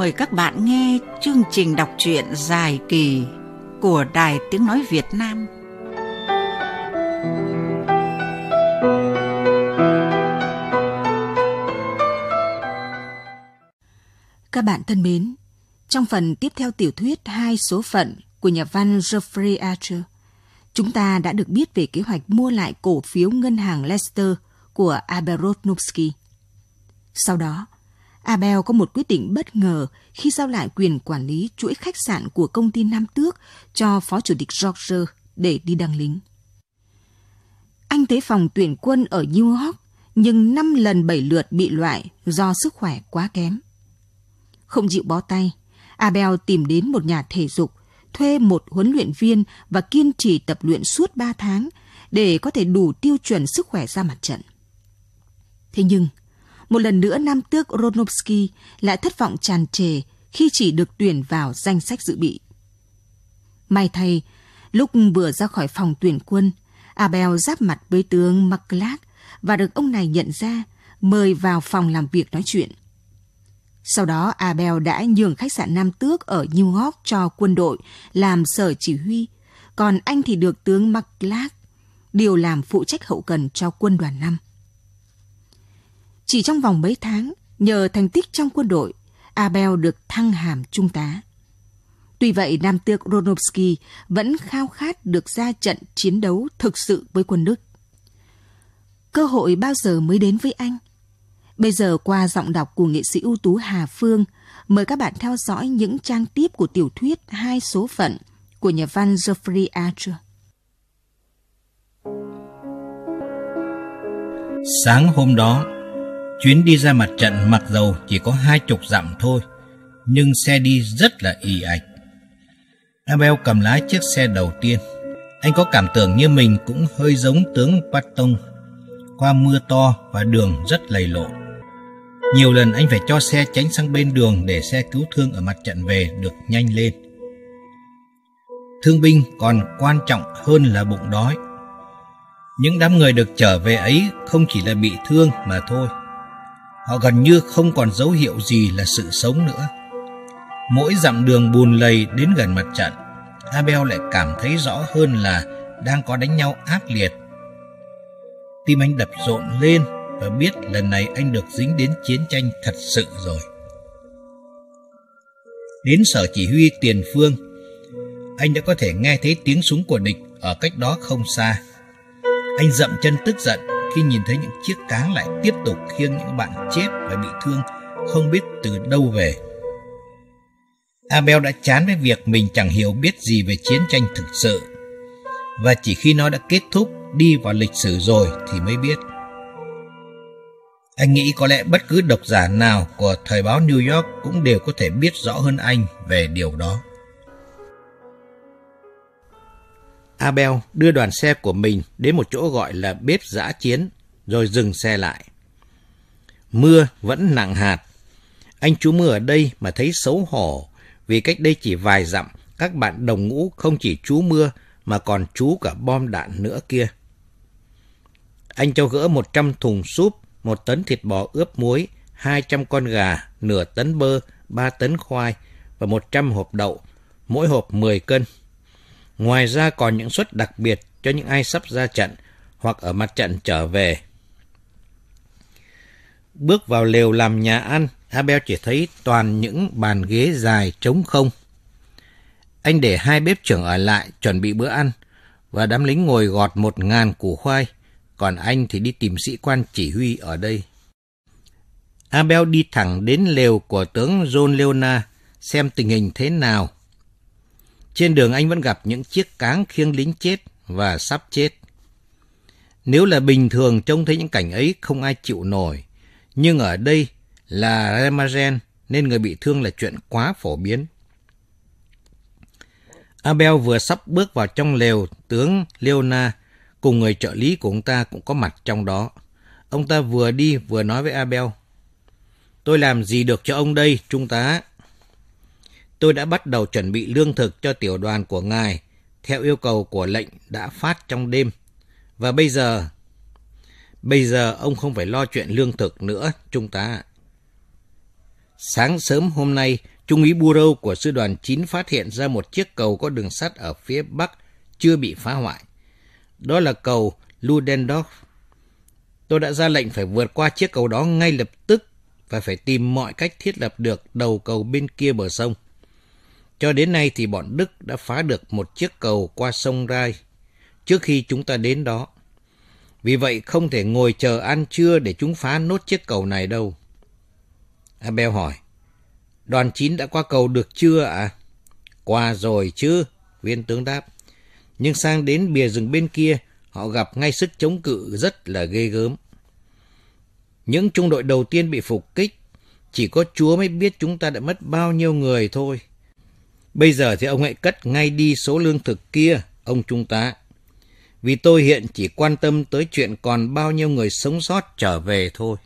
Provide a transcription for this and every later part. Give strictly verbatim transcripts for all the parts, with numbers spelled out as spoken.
Mời các bạn nghe chương trình đọc truyện dài kỳ của Đài Tiếng Nói Việt Nam. Các bạn thân mến, trong phần tiếp theo tiểu thuyết Hai số phận của nhà văn Geoffrey Archer, chúng ta đã được biết về kế hoạch mua lại cổ phiếu ngân hàng Leicester của Abel Rodnowski. Sau đó, Abel có một quyết định bất ngờ khi giao lại quyền quản lý chuỗi khách sạn của công ty Nam Tước cho Phó Chủ tịch George để đi đăng lính. Anh tới phòng tuyển quân ở New York, nhưng năm lần bảy lượt bị loại do sức khỏe quá kém. Không chịu bó tay, Abel tìm đến một nhà thể dục, thuê một huấn luyện viên và kiên trì tập luyện suốt ba tháng để có thể đủ tiêu chuẩn sức khỏe ra mặt trận. Thế nhưng, một lần nữa Nam Tước Rodnowski lại thất vọng tràn trề khi chỉ được tuyển vào danh sách dự bị. May thay, lúc vừa ra khỏi phòng tuyển quân, Abel giáp mặt với tướng McClellan và được ông này nhận ra, mời vào phòng làm việc nói chuyện. Sau đó Abel đã nhường khách sạn Nam Tước ở New York cho quân đội làm sở chỉ huy, còn anh thì được tướng McClellan điều làm phụ trách hậu cần cho quân đoàn năm. Chỉ trong vòng mấy tháng, nhờ thành tích trong quân đội, Abel được thăng hàm trung tá. Tuy vậy, Nam Tước Rodnowski vẫn khao khát được ra trận chiến đấu thực sự với quân Đức. Cơ hội bao giờ mới đến với anh? Bây giờ qua giọng đọc của nghệ sĩ ưu tú Hà Phương, mời các bạn theo dõi những trang tiếp của tiểu thuyết Hai số phận của nhà văn Geoffrey Archer. Sáng hôm đó, chuyến đi ra mặt trận mặc dầu chỉ có hai chục dặm thôi, nhưng xe đi rất là ì ạch. Abel cầm lái chiếc xe đầu tiên. Anh có cảm tưởng như mình cũng hơi giống tướng Patton, qua mưa to và đường rất lầy lội. Nhiều lần anh phải cho xe tránh sang bên đường để xe cứu thương ở mặt trận về được nhanh lên. Thương binh còn quan trọng hơn là bụng đói. Những đám người được trở về ấy không chỉ là bị thương mà thôi. Họ gần như không còn dấu hiệu gì là sự sống nữa. Mỗi dặm đường bùn lầy đến gần mặt trận, Abel lại cảm thấy rõ hơn là đang có đánh nhau ác liệt. Tim anh đập rộn lên và biết lần này anh được dính đến chiến tranh thật sự rồi. Đến sở chỉ huy tiền phương, anh đã có thể nghe thấy tiếng súng của địch ở cách đó không xa. Anh dậm chân tức giận khi nhìn thấy những chiếc cáng lại tiếp tục khiêng những bạn chết và bị thương không biết từ đâu về. Abel đã chán với việc mình chẳng hiểu biết gì về chiến tranh thực sự, và chỉ khi nó đã kết thúc, đi vào lịch sử rồi thì mới biết. Anh nghĩ có lẽ bất cứ độc giả nào của thời báo New York cũng đều có thể biết rõ hơn anh về điều đó. Abel đưa đoàn xe của mình đến một chỗ gọi là bếp dã chiến, rồi dừng xe lại. Mưa vẫn nặng hạt. Anh trú mưa ở đây mà thấy xấu hổ, vì cách đây chỉ vài dặm, các bạn đồng ngũ không chỉ trú mưa mà còn trú cả bom đạn nữa kia. Anh cho gỡ một trăm thùng súp, một tấn thịt bò ướp muối, hai trăm con gà, nửa tấn bơ, ba tấn khoai và một trăm hộp đậu, mỗi hộp mười cân. Ngoài ra còn những suất đặc biệt cho những ai sắp ra trận hoặc ở mặt trận trở về. Bước vào lều làm nhà ăn, Abel chỉ thấy toàn những bàn ghế dài trống không. Anh để hai bếp trưởng ở lại chuẩn bị bữa ăn, và đám lính ngồi gọt một ngàn củ khoai, còn anh thì đi tìm sĩ quan chỉ huy ở đây. Abel đi thẳng đến lều của tướng John Leona xem tình hình thế nào. Trên đường anh vẫn gặp những chiếc cáng khiêng lính chết và sắp chết. Nếu là bình thường trông thấy những cảnh ấy không ai chịu nổi, nhưng ở đây là Remagen nên người bị thương là chuyện quá phổ biến. Abel vừa sắp bước vào trong lều, tướng Leona cùng người trợ lý của ông ta cũng có mặt trong đó. Ông ta vừa đi vừa nói với Abel: "Tôi làm gì được cho ông đây, trung tá? Tôi đã bắt đầu chuẩn bị lương thực cho tiểu đoàn của ngài, theo yêu cầu của lệnh đã phát trong đêm. Và bây giờ... Bây giờ ông không phải lo chuyện lương thực nữa, trung tá." Sáng sớm hôm nay, Trung úy Burrow của sư đoàn chín phát hiện ra một chiếc cầu có đường sắt ở phía bắc chưa bị phá hoại. Đó là cầu Ludendorff. Tôi đã ra lệnh phải vượt qua chiếc cầu đó ngay lập tức và phải tìm mọi cách thiết lập được đầu cầu bên kia bờ sông. Cho đến nay thì bọn Đức đã phá được một chiếc cầu qua sông Rai trước khi chúng ta đến đó. Vì vậy không thể ngồi chờ ăn trưa để chúng phá nốt chiếc cầu này đâu. Abel hỏi, đoàn chín đã qua cầu được chưa ạ? À? Qua rồi chứ, viên tướng đáp. Nhưng sang đến bìa rừng bên kia, họ gặp ngay sức chống cự rất là ghê gớm. Những trung đội đầu tiên bị phục kích, chỉ có Chúa mới biết chúng ta đã mất bao nhiêu người thôi. Bây giờ thì ông hãy cất ngay đi số lương thực kia, ông trung tá. Vì tôi hiện chỉ quan tâm tới chuyện còn bao nhiêu người sống sót trở về thôi.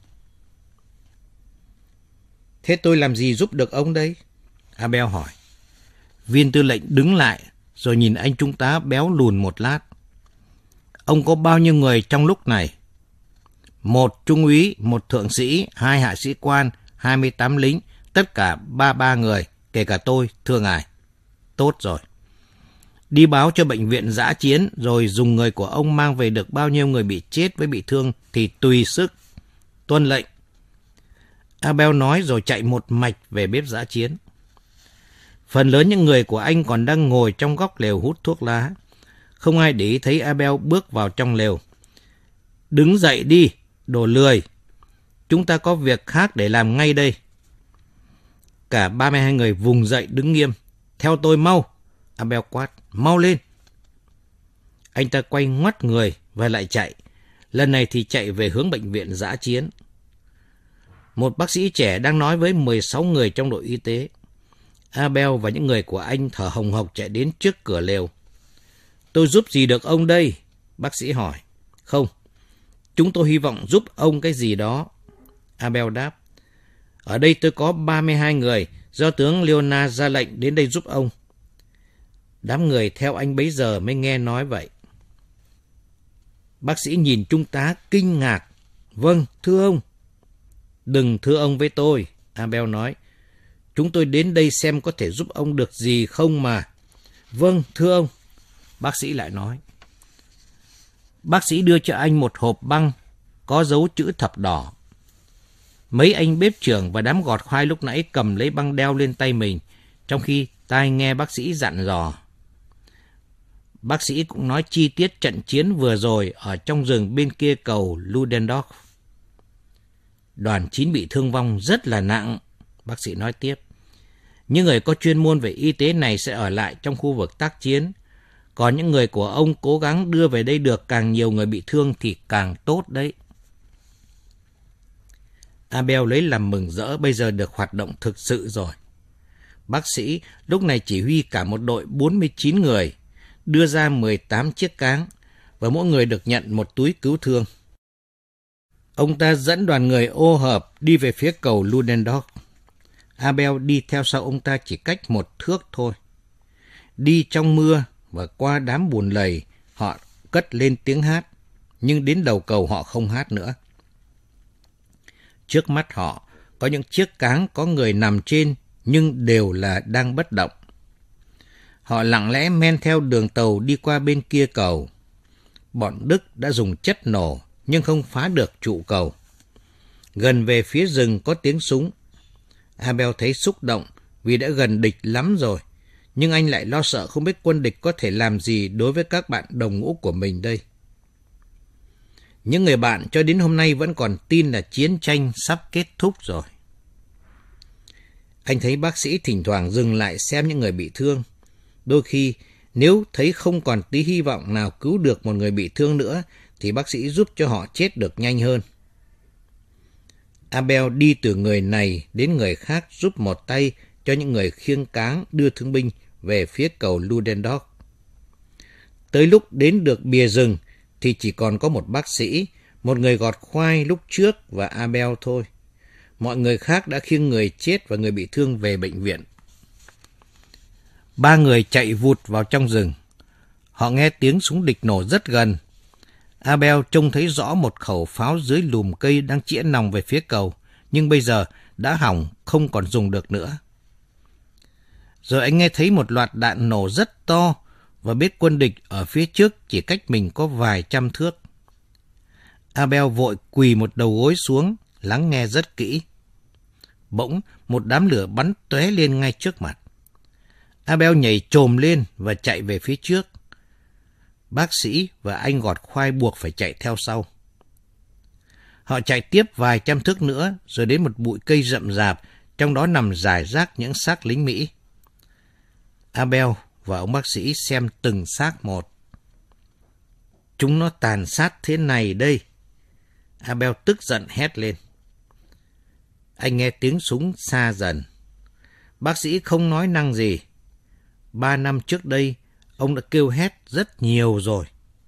Thế tôi làm gì giúp được ông đây? Abel hỏi. Viên tư lệnh đứng lại, rồi nhìn anh trung tá béo lùn một lát. Ông có bao nhiêu người trong lúc này? Một trung úy, một thượng sĩ, hai hạ sĩ quan, hai mươi tám lính, tất cả ba mươi ba người, kể cả tôi, thưa ngài. Tốt rồi. Đi báo cho bệnh viện dã chiến, rồi dùng người của ông mang về được bao nhiêu người bị chết với bị thương thì tùy sức. Tuân lệnh. Abel nói rồi chạy một mạch về bếp dã chiến. Phần lớn những người của anh còn đang ngồi trong góc lều hút thuốc lá. Không ai để ý thấy Abel bước vào trong lều. Đứng dậy đi, đồ lười. Chúng ta có việc khác để làm ngay đây. Cả ba mươi hai người vùng dậy đứng nghiêm. Theo tôi mau. Abel quát, mau lên. Anh ta quay ngoắt người và lại chạy. Lần này thì chạy về hướng bệnh viện dã chiến. Một bác sĩ trẻ đang nói với mười sáu người trong đội y tế. Abel và những người của anh thở hồng hộc chạy đến trước cửa lều. Tôi giúp gì được ông đây? Bác sĩ hỏi. Không, chúng tôi hy vọng giúp ông cái gì đó. Abel đáp. Ở đây tôi có ba mươi hai người do tướng Leonard ra lệnh đến đây giúp ông. Đám người theo anh bấy giờ mới nghe nói vậy. Bác sĩ nhìn trung tá kinh ngạc. Vâng, thưa ông. Đừng thưa ông với tôi, Abel nói. Chúng tôi đến đây xem có thể giúp ông được gì không mà. Vâng, thưa ông. Bác sĩ lại nói. Bác sĩ đưa cho anh một hộp băng có dấu chữ thập đỏ. Mấy anh bếp trưởng và đám gọt khoai lúc nãy cầm lấy băng đeo lên tay mình, trong khi tai nghe bác sĩ dặn dò. Bác sĩ cũng nói chi tiết trận chiến vừa rồi ở trong rừng bên kia cầu Ludendorff. Đoàn chín bị thương vong rất là nặng, bác sĩ nói tiếp. Những người có chuyên môn về y tế này sẽ ở lại trong khu vực tác chiến. Còn những người của ông cố gắng đưa về đây được càng nhiều người bị thương thì càng tốt đấy. Abel lấy làm mừng rỡ, bây giờ được hoạt động thực sự rồi. Bác sĩ lúc này chỉ huy cả một đội bốn mươi chín người, đưa ra mười tám chiếc cáng và mỗi người được nhận một túi cứu thương. Ông ta dẫn đoàn người ô hợp đi về phía cầu Ludendorff. Abel đi theo sau ông ta chỉ cách một thước thôi. Đi trong mưa và qua đám bùn lầy, họ cất lên tiếng hát, nhưng đến đầu cầu họ không hát nữa. Trước mắt họ có những chiếc cáng có người nằm trên, nhưng đều là đang bất động. Họ lặng lẽ men theo đường tàu đi qua bên kia cầu. Bọn Đức đã dùng chất nổ, nhưng không phá được trụ cầu. Gần về phía rừng có tiếng súng. Abel thấy xúc động vì đã gần địch lắm rồi, nhưng anh lại lo sợ không biết quân địch có thể làm gì đối với các bạn đồng ngũ của mình đây. Những người bạn cho đến hôm nay vẫn còn tin là chiến tranh sắp kết thúc rồi. Anh thấy bác sĩ thỉnh thoảng dừng lại xem những người bị thương. Đôi khi, nếu thấy không còn tí hy vọng nào cứu được một người bị thương nữa, thì bác sĩ giúp cho họ chết được nhanh hơn. Abel đi từ người này đến người khác giúp một tay cho những người khiêng cáng đưa thương binh về phía cầu Ludendorff. Tới lúc đến được bìa rừng thì chỉ còn có một bác sĩ, một người gọt khoai lúc trước và Abel thôi. Mọi người khác đã khiêng người chết và người bị thương về bệnh viện. Ba người chạy vụt vào trong rừng. Họ nghe tiếng súng địch nổ rất gần. Abel trông thấy rõ một khẩu pháo dưới lùm cây đang chĩa nòng về phía cầu, nhưng bây giờ đã hỏng, không còn dùng được nữa. Rồi anh nghe thấy một loạt đạn nổ rất to và biết quân địch ở phía trước chỉ cách mình có vài trăm thước. Abel vội quỳ một đầu gối xuống, lắng nghe rất kỹ. Bỗng một đám lửa bắn tóe lên ngay trước mặt. Abel nhảy chồm lên và chạy về phía trước. Bác sĩ và anh gọt khoai buộc phải chạy theo sau. Họ chạy tiếp vài trăm thước nữa rồi đến một bụi cây rậm rạp, trong đó nằm rải rác những xác lính Mỹ. Abel và ông bác sĩ xem từng xác một. Chúng nó tàn sát thế này đây. Abel tức giận hét lên. Anh nghe tiếng súng xa dần. Bác sĩ không nói năng gì. Ba năm trước đây, ông đã kêu hét rất nhiều rồi.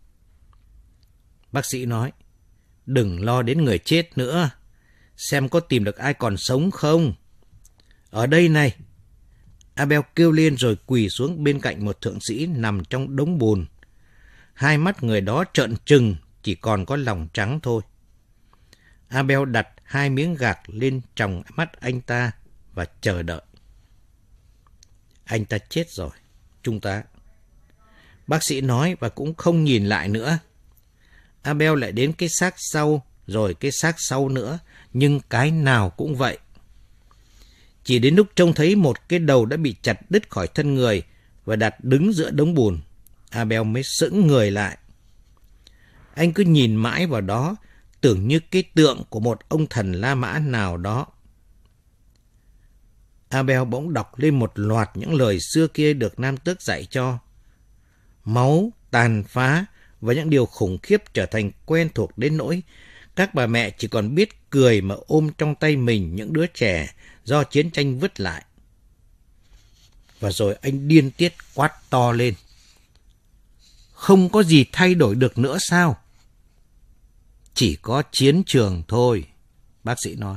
Bác sĩ nói, đừng lo đến người chết nữa. Xem có tìm được ai còn sống không. Ở đây này. Abel kêu lên rồi quỳ xuống bên cạnh một thượng sĩ nằm trong đống bùn. Hai mắt người đó trợn trừng, chỉ còn có lòng trắng thôi. Abel đặt hai miếng gạc lên tròng mắt anh ta và chờ đợi. Anh ta chết rồi, trung tá. Bác sĩ nói và cũng không nhìn lại nữa. Abel lại đến cái xác sau, rồi cái xác sau nữa, nhưng cái nào cũng vậy. Chỉ đến lúc trông thấy một cái đầu đã bị chặt đứt khỏi thân người và đặt đứng giữa đống bùn, Abel mới sững người lại. Anh cứ nhìn mãi vào đó, tưởng như cái tượng của một ông thần La Mã nào đó. Abel bỗng đọc lên một loạt những lời xưa kia được Nam Tước dạy cho. Máu, tàn phá và những điều khủng khiếp trở thành quen thuộc đến nỗi các bà mẹ chỉ còn biết cười mà ôm trong tay mình những đứa trẻ do chiến tranh vứt lại. Và rồi anh điên tiết quát to lên. Không có gì thay đổi được nữa sao? Chỉ có chiến trường thôi, bác sĩ nói.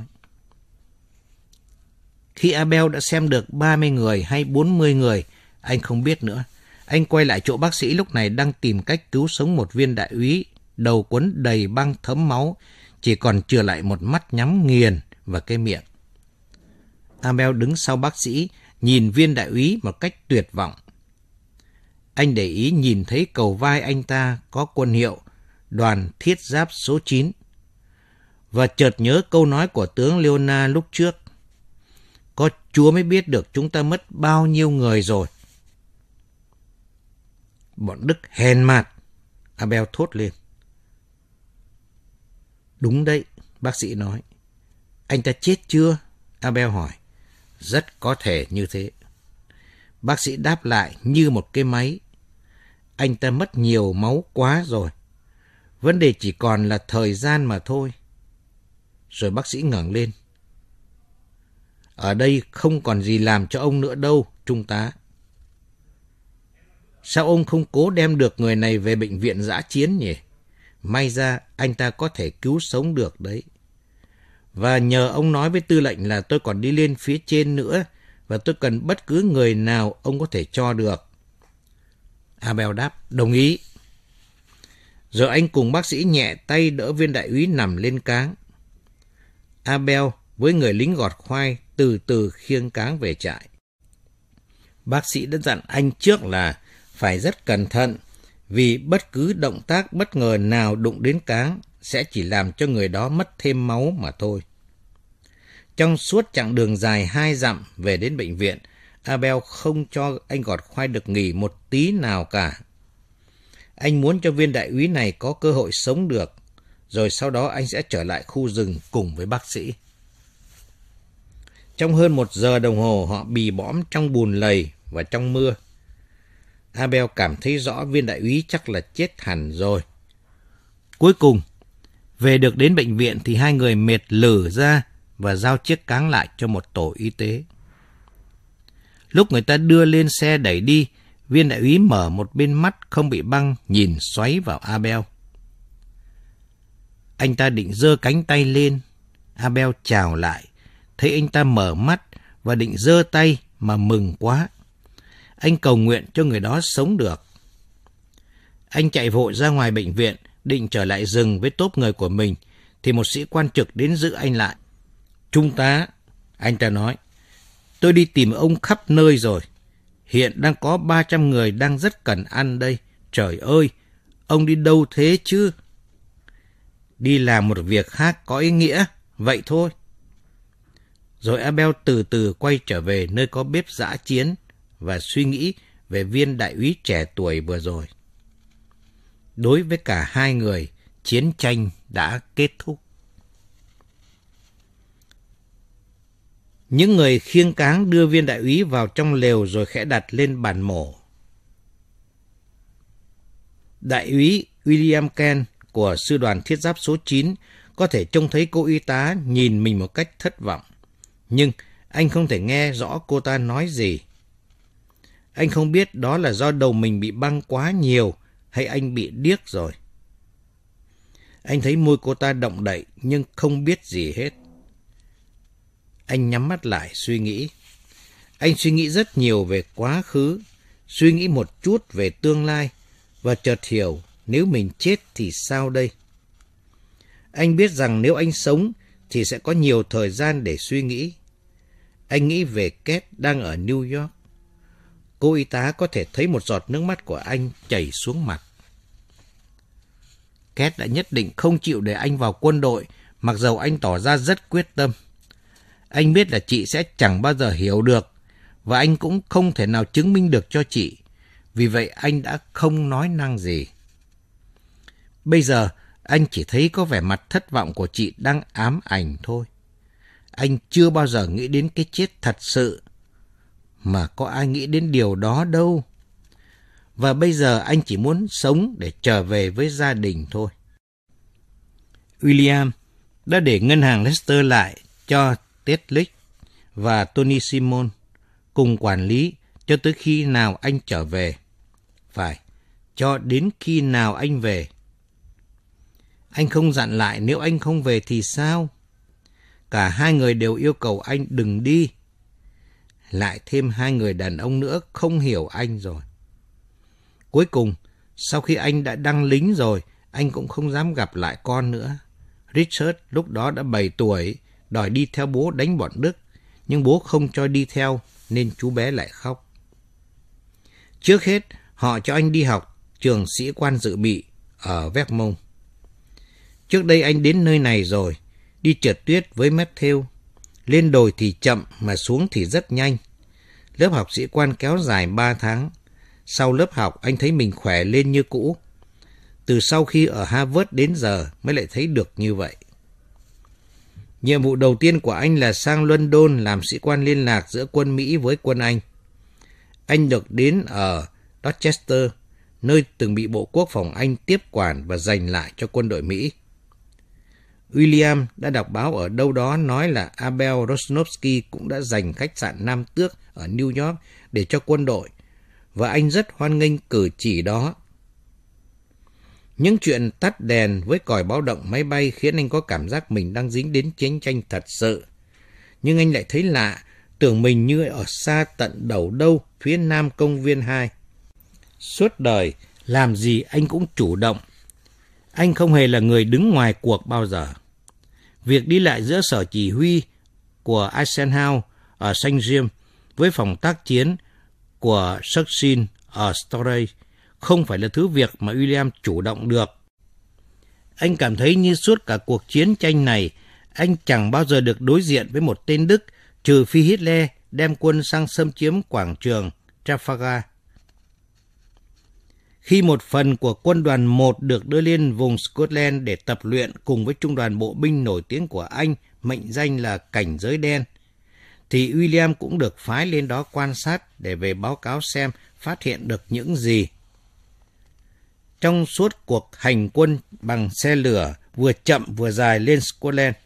Khi Abel đã xem được ba mươi người hay bốn mươi người, anh không biết nữa. Anh quay lại chỗ bác sĩ lúc này đang tìm cách cứu sống một viên đại úy, đầu quấn đầy băng thấm máu, chỉ còn chừa lại một mắt nhắm nghiền và cái miệng. Abel đứng sau bác sĩ, nhìn viên đại úy một cách tuyệt vọng. Anh để ý nhìn thấy cầu vai anh ta có quân hiệu đoàn thiết giáp số chín. Và chợt nhớ câu nói của tướng Leona lúc trước. Có Chúa mới biết được chúng ta mất bao nhiêu người rồi. Bọn Đức hèn mạt, Abel thốt lên. Đúng đấy, bác sĩ nói. Anh ta chết chưa? Abel hỏi. Rất có thể như thế. Bác sĩ đáp lại như một cái máy. Anh ta mất nhiều máu quá rồi. Vấn đề chỉ còn là thời gian mà thôi. Rồi bác sĩ ngẩng lên. Ở đây không còn gì làm cho ông nữa đâu, trung tá. Sao ông không cố đem được người này về bệnh viện dã chiến nhỉ? May ra anh ta có thể cứu sống được đấy. Và nhờ ông nói với tư lệnh là tôi còn đi lên phía trên nữa và tôi cần bất cứ người nào ông có thể cho được. Abel đáp, đồng ý. Rồi anh cùng bác sĩ nhẹ tay đỡ viên đại úy nằm lên cáng. Abel với người lính gọt khoai từ từ khiêng cáng về trại. Bác sĩ đã dặn anh trước là phải rất cẩn thận vì bất cứ động tác bất ngờ nào đụng đến cáng sẽ chỉ làm cho người đó mất thêm máu mà thôi. Trong suốt chặng đường dài hai dặm về đến bệnh viện, Abel không cho anh gọt khoai được nghỉ một tí nào cả. Anh muốn cho viên đại úy này có cơ hội sống được, rồi sau đó anh sẽ trở lại khu rừng cùng với bác sĩ. Trong hơn một giờ đồng hồ họ bì bõm trong bùn lầy và trong mưa. Abel cảm thấy rõ viên đại úy chắc là chết hẳn rồi. Cuối cùng, về được đến bệnh viện thì hai người mệt lử ra và giao chiếc cáng lại cho một tổ y tế. Lúc người ta đưa lên xe đẩy đi, viên đại úy mở một bên mắt không bị băng nhìn xoáy vào Abel. Anh ta định giơ cánh tay lên. Abel chào lại. Thấy anh ta mở mắt và định giơ tay mà mừng quá. Anh cầu nguyện cho người đó sống được. Anh chạy vội ra ngoài bệnh viện, định trở lại rừng với tốp người của mình, thì một sĩ quan trực đến giữ anh lại. Trung tá, anh ta nói, tôi đi tìm ông khắp nơi rồi. Hiện đang có ba trăm người đang rất cần ăn đây. Trời ơi, ông đi đâu thế chứ? Đi làm một việc khác có ý nghĩa, vậy thôi. Rồi Abel từ từ quay trở về nơi có bếp dã chiến và suy nghĩ về viên đại úy trẻ tuổi vừa rồi. Đối với cả hai người, chiến tranh đã kết thúc. Những người khiêng cáng đưa viên đại úy vào trong lều rồi khẽ đặt lên bàn mổ. Đại úy William Kent của sư đoàn thiết giáp số chín có thể trông thấy cô y tá nhìn mình một cách thất vọng. Nhưng anh không thể nghe rõ cô ta nói gì. Anh không biết đó là do đầu mình bị băng quá nhiều hay anh bị điếc rồi. Anh thấy môi cô ta động đậy nhưng không biết gì hết. Anh nhắm mắt lại suy nghĩ. Anh suy nghĩ rất nhiều về quá khứ, suy nghĩ một chút về tương lai và chợt hiểu nếu mình chết thì sao đây? Anh biết rằng nếu anh sống thì sẽ có nhiều thời gian để suy nghĩ. Anh nghĩ về Kate đang ở New York. Cô y tá có thể thấy một giọt nước mắt của anh chảy xuống mặt. Kate đã nhất định không chịu để anh vào quân đội, mặc dầu anh tỏ ra rất quyết tâm. Anh biết là chị sẽ chẳng bao giờ hiểu được, và anh cũng không thể nào chứng minh được cho chị. Vì vậy anh đã không nói năng gì. Bây giờ anh chỉ thấy có vẻ mặt thất vọng của chị đang ám ảnh thôi. Anh chưa bao giờ nghĩ đến cái chết thật sự. Mà có ai nghĩ đến điều đó đâu. Và bây giờ anh chỉ muốn sống để trở về với gia đình thôi. William đã để ngân hàng Leicester lại cho Ted Lick và Tony Simon cùng quản lý cho tới khi nào anh trở về. Phải, cho đến khi nào anh về. Anh không dặn lại nếu anh không về thì sao? Cả hai người đều yêu cầu anh đừng đi. Lại thêm hai người đàn ông nữa không hiểu anh rồi. Cuối cùng, sau khi anh đã đăng lính rồi, anh cũng không dám gặp lại con nữa. Richard lúc đó đã bảy tuổi, đòi đi theo bố đánh bọn Đức, nhưng bố không cho đi theo nên chú bé lại khóc. Trước hết, họ cho anh đi học trường sĩ quan dự bị ở Vermont. Trước đây anh đến nơi này rồi, đi trượt tuyết với Matthew. Lên đồi thì chậm mà xuống thì rất nhanh. Lớp học sĩ quan kéo dài ba tháng. Sau lớp học anh thấy mình khỏe lên như cũ. Từ sau khi ở Harvard đến giờ mới lại thấy được như vậy. Nhiệm vụ đầu tiên của anh là sang London làm sĩ quan liên lạc giữa quân Mỹ với quân Anh. Anh được đến ở Dorchester, nơi từng bị Bộ Quốc phòng Anh tiếp quản và dành lại cho quân đội Mỹ. William đã đọc báo ở đâu đó nói là Abel Rosnovsky cũng đã dành khách sạn Nam Tước ở New York để cho quân đội, và anh rất hoan nghênh cử chỉ đó. Những chuyện tắt đèn với còi báo động máy bay khiến anh có cảm giác mình đang dính đến chiến tranh thật sự. Nhưng anh lại thấy lạ, tưởng mình như ở xa tận đầu đâu phía nam công viên hai. Suốt đời, làm gì anh cũng chủ động. Anh không hề là người đứng ngoài cuộc bao giờ. Việc đi lại giữa sở chỉ huy của Eisenhower ở Saint James với phòng tác chiến của Churchill ở Storey không phải là thứ việc mà William chủ động được. Anh cảm thấy như suốt cả cuộc chiến tranh này, anh chẳng bao giờ được đối diện với một tên Đức, trừ phi Hitler đem quân sang xâm chiếm quảng trường Trafalgar. Khi một phần của quân đoàn một được đưa lên vùng Scotland để tập luyện cùng với trung đoàn bộ binh nổi tiếng của Anh, mệnh danh là Cảnh giới đen, thì William cũng được phái lên đó quan sát để về báo cáo xem phát hiện được những gì. Trong suốt cuộc hành quân bằng xe lửa vừa chậm vừa dài lên Scotland,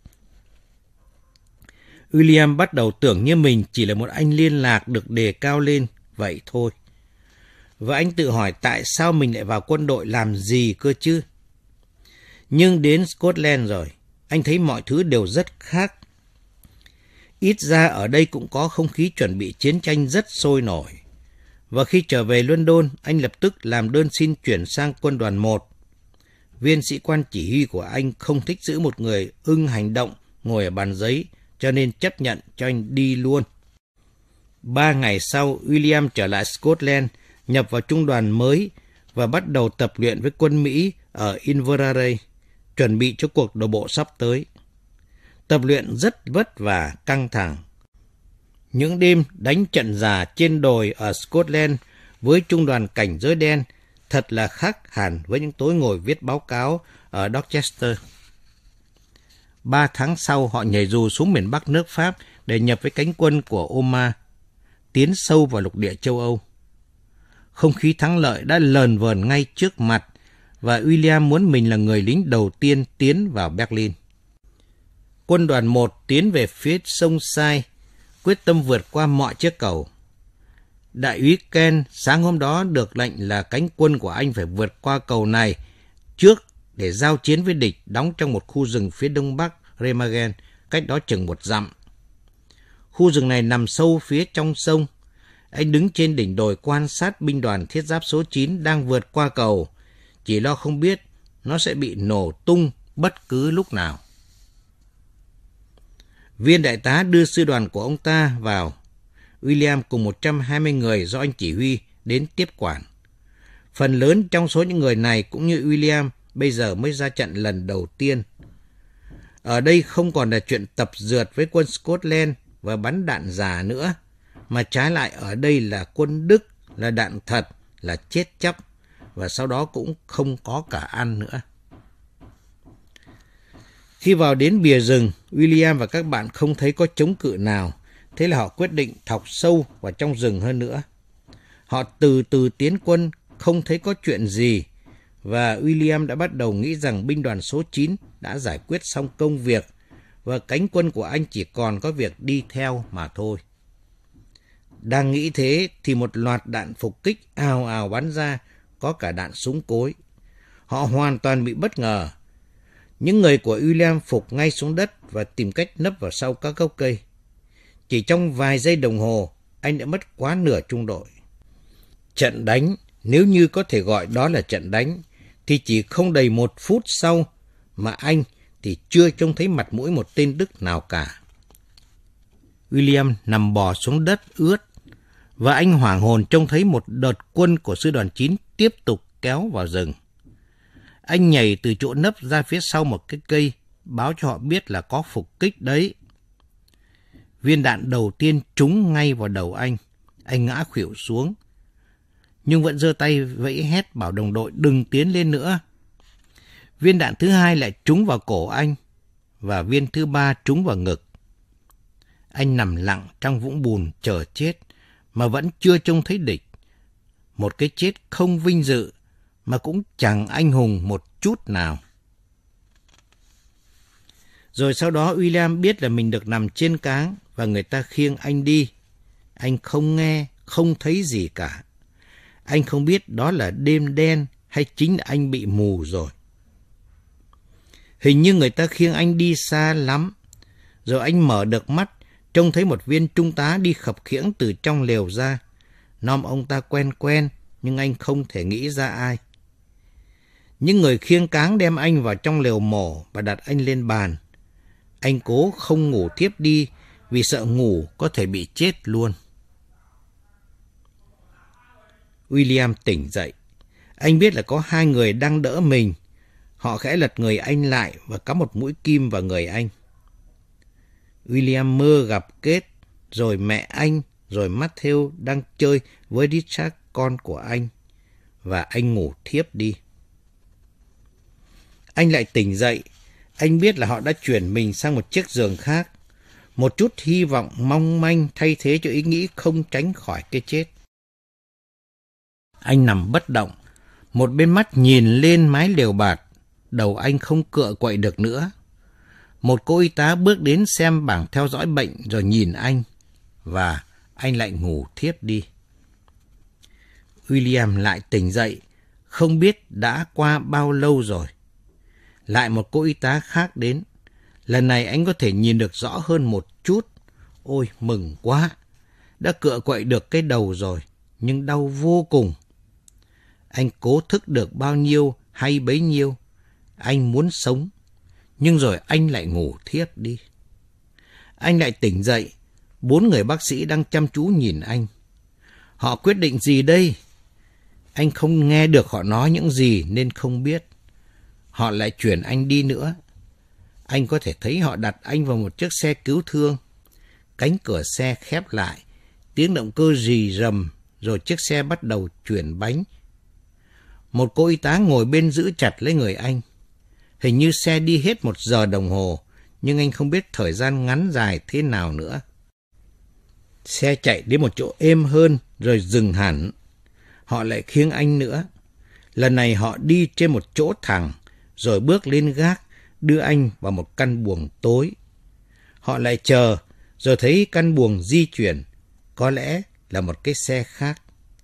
William bắt đầu tưởng như mình chỉ là một anh liên lạc được đề cao lên vậy thôi. Và anh tự hỏi tại sao mình lại vào quân đội làm gì cơ chứ? Nhưng đến Scotland rồi, anh thấy mọi thứ đều rất khác. Ít ra ở đây cũng có không khí chuẩn bị chiến tranh rất sôi nổi. Và khi trở về London, anh lập tức làm đơn xin chuyển sang quân đoàn một. Viên sĩ quan chỉ huy của anh không thích giữ một người ưng hành động ngồi ở bàn giấy, cho nên chấp nhận cho anh đi luôn. Ba ngày sau, William trở lại Scotland, nhập vào trung đoàn mới và bắt đầu tập luyện với quân Mỹ ở Inveraray, chuẩn bị cho cuộc đổ bộ sắp tới. Tập luyện rất vất vả, căng thẳng. Những đêm đánh trận già trên đồi ở Scotland với trung đoàn cảnh giới đen thật là khác hẳn với những tối ngồi viết báo cáo ở Dorchester. Ba tháng sau, họ nhảy dù xuống miền Bắc nước Pháp để nhập với cánh quân của Oma, tiến sâu vào lục địa châu Âu. Không khí thắng lợi đã lờn vờn ngay trước mặt và William muốn mình là người lính đầu tiên tiến vào Berlin. Quân đoàn một tiến về phía sông Sai, quyết tâm vượt qua mọi chiếc cầu. Đại úy Ken sáng hôm đó được lệnh là cánh quân của anh phải vượt qua cầu này trước để giao chiến với địch đóng trong một khu rừng phía đông bắc Remagen, cách đó chừng một dặm. Khu rừng này nằm sâu phía trong sông. Anh đứng trên đỉnh đồi quan sát binh đoàn thiết giáp số chín đang vượt qua cầu, chỉ lo không biết nó sẽ bị nổ tung bất cứ lúc nào. Viên đại tá đưa sư đoàn của ông ta vào. William cùng một trăm hai mươi người do anh chỉ huy đến tiếp quản. Phần lớn trong số những người này cũng như William bây giờ mới ra trận lần đầu tiên. Ở đây không còn là chuyện tập dượt với quân Scotland và bắn đạn giả nữa, mà trái lại ở đây là quân Đức, là đạn thật, là chết chóc, và sau đó cũng không có cả ăn nữa. Khi vào đến bìa rừng, William và các bạn không thấy có chống cự nào, thế là họ quyết định thọc sâu vào trong rừng hơn nữa. Họ từ từ tiến quân, không thấy có chuyện gì, và William đã bắt đầu nghĩ rằng binh đoàn số chín đã giải quyết xong công việc, và cánh quân của anh chỉ còn có việc đi theo mà thôi. Đang nghĩ thế thì một loạt đạn phục kích ào ào bắn ra, có cả đạn súng cối. Họ hoàn toàn bị bất ngờ. Những người của William phục ngay xuống đất và tìm cách nấp vào sau các gốc cây. Chỉ trong vài giây đồng hồ, anh đã mất quá nửa trung đội. Trận đánh, nếu như có thể gọi đó là trận đánh, thì chỉ không đầy một phút sau mà anh thì chưa trông thấy mặt mũi một tên Đức nào cả. William nằm bò xuống đất ướt, và anh hoảng hồn trông thấy một đợt quân của sư đoàn chín tiếp tục kéo vào rừng. Anh nhảy từ chỗ nấp ra phía sau một cái cây, báo cho họ biết là có phục kích đấy. Viên đạn đầu tiên trúng ngay vào đầu anh. Anh ngã khuỵu xuống, nhưng vẫn giơ tay vẫy hét bảo đồng đội đừng tiến lên nữa. Viên đạn thứ hai lại trúng vào cổ anh, và viên thứ ba trúng vào ngực. Anh nằm lặng trong vũng bùn chờ chết, mà vẫn chưa trông thấy địch. Một cái chết không vinh dự, mà cũng chẳng anh hùng một chút nào. Rồi sau đó William biết là mình được nằm trên cáng và người ta khiêng anh đi. Anh không nghe, không thấy gì cả. Anh không biết đó là đêm đen hay chính là anh bị mù rồi. Hình như người ta khiêng anh đi xa lắm. Rồi anh mở được mắt, trông thấy một viên trung tá đi khập khiễng từ trong lều ra. Nom ông ta quen quen, nhưng anh không thể nghĩ ra ai. Những người khiêng cáng đem anh vào trong lều mổ và đặt anh lên bàn. Anh cố không ngủ tiếp đi vì sợ ngủ có thể bị chết luôn. William tỉnh dậy. Anh biết là có hai người đang đỡ mình. Họ khẽ lật người anh lại và cắm một mũi kim vào người anh. William mơ gặp Kate, rồi mẹ anh, rồi Matthew đang chơi với Richard, con của anh. Và anh ngủ thiếp đi. Anh lại tỉnh dậy. Anh biết là họ đã chuyển mình sang một chiếc giường khác. Một chút hy vọng mong manh thay thế cho ý nghĩ không tránh khỏi cái chết. Anh nằm bất động, một bên mắt nhìn lên mái lều bạt, đầu anh không cựa quậy được nữa. Một cô y tá bước đến xem bảng theo dõi bệnh rồi nhìn anh, và anh lại ngủ thiếp đi. William lại tỉnh dậy, không biết đã qua bao lâu rồi. Lại một cô y tá khác đến. Lần này anh có thể nhìn được rõ hơn một chút. Ôi, mừng quá! Đã cựa quậy được cái đầu rồi, nhưng đau vô cùng. Anh cố thức được bao nhiêu hay bấy nhiêu. Anh muốn sống, nhưng rồi anh lại ngủ thiếp đi. Anh lại tỉnh dậy, bốn người bác sĩ đang chăm chú nhìn anh. Họ quyết định gì đây? Anh không nghe được họ nói những gì nên không biết. Họ lại chuyển anh đi nữa. Anh có thể thấy họ đặt anh vào một chiếc xe cứu thương. Cánh cửa xe khép lại, tiếng động cơ rì rầm, rồi chiếc xe bắt đầu chuyển bánh. Một cô y tá ngồi bên giữ chặt lấy người anh. Hình như xe đi hết một giờ đồng hồ, nhưng anh không biết thời gian ngắn dài thế nào nữa. Xe chạy đến một chỗ êm hơn rồi dừng hẳn. Họ lại khiêng anh nữa. Lần này họ đi trên một chỗ thẳng, rồi bước lên gác, đưa anh vào một căn buồng tối. Họ lại chờ, rồi thấy căn buồng di chuyển, có lẽ là một cái xe khác.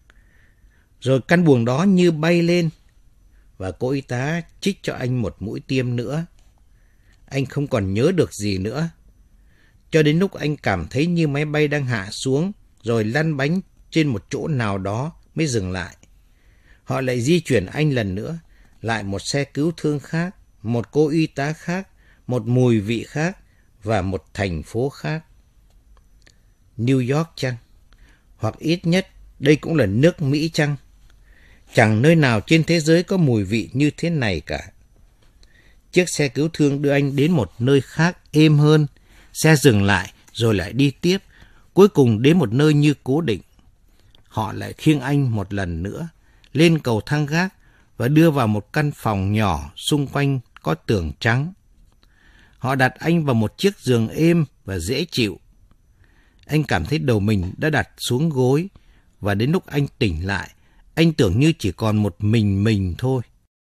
Rồi căn buồng đó như bay lên, và cô y tá chích cho anh một mũi tiêm nữa. Anh không còn nhớ được gì nữa, cho đến lúc anh cảm thấy như máy bay đang hạ xuống, rồi lăn bánh trên một chỗ nào đó mới dừng lại. Họ lại di chuyển anh lần nữa, lại một xe cứu thương khác, một cô y tá khác, một mùi vị khác và một thành phố khác. New York chăng? Hoặc ít nhất đây cũng là nước Mỹ chăng? Chẳng nơi nào trên thế giới có mùi vị như thế này cả. Chiếc xe cứu thương đưa anh đến một nơi khác êm hơn. Xe dừng lại rồi lại đi tiếp, cuối cùng đến một nơi như cố định. Họ lại khiêng anh một lần nữa, lên cầu thang gác và đưa vào một căn phòng nhỏ xung quanh có tường trắng. Họ đặt anh vào một chiếc giường êm và dễ chịu. Anh cảm thấy đầu mình đã đặt xuống gối, và đến lúc anh tỉnh lại, anh tưởng như chỉ còn một mình mình thôi.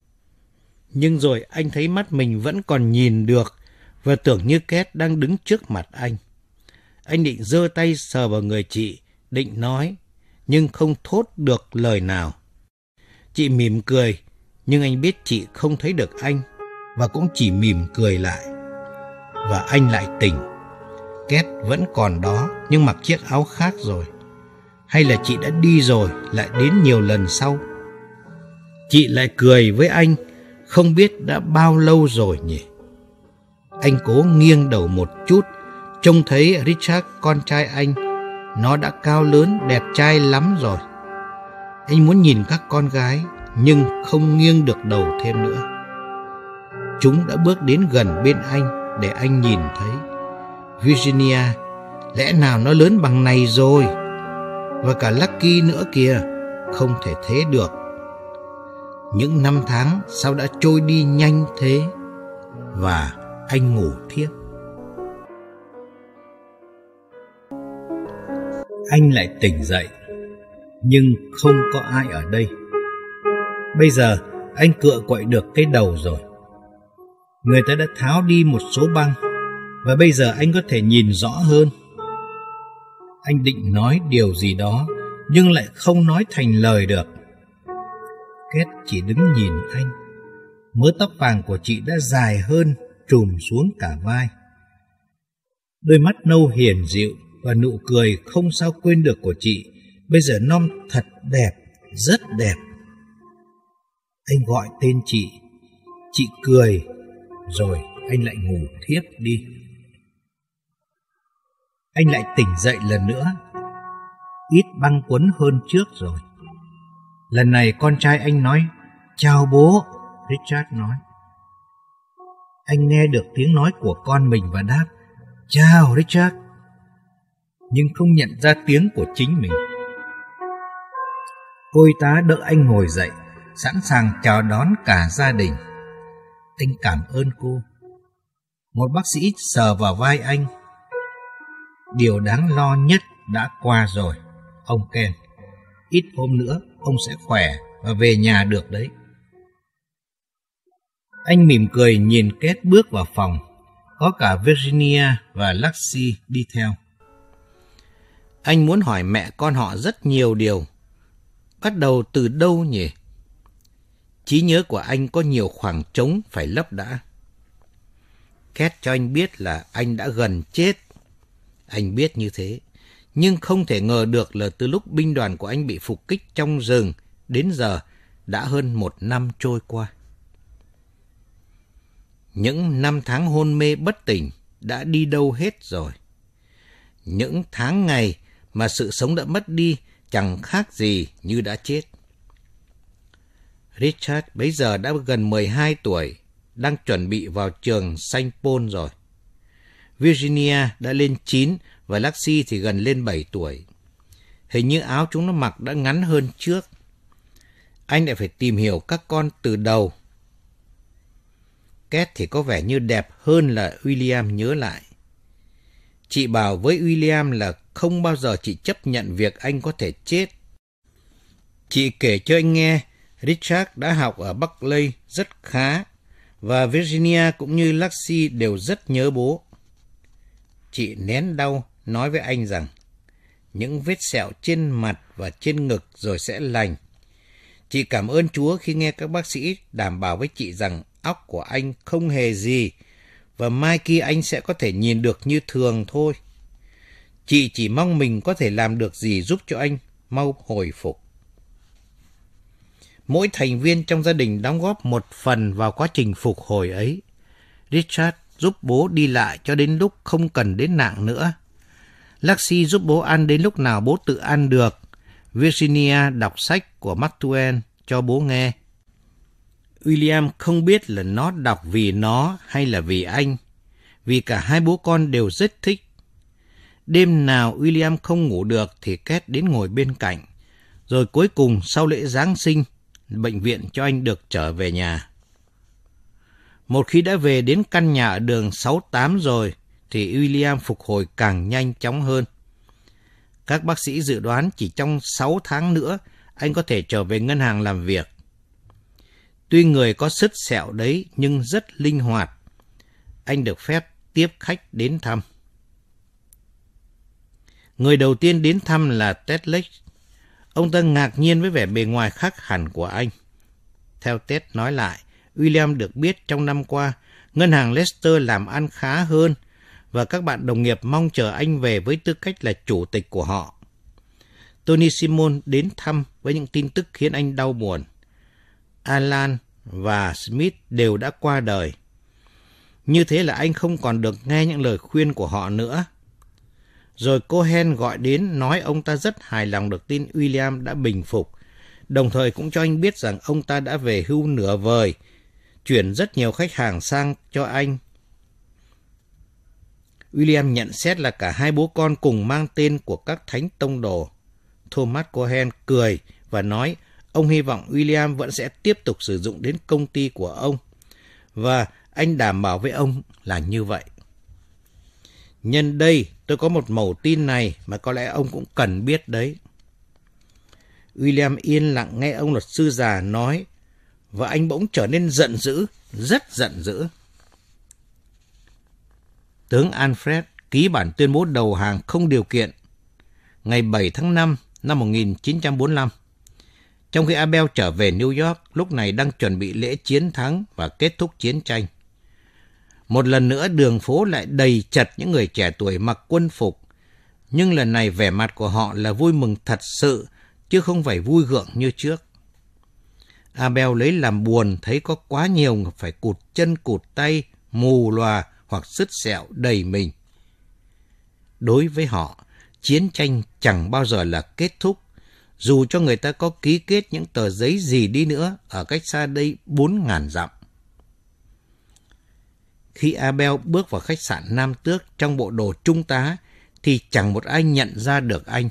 Nhưng rồi anh thấy mắt mình vẫn còn nhìn được, và tưởng như Két đang đứng trước mặt anh. Anh định giơ tay sờ vào người chị, định nói, nhưng không thốt được lời nào. Chị mỉm cười, nhưng anh biết chị không thấy được anh, và cũng chỉ mỉm cười lại. Và anh lại tỉnh. Két vẫn còn đó, nhưng mặc chiếc áo khác rồi. Hay là chị đã đi rồi, lại đến nhiều lần sau? Chị lại cười với anh, không biết đã bao lâu rồi nhỉ? Anh cố nghiêng đầu một chút, trông thấy Richard, con trai anh. Nó đã cao lớn, đẹp trai lắm rồi. Anh muốn nhìn các con gái, nhưng không nghiêng được đầu thêm nữa. Chúng đã bước đến gần bên anh để anh nhìn thấy. Virginia, lẽ nào nó lớn bằng này rồi? Và cả Lucky nữa kìa, không thể thế được. Những năm tháng sao đã trôi đi nhanh thế? Và anh ngủ thiếp. Anh lại tỉnh dậy, nhưng không có ai ở đây. Bây giờ anh cựa quậy được cái đầu rồi. Người ta đã tháo đi một số băng, và bây giờ anh có thể nhìn rõ hơn. Anh định nói điều gì đó, nhưng lại không nói thành lời được. Két chỉ đứng nhìn anh. Mớ tóc vàng của chị đã dài hơn, trùm xuống cả vai. Đôi mắt nâu hiền dịu và nụ cười không sao quên được của chị bây giờ non thật đẹp, rất đẹp. Anh gọi tên chị. Chị cười, rồi anh lại ngủ thiếp đi. Anh lại tỉnh dậy lần nữa, ít băng quấn hơn trước rồi. Lần này con trai anh nói, chào bố, Richard nói. Anh nghe được tiếng nói của con mình và đáp, chào Richard, nhưng không nhận ra tiếng của chính mình. Cô y tá đỡ anh ngồi dậy, sẵn sàng chào đón cả gia đình. Anh cảm ơn cô. Một bác sĩ sờ vào vai anh. Điều đáng lo nhất đã qua rồi, ông Ken. Ít hôm nữa ông sẽ khỏe và về nhà được đấy. Anh mỉm cười nhìn Két bước vào phòng. Có cả Virginia và Lucy đi theo. Anh muốn hỏi mẹ con họ rất nhiều điều. Bắt đầu từ đâu nhỉ? Trí nhớ của anh có nhiều khoảng trống phải lấp đã. Két cho anh biết là anh đã gần chết. Anh biết như thế, nhưng không thể ngờ được là từ lúc binh đoàn của anh bị phục kích trong rừng đến giờ đã hơn một năm trôi qua. Những năm tháng hôn mê bất tỉnh đã đi đâu hết rồi. những tháng ngày mà sự sống đã mất đi chẳng khác gì như đã chết. Richard bấy giờ đã gần mười hai tuổi, đang chuẩn bị vào trường Saint Paul rồi. Virginia đã lên chín và Lexi thì gần lên bảy tuổi. Hình như áo chúng nó mặc đã ngắn hơn trước. Anh lại phải tìm hiểu các con từ đầu. Kate thì có vẻ như đẹp hơn là William nhớ lại. Chị bảo với William là không bao giờ chị chấp nhận việc anh có thể chết. Chị kể cho anh nghe Richard đã học ở Berkeley rất khá và Virginia cũng như Lexi đều rất nhớ bố. Chị nén đau nói với anh rằng những vết sẹo trên mặt và trên ngực rồi sẽ lành. Chị cảm ơn Chúa khi nghe các bác sĩ đảm bảo với chị rằng óc của anh không hề gì và mai kia anh sẽ có thể nhìn được như thường thôi. Chị chỉ mong mình có thể làm được gì giúp cho anh mau hồi phục. Mỗi thành viên trong gia đình đóng góp một phần vào quá trình phục hồi ấy. Richard giúp bố đi lại cho đến lúc không cần đến nạng nữa. Lexi giúp bố ăn đến lúc nào bố tự ăn được. Virginia đọc sách của Mark Twain cho bố nghe. William không biết là nó đọc vì nó hay là vì anh, vì cả hai bố con đều rất thích. Đêm nào William không ngủ được thì Kate đến ngồi bên cạnh. Rồi cuối cùng sau lễ Giáng sinh, bệnh viện cho anh được trở về nhà. Một khi đã về đến căn nhà ở đường sáu tám rồi, thì William phục hồi càng nhanh chóng hơn. Các bác sĩ dự đoán chỉ trong sáu tháng nữa, anh có thể trở về ngân hàng làm việc. Tuy người có sứt sẹo đấy, nhưng rất linh hoạt. Anh được phép tiếp khách đến thăm. Người đầu tiên đến thăm là Ted Lake. Ông ta ngạc nhiên với vẻ bề ngoài khác hẳn của anh. Theo Ted nói lại, William được biết trong năm qua, ngân hàng Leicester làm ăn khá hơn và các bạn đồng nghiệp mong chờ anh về với tư cách là chủ tịch của họ. Tony Simon đến thăm với những tin tức khiến anh đau buồn. Alan và Smith đều đã qua đời. Như thế là anh không còn được nghe những lời khuyên của họ nữa. Rồi Cohen gọi đến nói ông ta rất hài lòng được tin William đã bình phục, đồng thời cũng cho anh biết rằng ông ta đã về hưu nửa vời, chuyển rất nhiều khách hàng sang cho anh. William nhận xét là cả hai bố con cùng mang tên của các thánh tông đồ. Thomas Cohen cười và nói ông hy vọng William vẫn sẽ tiếp tục sử dụng đến công ty của ông, và anh đảm bảo với ông là như vậy. Nhân đây, tôi có một mẩu tin này mà có lẽ ông cũng cần biết đấy. William yên lặng nghe ông luật sư già nói, và anh bỗng trở nên giận dữ, rất giận dữ. Tướng Alfred ký bản tuyên bố đầu hàng không điều kiện ngày bảy tháng năm năm một nghìn chín trăm bốn mươi lăm. Trong khi Abel trở về New York, lúc này đang chuẩn bị lễ chiến thắng và kết thúc chiến tranh. Một lần nữa đường phố lại đầy chật những người trẻ tuổi mặc quân phục, nhưng lần này vẻ mặt của họ là vui mừng thật sự, chứ không phải vui gượng như trước. Abel lấy làm buồn thấy có quá nhiều người phải cụt chân cụt tay, mù lòa hoặc sứt sẹo đầy mình. Đối với họ, chiến tranh chẳng bao giờ là kết thúc, dù cho người ta có ký kết những tờ giấy gì đi nữa ở cách xa đây bốn ngàn dặm. Khi Abel bước vào khách sạn Nam Tước trong bộ đồ trung tá, thì chẳng một ai nhận ra được anh.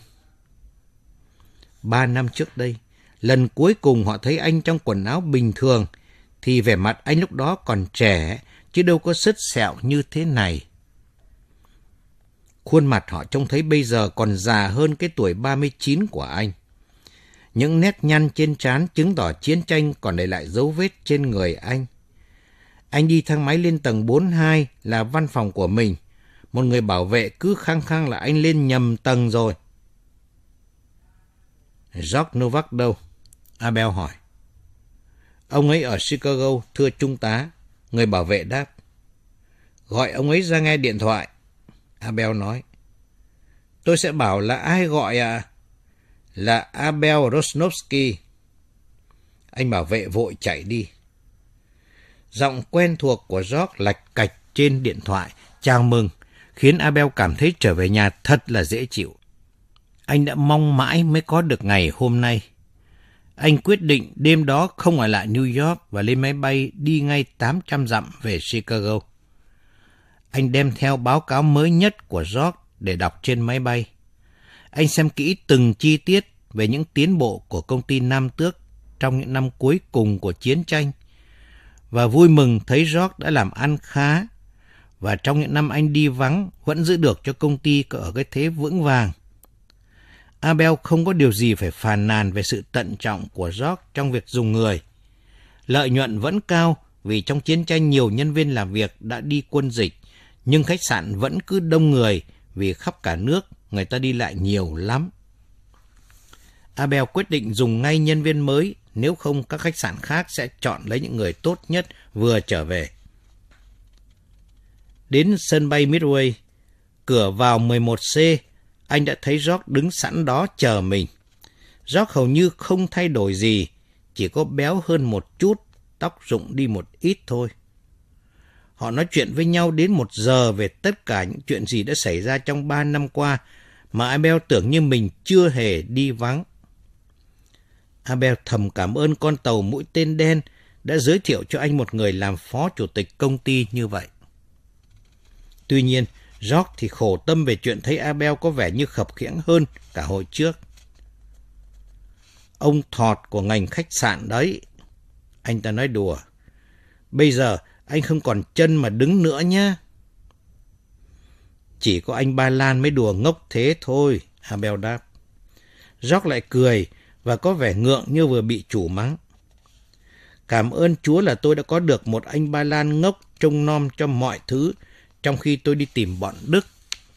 Ba năm trước đây, lần cuối cùng họ thấy anh trong quần áo bình thường, thì vẻ mặt anh lúc đó còn trẻ, chứ đâu có sứt sẹo như thế này. Khuôn mặt họ trông thấy bây giờ còn già hơn cái tuổi ba mươi chín của anh. Những nét nhăn trên trán chứng tỏ chiến tranh còn để lại dấu vết trên người anh. Anh đi thang máy lên tầng bốn mươi hai là văn phòng của mình. Một người bảo vệ cứ khăng khăng là anh lên nhầm tầng rồi. George Novak đâu? Abel hỏi. Ông ấy ở Chicago, thưa trung tá. Người bảo vệ đáp. Gọi ông ấy ra nghe điện thoại. Abel nói. Tôi sẽ bảo là ai gọi ạ? À? Là Abel Rosnovsky. Anh bảo vệ vội chạy đi. Giọng quen thuộc của George lạch cạch trên điện thoại. Chào mừng. khiến Abel cảm thấy trở về nhà thật là dễ chịu. Anh đã mong mãi mới có được ngày hôm nay. Anh quyết định đêm đó không ở lại New York và lên máy bay đi ngay tám trăm dặm về Chicago. Anh đem theo báo cáo mới nhất của George để đọc trên máy bay. Anh xem kỹ từng chi tiết về những tiến bộ của công ty Nam Tước trong những năm cuối cùng của chiến tranh và vui mừng thấy George đã làm ăn khá và trong những năm anh đi vắng vẫn giữ được cho công ty ở cái thế vững vàng. Abel không có điều gì phải phàn nàn về sự tận trọng của George trong việc dùng người. Lợi nhuận vẫn cao vì trong chiến tranh nhiều nhân viên làm việc đã đi quân dịch, nhưng khách sạn vẫn cứ đông người vì khắp cả nước người ta đi lại nhiều lắm. Abel quyết định dùng ngay nhân viên mới, nếu không các khách sạn khác sẽ chọn lấy những người tốt nhất vừa trở về. Đến sân bay Midway, cửa vào mười một C, anh đã thấy George đứng sẵn đó chờ mình. George hầu như không thay đổi gì, chỉ có béo hơn một chút, tóc rụng đi một ít thôi. Họ nói chuyện với nhau đến một giờ về tất cả những chuyện gì đã xảy ra trong ba năm qua mà Abel tưởng như mình chưa hề đi vắng. Abel thầm cảm ơn con tàu mũi tên đen đã giới thiệu cho anh một người làm phó chủ tịch công ty như vậy. Tuy nhiên, George thì khổ tâm về chuyện thấy Abel có vẻ như khập khiễng hơn cả hồi trước. Ông thọt của ngành khách sạn đấy, anh ta nói đùa. Bây giờ anh không còn chân mà đứng nữa nhá. Chỉ có anh Ba Lan mới đùa ngốc thế thôi, Abel đáp. George lại cười và có vẻ ngượng như vừa bị chủ mắng. Cảm ơn Chúa là tôi đã có được một anh Ba Lan ngốc trông nom cho mọi thứ trong khi tôi đi tìm bọn Đức.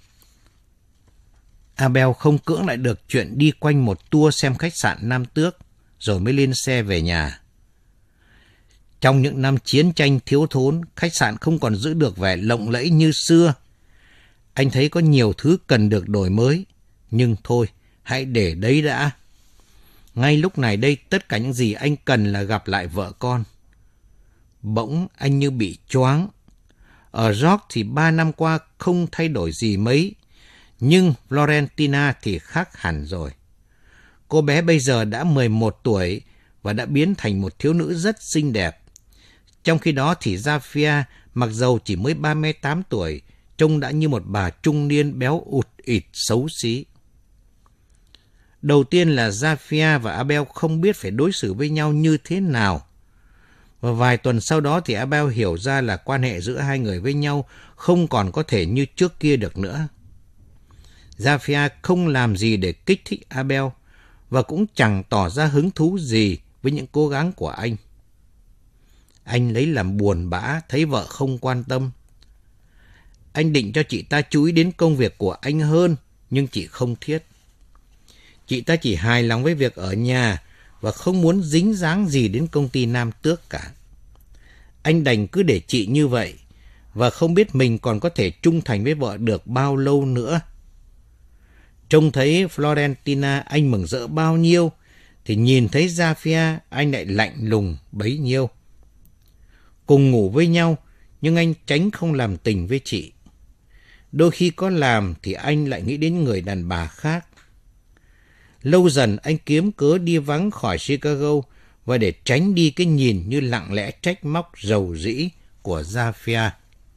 Abel không cưỡng lại được chuyện đi quanh một tour xem khách sạn Nam Tước rồi mới lên xe về nhà. Trong những năm chiến tranh thiếu thốn, khách sạn không còn giữ được vẻ lộng lẫy như xưa. Anh thấy có nhiều thứ cần được đổi mới, nhưng thôi, hãy để đấy đã. Ngay lúc này đây, tất cả những gì anh cần là gặp lại vợ con. Bỗng anh như bị choáng. Ở George thì ba năm qua không thay đổi gì mấy, nhưng Florentina thì khác hẳn rồi. Cô bé bây giờ đã mười một tuổi và đã biến thành một thiếu nữ rất xinh đẹp. Trong khi đó thì Zafia, mặc dầu chỉ mới ba mươi tám tuổi, trông đã như một bà trung niên béo ụt ịt xấu xí. Đầu tiên là Zafia và Abel không biết phải đối xử với nhau như thế nào. Và vài tuần sau đó thì Abel hiểu ra là quan hệ giữa hai người với nhau không còn có thể như trước kia được nữa. Zafia không làm gì để kích thích Abel và cũng chẳng tỏ ra hứng thú gì với những cố gắng của anh. Anh lấy làm buồn bã thấy vợ không quan tâm. Anh định cho chị ta chú ý đến công việc của anh hơn, nhưng chị không thiết. Chị ta chỉ hài lòng với việc ở nhà và không muốn dính dáng gì đến công ty Nam Tước cả. Anh đành cứ để chị như vậy và không biết mình còn có thể trung thành với vợ được bao lâu nữa. Trông thấy Florentina anh mừng rỡ bao nhiêu, thì nhìn thấy Zafia anh lại lạnh lùng bấy nhiêu. Cùng ngủ với nhau, nhưng anh tránh không làm tình với chị. Đôi khi có làm thì anh lại nghĩ đến người đàn bà khác. Lâu dần anh kiếm cớ đi vắng khỏi Chicago và để tránh đi cái nhìn như lặng lẽ trách móc rầu rĩ của Zafia.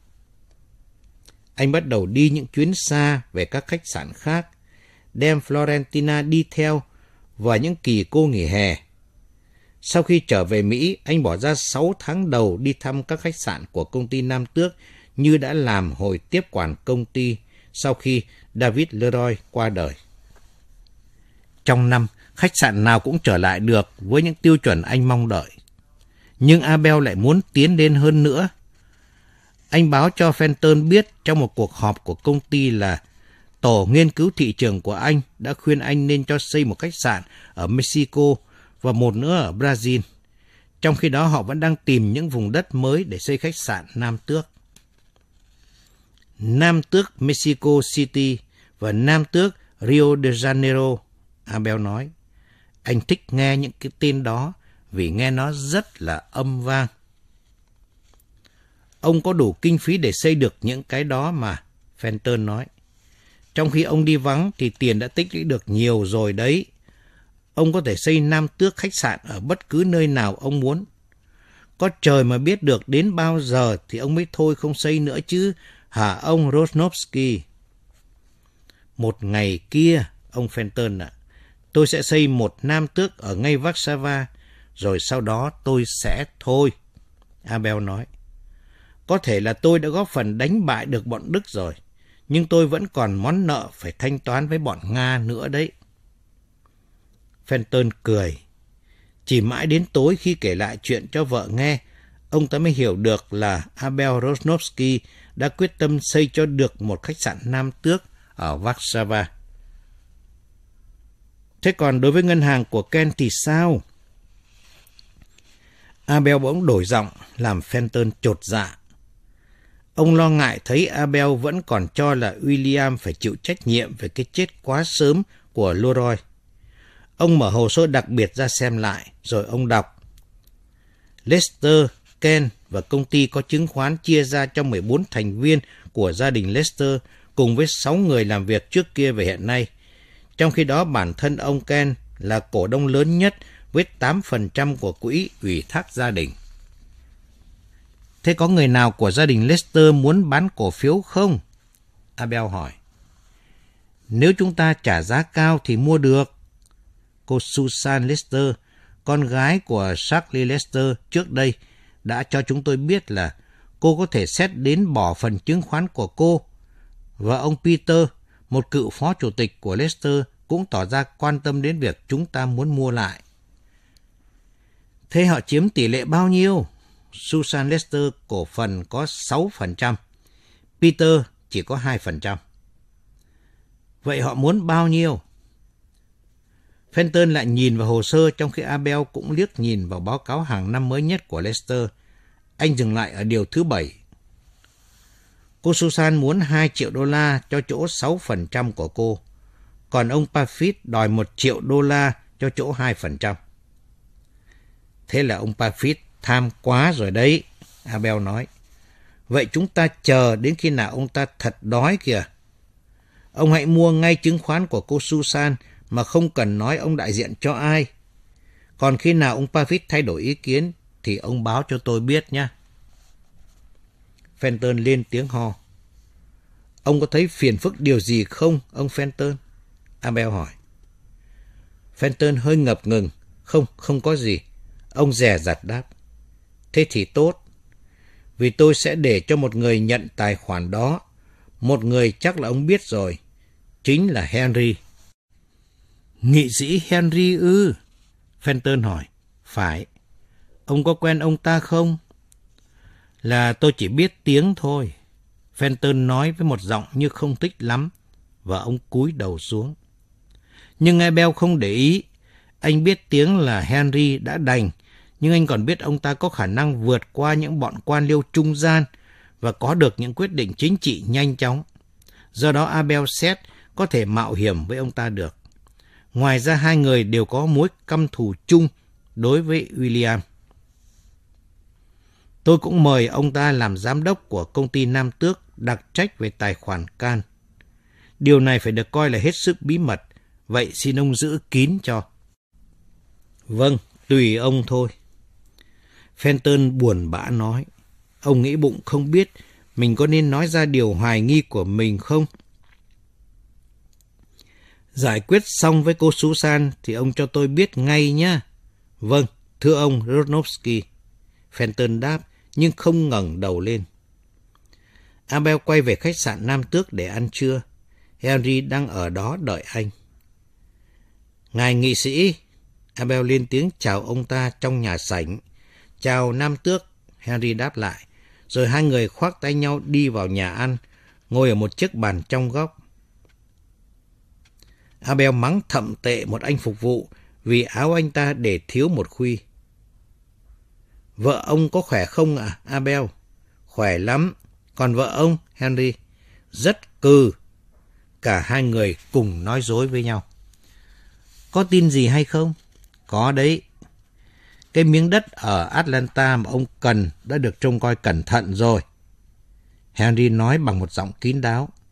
Anh bắt đầu đi những chuyến xa về các khách sạn khác, đem Florentina đi theo vào những kỳ cô nghỉ hè. Sau khi trở về Mỹ, anh bỏ ra sáu tháng đầu đi thăm các khách sạn của công ty Nam Tước như đã làm hồi tiếp quản công ty sau khi David Leroy qua đời. Trong năm, khách sạn nào cũng trở lại được với những tiêu chuẩn anh mong đợi. Nhưng Abel lại muốn tiến lên hơn nữa. Anh báo cho Fenton biết trong một cuộc họp của công ty là tổ nghiên cứu thị trường của anh đã khuyên anh nên cho xây một khách sạn ở Mexico và một nữa ở Brazil. Trong khi đó họ vẫn đang tìm những vùng đất mới để xây khách sạn Nam Tước. Nam Tước Mexico City và Nam Tước Rio de Janeiro, Abel nói. Anh thích nghe những cái tên đó vì nghe nó rất là âm vang. Ông có đủ kinh phí để xây được những cái đó mà, Fenton nói. Trong khi ông đi vắng thì tiền đã tích lũy được nhiều rồi đấy. Ông có thể xây Nam Tước khách sạn ở bất cứ nơi nào ông muốn. Có trời mà biết được đến bao giờ thì ông mới thôi không xây nữa chứ, hả ông Rosnovsky? Một ngày kia, ông Fenton ạ, à, tôi sẽ xây một Nam Tước ở ngay Warsaw, rồi sau đó tôi sẽ thôi. Abel nói. Có thể là tôi đã góp phần đánh bại được bọn Đức rồi, nhưng tôi vẫn còn món nợ phải thanh toán với bọn Nga nữa đấy. Fenton cười. Chỉ mãi đến tối khi kể lại chuyện cho vợ nghe, ông ta mới hiểu được là Abel Rosnovsky đã quyết tâm xây cho được một khách sạn Nam Tước ở Warsaw. Thế còn đối với ngân hàng của Ken thì sao? Abel bỗng đổi giọng làm Fenton chột dạ. Ông lo ngại thấy Abel vẫn còn cho là William phải chịu trách nhiệm về cái chết quá sớm của Leroy. Ông mở hồ sơ đặc biệt ra xem lại, rồi ông đọc. Lester, Ken và công ty có chứng khoán chia ra cho mười bốn thành viên của gia đình Lester cùng với sáu người làm việc trước kia và hiện nay. Trong khi đó bản thân ông Ken là cổ đông lớn nhất với tám phần trăm của quỹ ủy thác gia đình. Thế có người nào của gia đình Lester muốn bán cổ phiếu không? Abel hỏi. Nếu chúng ta trả giá cao thì mua được. Cô Susan Lester, con gái của Charlie Lester trước đây, đã cho chúng tôi biết là cô có thể xét đến bỏ phần chứng khoán của cô. Và ông Peter, một cựu phó chủ tịch của Lester, cũng tỏ ra quan tâm đến việc chúng ta muốn mua lại. Thế họ chiếm tỷ lệ bao nhiêu? Susan Lester cổ phần có sáu phần trăm, Peter chỉ có hai phần trăm. Vậy họ muốn bao nhiêu? Fenton lại nhìn vào hồ sơ trong khi Abel cũng liếc nhìn vào báo cáo hàng năm mới nhất của Lester. Anh dừng lại ở điều thứ bảy. Cô Susan muốn hai triệu đô la cho chỗ sáu phần trăm của cô, còn ông Parfit đòi một triệu đô la cho chỗ hai phần trăm. Thế là ông Parfit tham quá rồi đấy, Abel nói. Vậy chúng ta chờ đến khi nào ông ta thật đói kìa. Ông hãy mua ngay chứng khoán của cô Susan mà không cần nói ông đại diện cho ai. Còn khi nào ông Parfit thay đổi ý kiến thì ông báo cho tôi biết nhé. Fenton lên tiếng ho. Ông có thấy phiền phức điều gì không, ông Fenton? Abel hỏi. Fenton hơi ngập ngừng. Không, không có gì. Ông dè dặt đáp. Thế thì tốt. Vì tôi sẽ để cho một người nhận tài khoản đó. Một người chắc là ông biết rồi. Chính là Henry. Nghị sĩ Henry ư? Fenton hỏi. Phải. Ông có quen ông ta không? Là tôi chỉ biết tiếng thôi. Fenton nói với một giọng như không thích lắm, và ông cúi đầu xuống. Nhưng Abel không để ý. Anh biết tiếng là Henry đã đành, nhưng anh còn biết ông ta có khả năng vượt qua những bọn quan liêu trung gian và có được những quyết định chính trị nhanh chóng. Do đó Abel xét có thể mạo hiểm với ông ta được. Ngoài ra hai người đều có mối căm thù chung đối với William. Tôi cũng mời ông ta làm giám đốc của công ty Nam Tước đặc trách về tài khoản Can. Điều này phải được coi là hết sức bí mật, vậy xin ông giữ kín cho. Vâng, tùy ông thôi. Fenton buồn bã nói. Ông nghĩ bụng không biết mình có nên nói ra điều hoài nghi của mình không? Giải quyết xong với cô Susan thì ông cho tôi biết ngay nhé. Vâng, thưa ông Rosnovsky. Fenton đáp nhưng không ngẩng đầu lên. Abel quay về khách sạn Nam Tước để ăn trưa. Henry đang ở đó đợi anh. Ngài nghị sĩ, Abel lên tiếng chào ông ta trong nhà sảnh. Chào Nam Tước, Henry đáp lại. Rồi hai người khoác tay nhau đi vào nhà ăn, ngồi ở một chiếc bàn trong góc. Abel mắng thậm tệ một anh phục vụ vì áo anh ta để thiếu một khuy. Vợ ông có khỏe không ạ, à, Abel? Khỏe lắm. Còn vợ ông, Henry? Rất cừ. Cả hai người cùng nói dối với nhau. Có tin gì hay không? Có đấy. Cái miếng đất ở Atlanta mà ông cần đã được trông coi cẩn thận rồi. Henry nói bằng một giọng kín đáo.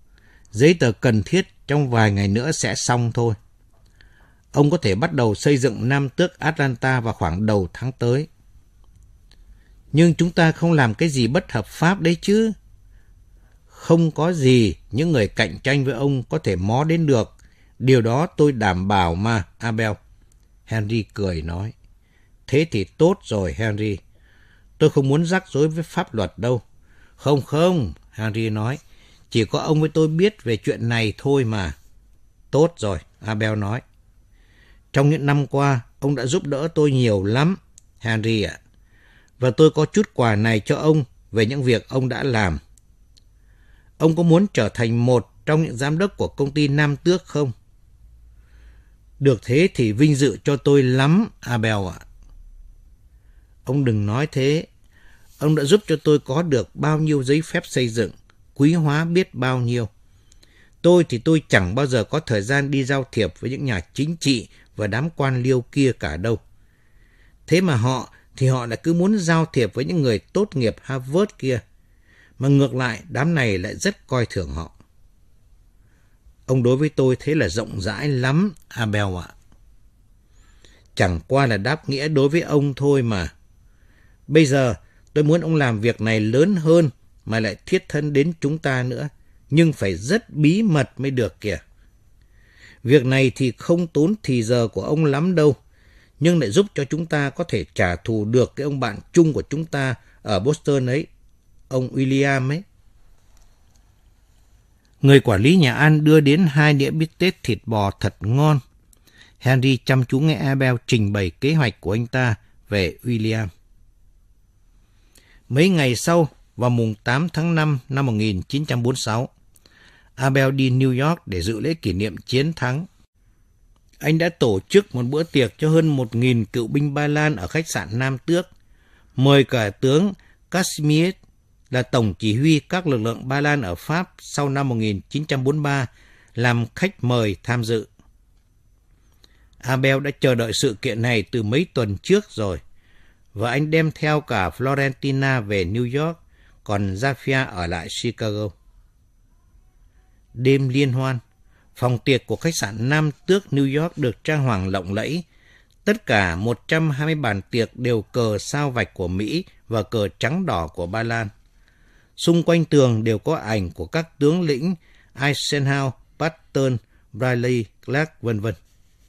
Giấy tờ cần thiết trong vài ngày nữa sẽ xong thôi. Ông có thể bắt đầu xây dựng Nam Tước Atlanta vào khoảng đầu tháng tới. Nhưng chúng ta không làm cái gì bất hợp pháp đấy chứ. Không có gì những người cạnh tranh với ông có thể mó đến được. Điều đó tôi đảm bảo mà, Abel. Henry cười nói. Thế thì tốt rồi, Henry. Tôi không muốn rắc rối với pháp luật đâu. Không không, Henry nói. Chỉ có ông với tôi biết về chuyện này thôi mà. Tốt rồi, Abel nói. Trong những năm qua, ông đã giúp đỡ tôi nhiều lắm, Henry ạ. Và tôi có chút quà này cho ông về những việc ông đã làm. Ông có muốn trở thành một trong những giám đốc của công ty Nam Tước không? Được thế thì vinh dự cho tôi lắm, Abel ạ. Ông đừng nói thế. Ông đã giúp cho tôi có được bao nhiêu giấy phép xây dựng, quý hóa biết bao nhiêu. Tôi thì tôi chẳng bao giờ có thời gian đi giao thiệp với những nhà chính trị và đám quan liêu kia cả đâu. Thế mà họ thì họ lại cứ muốn giao thiệp với những người tốt nghiệp Harvard kia. Mà ngược lại, đám này lại rất coi thường họ. Ông đối với tôi thế là rộng rãi lắm, Abel ạ. Chẳng qua là đáp nghĩa đối với ông thôi mà. Bây giờ, tôi muốn ông làm việc này lớn hơn mà lại thiết thân đến chúng ta nữa. Nhưng phải rất bí mật mới được kìa. Việc này thì không tốn thì giờ của ông lắm đâu. Nhưng lại giúp cho chúng ta có thể trả thù được cái ông bạn chung của chúng ta ở Boston ấy, ông William ấy. Người quản lý nhà ăn đưa đến hai đĩa bít tết thịt bò thật ngon. Henry chăm chú nghe Abel trình bày kế hoạch của anh ta về William. Mấy ngày sau, vào mùng tám tháng năm năm một nghìn chín trăm bốn mươi sáu, Abel đi New York để dự lễ kỷ niệm chiến thắng. Anh đã tổ chức một bữa tiệc cho hơn một nghìn cựu binh Ba Lan ở khách sạn Nam Tước, mời cả tướng Casimir là tổng chỉ huy các lực lượng Ba Lan ở Pháp sau năm một nghìn chín trăm bốn mươi ba làm khách mời tham dự. Abel đã chờ đợi sự kiện này từ mấy tuần trước rồi, và anh đem theo cả Florentina về New York, còn Zafia ở lại Chicago. Đêm liên hoan, phòng tiệc của khách sạn Nam Tước New York được trang hoàng lộng lẫy. Tất cả một trăm hai mươi bàn tiệc đều cờ sao vạch của Mỹ và cờ trắng đỏ của Ba Lan. Xung quanh tường đều có ảnh của các tướng lĩnh Eisenhower, Patton, Bradley, Clark, vân vân.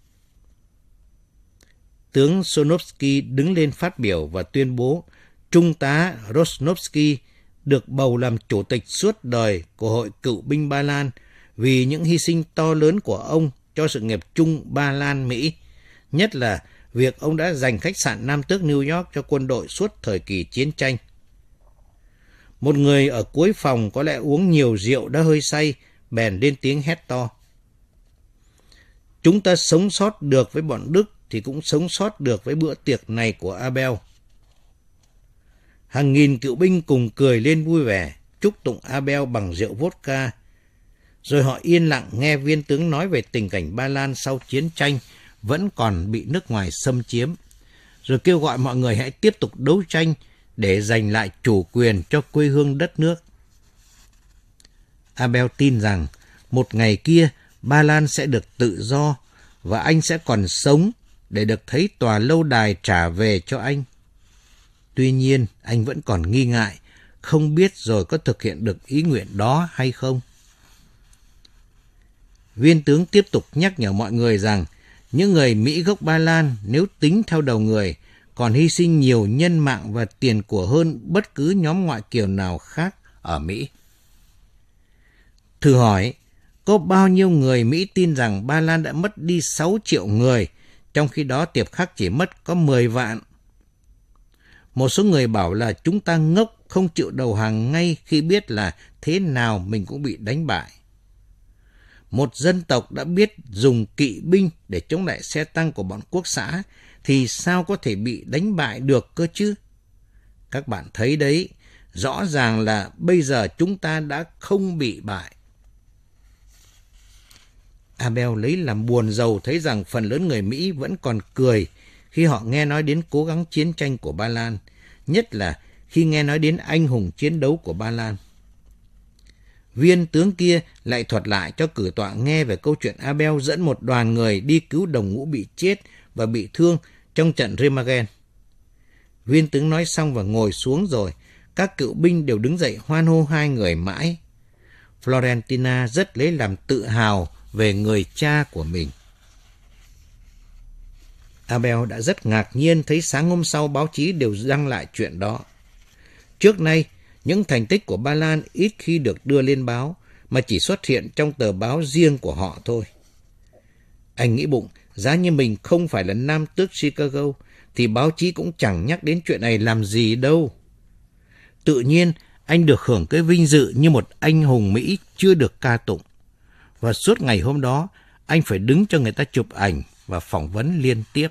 Tướng Sonovsky đứng lên phát biểu và tuyên bố Trung tá Rosnovsky được bầu làm chủ tịch suốt đời của Hội Cựu binh Ba Lan vì những hy sinh to lớn của ông cho sự nghiệp chung Ba Lan-Mỹ, nhất là việc ông đã dành khách sạn Nam Tước New York cho quân đội suốt thời kỳ chiến tranh. Một người ở cuối phòng có lẽ uống nhiều rượu đã hơi say, bèn lên tiếng hét to. Chúng ta sống sót được với bọn Đức thì cũng sống sót được với bữa tiệc này của Abel. Hàng nghìn cựu binh cùng cười lên vui vẻ, chúc tụng Abel bằng rượu vodka. Rồi họ yên lặng nghe viên tướng nói về tình cảnh Ba Lan sau chiến tranh vẫn còn bị nước ngoài xâm chiếm, rồi kêu gọi mọi người hãy tiếp tục đấu tranh để giành lại chủ quyền cho quê hương đất nước. Abel tin rằng một ngày kia Ba Lan sẽ được tự do và anh sẽ còn sống để được thấy tòa lâu đài trả về cho anh. Tuy nhiên, anh vẫn còn nghi ngại, không biết rồi có thực hiện được ý nguyện đó hay không. Viên tướng tiếp tục nhắc nhở mọi người rằng những người Mỹ gốc Ba Lan nếu tính theo đầu người còn hy sinh nhiều nhân mạng và tiền của hơn bất cứ nhóm ngoại kiều nào khác ở Mỹ. Thử hỏi, có bao nhiêu người Mỹ tin rằng Ba Lan đã mất đi sáu triệu người, trong khi đó Tiệp Khắc chỉ mất có mười vạn? Một số người bảo là chúng ta ngốc không chịu đầu hàng ngay khi biết là thế nào mình cũng bị đánh bại. Một dân tộc đã biết dùng kỵ binh để chống lại xe tăng của bọn quốc xã thì sao có thể bị đánh bại được cơ chứ? Các bạn thấy đấy, rõ ràng là bây giờ chúng ta đã không bị bại. Abel lấy làm buồn rầu thấy rằng phần lớn người Mỹ vẫn còn cười khi họ nghe nói đến cố gắng chiến tranh của Ba Lan, nhất là khi nghe nói đến anh hùng chiến đấu của Ba Lan. viên tướng kia lại thuật lại cho cử tọa nghe về câu chuyện Abel dẫn một đoàn người đi cứu đồng ngũ bị chết và bị thương trong trận Remagen. Viên tướng nói xong và ngồi xuống rồi, các cựu binh đều đứng dậy hoan hô hai người mãi. Florentina rất lấy làm tự hào về người cha của mình. Abel đã rất ngạc nhiên thấy sáng hôm sau báo chí đều đăng lại chuyện đó. Trước nay, những thành tích của Ba Lan ít khi được đưa lên báo, mà chỉ xuất hiện trong tờ báo riêng của họ thôi. Anh nghĩ bụng, giá như mình không phải là nam tước Chicago, thì báo chí cũng chẳng nhắc đến chuyện này làm gì đâu. Tự nhiên, anh được hưởng cái vinh dự như một anh hùng Mỹ chưa được ca tụng. Và suốt ngày hôm đó, anh phải đứng cho người ta chụp ảnh và phỏng vấn liên tiếp.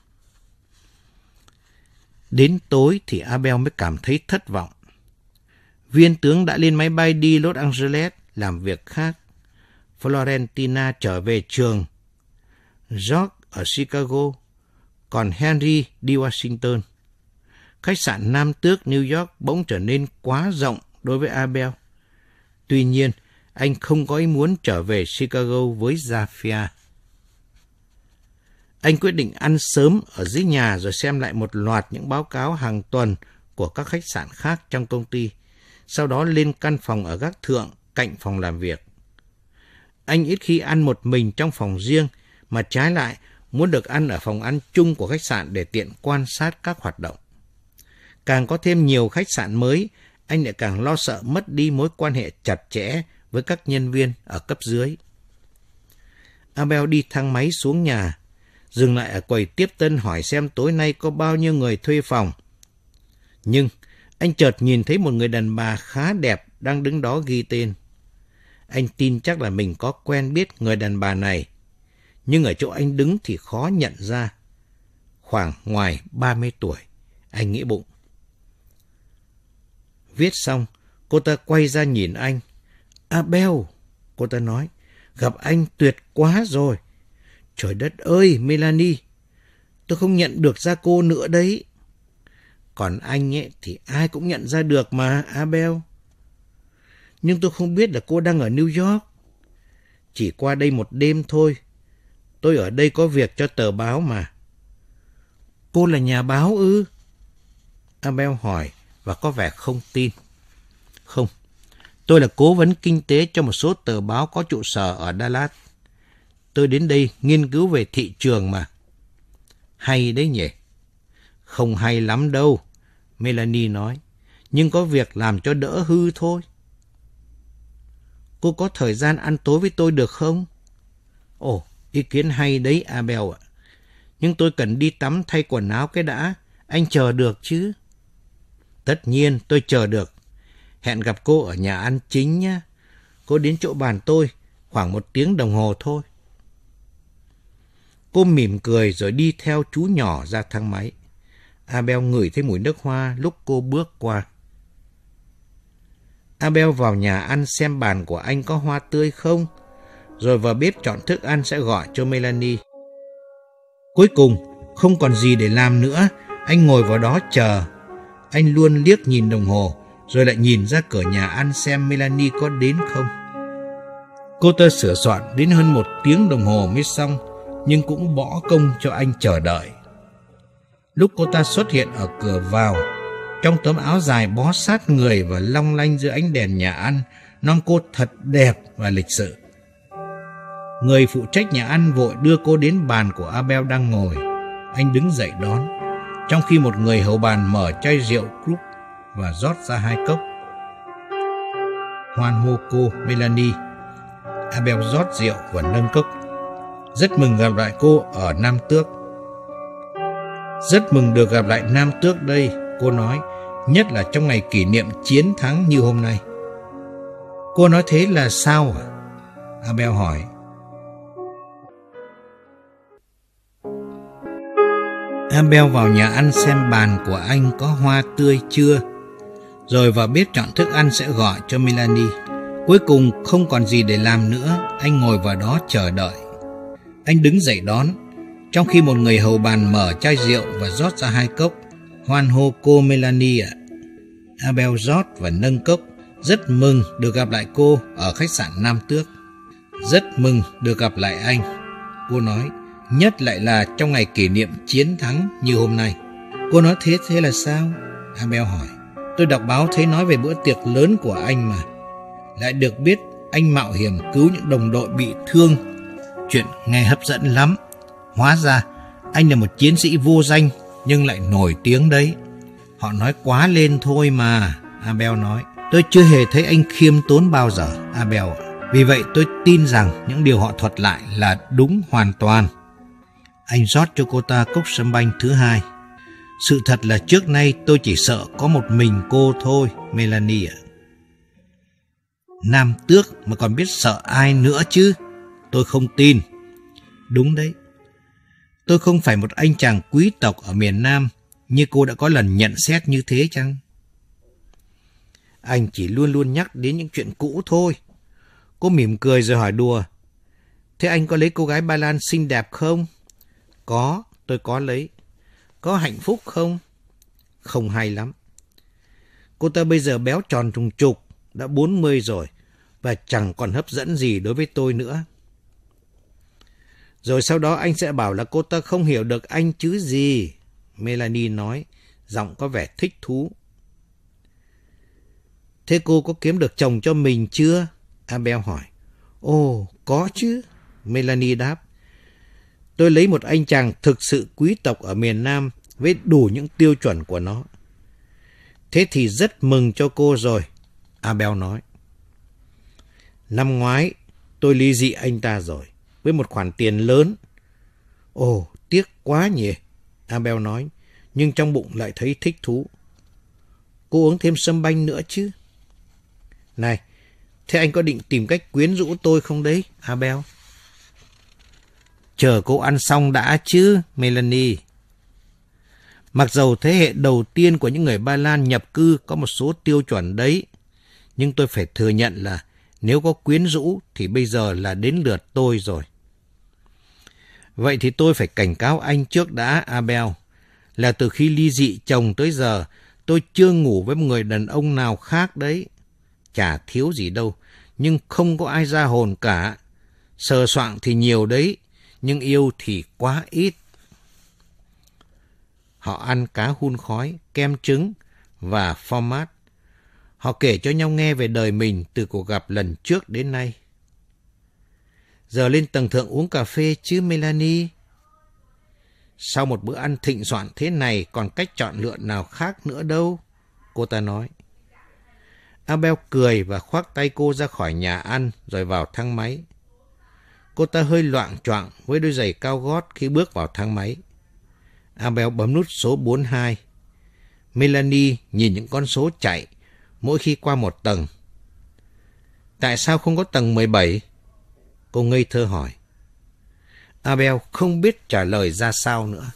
Đến tối thì Abel mới cảm thấy thất vọng. Viên tướng đã lên máy bay đi Los Angeles làm việc khác. Florentina trở về trường. George ở Chicago, còn Henry đi Washington. Khách sạn Nam Tước New York bỗng trở nên quá rộng đối với Abel. Tuy nhiên, anh không có ý muốn trở về Chicago với Zafia. Anh quyết định ăn sớm ở dưới nhà rồi xem lại một loạt những báo cáo hàng tuần của các khách sạn khác trong công ty. Sau đó lên căn phòng ở gác thượng cạnh phòng làm việc. Anh ít khi ăn một mình trong phòng riêng, mà trái lại muốn được ăn ở phòng ăn chung của khách sạn để tiện quan sát các hoạt động. Càng có thêm nhiều khách sạn mới, anh lại càng lo sợ mất đi mối quan hệ chặt chẽ với các nhân viên ở cấp dưới. Abel đi thang máy xuống nhà, dừng lại ở quầy tiếp tân hỏi xem tối nay có bao nhiêu người thuê phòng. Nhưng anh chợt nhìn thấy một người đàn bà khá đẹp đang đứng đó ghi tên. Anh tin chắc là mình có quen biết người đàn bà này, nhưng ở chỗ anh đứng thì khó nhận ra. Khoảng ngoài ba mươi tuổi, anh nghĩ bụng. Viết xong, cô ta quay ra nhìn anh. Abel, cô ta nói, gặp anh tuyệt quá rồi. Trời đất ơi, Melanie, tôi không nhận được ra cô nữa đấy. Còn anh ấy thì ai cũng nhận ra được mà, Abel. Nhưng tôi không biết là cô đang ở New York. Chỉ qua đây một đêm thôi. Tôi ở đây có việc cho tờ báo mà. Cô là nhà báo ư? Abel hỏi và có vẻ không tin. Không, tôi là cố vấn kinh tế cho một số tờ báo có trụ sở ở Dallas. Tôi đến đây nghiên cứu về thị trường mà. Hay đấy nhỉ? Không hay lắm đâu, Melanie nói. Nhưng có việc làm cho đỡ hư thôi. Cô có thời gian ăn tối với tôi được không? Ồ, ý kiến hay đấy, Abel ạ. Nhưng tôi cần đi tắm thay quần áo cái đã. Anh chờ được chứ? Tất nhiên tôi chờ được. Hẹn gặp cô ở nhà ăn chính nhé. Cô đến chỗ bàn tôi khoảng một tiếng đồng hồ thôi. Cô mỉm cười rồi đi theo chú nhỏ ra thang máy. Abel ngửi thấy mùi nước hoa lúc cô bước qua. Abel vào nhà ăn xem bàn của anh có hoa tươi không, rồi vào bếp chọn thức ăn sẽ gọi cho Melanie. Cuối cùng, không còn gì để làm nữa, anh ngồi vào đó chờ. Anh luôn liếc nhìn đồng hồ, rồi lại nhìn ra cửa nhà ăn xem Melanie có đến không. Cô ta sửa soạn đến hơn một tiếng đồng hồ mới xong, nhưng cũng bỏ công cho anh chờ đợi. Lúc cô ta xuất hiện ở cửa vào, trong tấm áo dài bó sát người và long lanh dưới ánh đèn nhà ăn, non cô thật đẹp và lịch sự. Người phụ trách nhà ăn vội đưa cô đến bàn của Abel đang ngồi. Anh đứng dậy đón, trong khi một người hầu bàn mở chai rượu Krug và rót ra hai cốc. Hoan hô cô, Melanie. Abel rót rượu và nâng cốc. Rất mừng gặp lại cô ở Nam Tước. Rất mừng được gặp lại Nam Tước đây, cô nói, nhất là trong ngày kỷ niệm chiến thắng như hôm nay. Cô nói thế là sao à? Abel hỏi. Abel vào nhà ăn xem bàn của anh có hoa tươi chưa, rồi vào bếp chọn thức ăn sẽ gọi cho Melanie. Cuối cùng không còn gì để làm nữa, anh ngồi vào đó chờ đợi. Anh đứng dậy đón, trong khi một người hầu bàn mở chai rượu và rót ra hai cốc. Hoan hô cô Melanie ạ. Abel rót và nâng cốc, Rất mừng được gặp lại cô ở khách sạn Nam Tước. Rất mừng được gặp lại anh, cô nói, nhất lại là trong ngày kỷ niệm chiến thắng như hôm nay. Cô nói thế thế là sao? Abel hỏi. Tôi đọc báo thấy nói về bữa tiệc lớn của anh mà. Lại được biết anh mạo hiểm cứu những đồng đội bị thương. Chuyện nghe hấp dẫn lắm. Hóa ra anh là một chiến sĩ vô danh nhưng lại nổi tiếng đấy. Họ nói quá lên thôi mà, Abel nói. Tôi chưa hề thấy anh khiêm tốn bao giờ, Abel ạ. Vì vậy tôi tin rằng những điều họ thuật lại là đúng hoàn toàn. Anh rót cho cô ta cốc sâm banh thứ hai. Sự thật là trước nay tôi chỉ sợ có một mình cô thôi, Melanie ạ. Nam Tước mà còn biết sợ ai nữa chứ? Tôi không tin. Đúng đấy. Tôi không phải một anh chàng quý tộc ở miền Nam như cô đã có lần nhận xét như thế chăng? Anh chỉ luôn luôn nhắc đến những chuyện cũ thôi. Cô mỉm cười rồi hỏi đùa. Thế anh có lấy cô gái Ba Lan xinh đẹp không? Có, tôi có lấy. Có hạnh phúc không? Không hay lắm. Cô ta bây giờ béo tròn trùng trục, đã bốn mươi rồi, và chẳng còn hấp dẫn gì đối với tôi nữa. Rồi sau đó anh sẽ bảo là cô ta không hiểu được anh chứ gì, Melanie nói, giọng có vẻ thích thú. Thế cô có kiếm được chồng cho mình chưa? Abel hỏi. Ồ, có chứ, Melanie đáp. Tôi lấy một anh chàng thực sự quý tộc ở miền Nam với đủ những tiêu chuẩn của nó. Thế thì rất mừng cho cô rồi, Abel nói. Năm ngoái, tôi ly dị anh ta rồi, với một khoản tiền lớn. Ồ, tiếc quá nhỉ, Abel nói, nhưng trong bụng lại thấy thích thú. Cô uống thêm sâm banh nữa chứ? Này, thế anh có định tìm cách quyến rũ tôi không đấy, Abel? Chờ cô ăn xong đã chứ, Melanie. Mặc dầu thế hệ đầu tiên của những người Ba Lan nhập cư có một số tiêu chuẩn đấy, nhưng tôi phải thừa nhận là nếu có quyến rũ thì bây giờ là đến lượt tôi rồi. Vậy thì tôi phải cảnh cáo anh trước đã, Abel, là từ khi ly dị chồng tới giờ, tôi chưa ngủ với một người đàn ông nào khác đấy. Chả thiếu gì đâu, nhưng không có ai ra hồn cả. Sờ soạng thì nhiều đấy, nhưng yêu thì quá ít. Họ ăn cá hun khói, kem trứng và phô mát. Họ kể cho nhau nghe về đời mình từ cuộc gặp lần trước đến nay. Giờ lên tầng thượng uống cà phê chứ, Melanie? Sau một bữa ăn thịnh soạn thế này còn cách chọn lựa nào khác nữa đâu, cô ta nói. Abel cười và khoác tay cô ra khỏi nhà ăn rồi vào thang máy. Cô ta hơi loạng choạng với đôi giày cao gót khi bước vào thang máy. Abel bấm nút số bốn mươi hai. Melanie nhìn những con số chạy mỗi khi qua một tầng. Tại sao không có tầng mười bảy? Cô ngây thơ hỏi. Abel không biết trả lời ra sao nữa.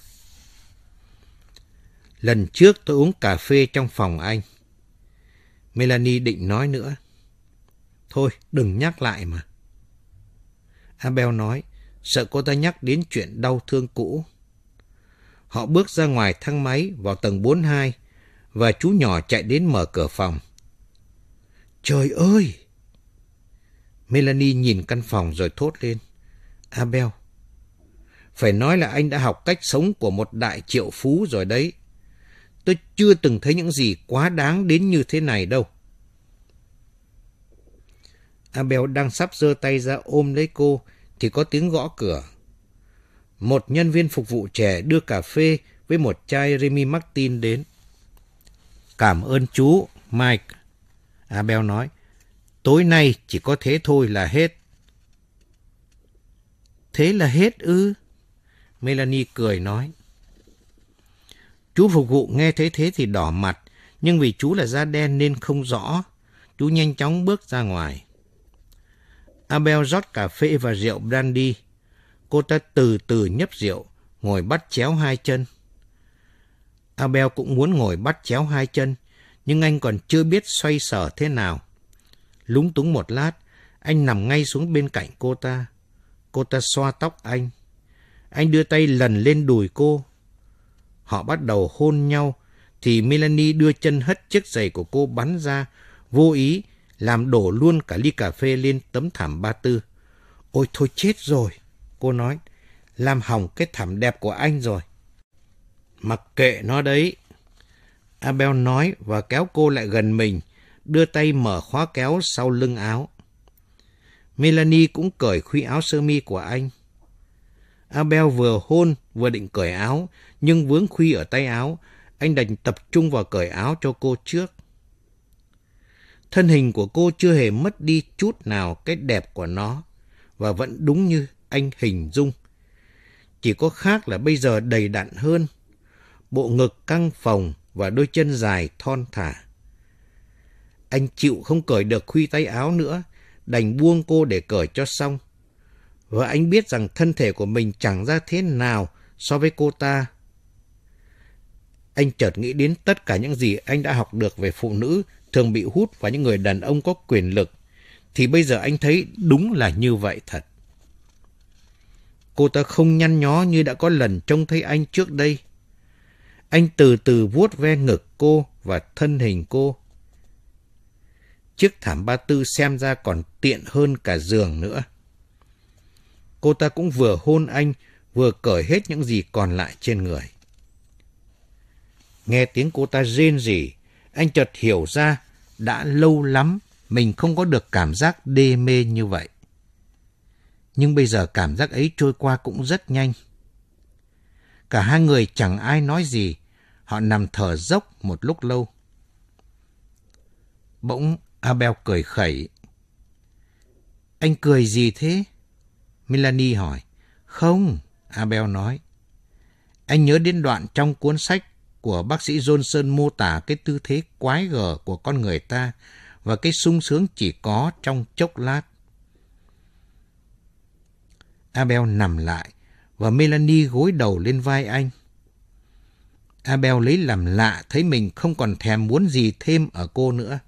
Lần trước tôi uống cà phê trong phòng anh. Melanie định nói nữa. Thôi, đừng nhắc lại mà. Abel nói, sợ cô ta nhắc đến chuyện đau thương cũ. Họ bước ra ngoài thang máy vào tầng bốn mươi hai và chú nhỏ chạy đến mở cửa phòng. Trời ơi! Melanie nhìn căn phòng rồi thốt lên. Abel, phải nói là anh đã học cách sống của một đại triệu phú rồi đấy. Tôi chưa từng thấy những gì quá đáng đến như thế này đâu. Abel đang sắp giơ tay ra ôm lấy cô thì có tiếng gõ cửa. Một nhân viên phục vụ trẻ đưa cà phê với một chai Remy Martin đến. Cảm ơn chú, Mike. Abel nói, tối nay chỉ có thế thôi là hết. Thế là hết ư? Melanie cười nói. Chú phục vụ nghe thấy thế thì đỏ mặt, nhưng vì chú là da đen nên không rõ. Chú nhanh chóng bước ra ngoài. Abel rót cà phê và rượu brandy. Cô ta từ từ nhấp rượu, ngồi bắt chéo hai chân. Abel cũng muốn ngồi bắt chéo hai chân, nhưng anh còn chưa biết xoay sở thế nào. Lúng túng một lát, anh nằm ngay xuống bên cạnh cô ta. Cô ta xoa tóc anh. Anh đưa tay lần lên đùi cô. Họ bắt đầu hôn nhau, thì Melanie đưa chân hất chiếc giày của cô bắn ra, vô ý làm đổ luôn cả ly cà phê lên tấm thảm ba tư. Ôi thôi chết rồi, cô nói, làm hỏng cái thảm đẹp của anh rồi. Mặc kệ nó đấy, Abel nói và kéo cô lại gần mình, đưa tay mở khóa kéo sau lưng áo. Melanie cũng cởi khuy áo sơ mi của anh. Abel vừa hôn vừa định cởi áo, nhưng vướng khuy ở tay áo, anh đành tập trung vào cởi áo cho cô trước. Thân hình của cô chưa hề mất đi chút nào cái đẹp của nó, và vẫn đúng như anh hình dung. Chỉ có khác là bây giờ đầy đặn hơn, bộ ngực căng phồng và đôi chân dài thon thả. Anh chịu không cởi được khuy tay áo nữa, đành buông cô để cởi cho xong. Và anh biết rằng thân thể của mình chẳng ra thế nào so với cô ta. Anh chợt nghĩ đến tất cả những gì anh đã học được về phụ nữ thường bị hút vào những người đàn ông có quyền lực, thì bây giờ anh thấy đúng là như vậy thật. Cô ta không nhăn nhó như đã có lần trông thấy anh trước đây. Anh từ từ vuốt ve ngực cô và thân hình cô. Chiếc thảm ba tư xem ra còn tiện hơn cả giường nữa. Cô ta cũng vừa hôn anh, vừa cởi hết những gì còn lại trên người. Nghe tiếng cô ta rên rỉ, anh chợt hiểu ra đã lâu lắm mình không có được cảm giác đê mê như vậy. Nhưng bây giờ cảm giác ấy trôi qua cũng rất nhanh. Cả hai người chẳng ai nói gì, họ nằm thở dốc một lúc lâu. Bỗng Abel cười khẩy. Anh cười gì thế? Melanie hỏi. Không, Abel nói. Anh nhớ đến đoạn trong cuốn sách của bác sĩ Johnson mô tả cái tư thế quái gở của con người ta và cái sung sướng chỉ có trong chốc lát. Abel nằm lại và Melanie gối đầu lên vai anh. Abel lấy làm lạ thấy mình không còn thèm muốn gì thêm ở cô nữa.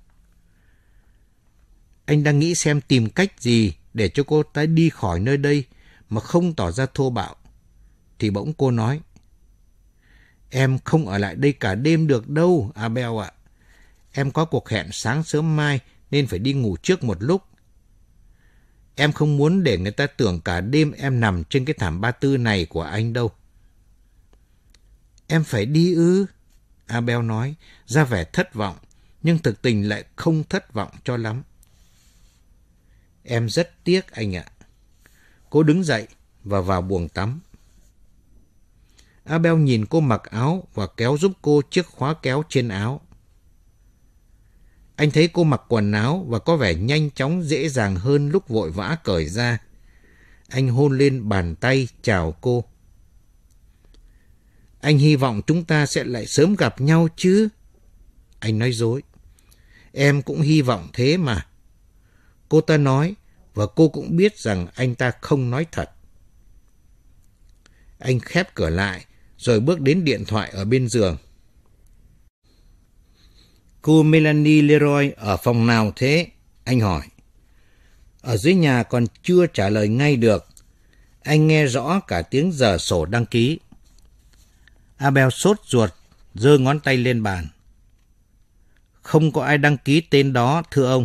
Anh đang nghĩ xem tìm cách gì để cho cô ta đi khỏi nơi đây mà không tỏ ra thô bạo. Thì bỗng cô nói, em không ở lại đây cả đêm được đâu, Abel ạ. Em có cuộc hẹn sáng sớm mai nên phải đi ngủ trước một lúc. Em không muốn để người ta tưởng cả đêm em nằm trên cái thảm ba tư này của anh đâu. Em phải đi ư? Abel nói, ra vẻ thất vọng, nhưng thực tình lại không thất vọng cho lắm. Em rất tiếc anh ạ. Cô đứng dậy và vào buồng tắm. Abel nhìn cô mặc áo và kéo giúp cô chiếc khóa kéo trên áo. Anh thấy cô mặc quần áo và có vẻ nhanh chóng dễ dàng hơn lúc vội vã cởi ra. Anh hôn lên bàn tay chào cô. Anh hy vọng chúng ta sẽ lại sớm gặp nhau chứ? Anh nói dối. Em cũng hy vọng thế mà. Cô ta nói, và cô cũng biết rằng anh ta không nói thật. Anh khép cửa lại, rồi bước đến điện thoại ở bên giường. Cô Melanie Leroy ở phòng nào thế? Anh hỏi. Ở dưới nhà còn chưa trả lời ngay được. Anh nghe rõ cả tiếng giờ sổ đăng ký. Abel sốt ruột, giơ ngón tay lên bàn. Không có ai đăng ký tên đó, thưa ông.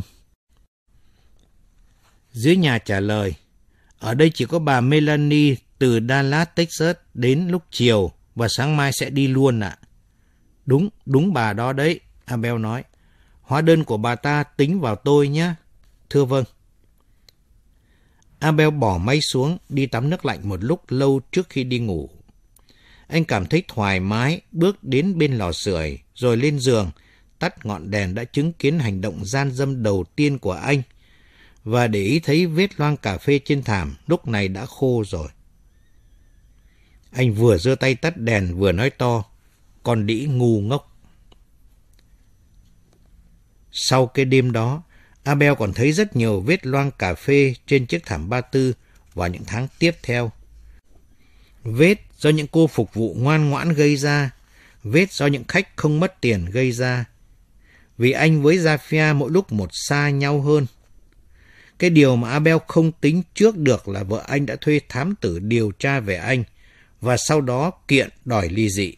Dưới nhà trả lời, ở đây chỉ có bà Melanie từ Dallas, Texas đến lúc chiều và sáng mai sẽ đi luôn ạ. À. Đúng, đúng bà đó đấy, Abel nói. Hóa đơn của bà ta tính vào tôi nhé. Thưa vâng. Abel bỏ máy xuống, đi tắm nước lạnh một lúc lâu trước khi đi ngủ. Anh cảm thấy thoải mái, bước đến bên lò sưởi, rồi lên giường, tắt ngọn đèn đã chứng kiến hành động gian dâm đầu tiên của anh, và để ý thấy vết loang cà phê trên thảm lúc này đã khô rồi. Anh vừa giơ tay tắt đèn vừa nói to, con đĩ ngu ngốc. Sau cái đêm đó, Abel còn thấy rất nhiều vết loang cà phê trên chiếc thảm ba tư vào những tháng tiếp theo. Vết do những cô phục vụ ngoan ngoãn gây ra, vết do những khách không mất tiền gây ra. Vì anh với Zafia mỗi lúc một xa nhau hơn. Cái điều mà Abel không tính trước được là vợ anh đã thuê thám tử điều tra về anh và sau đó kiện đòi ly dị.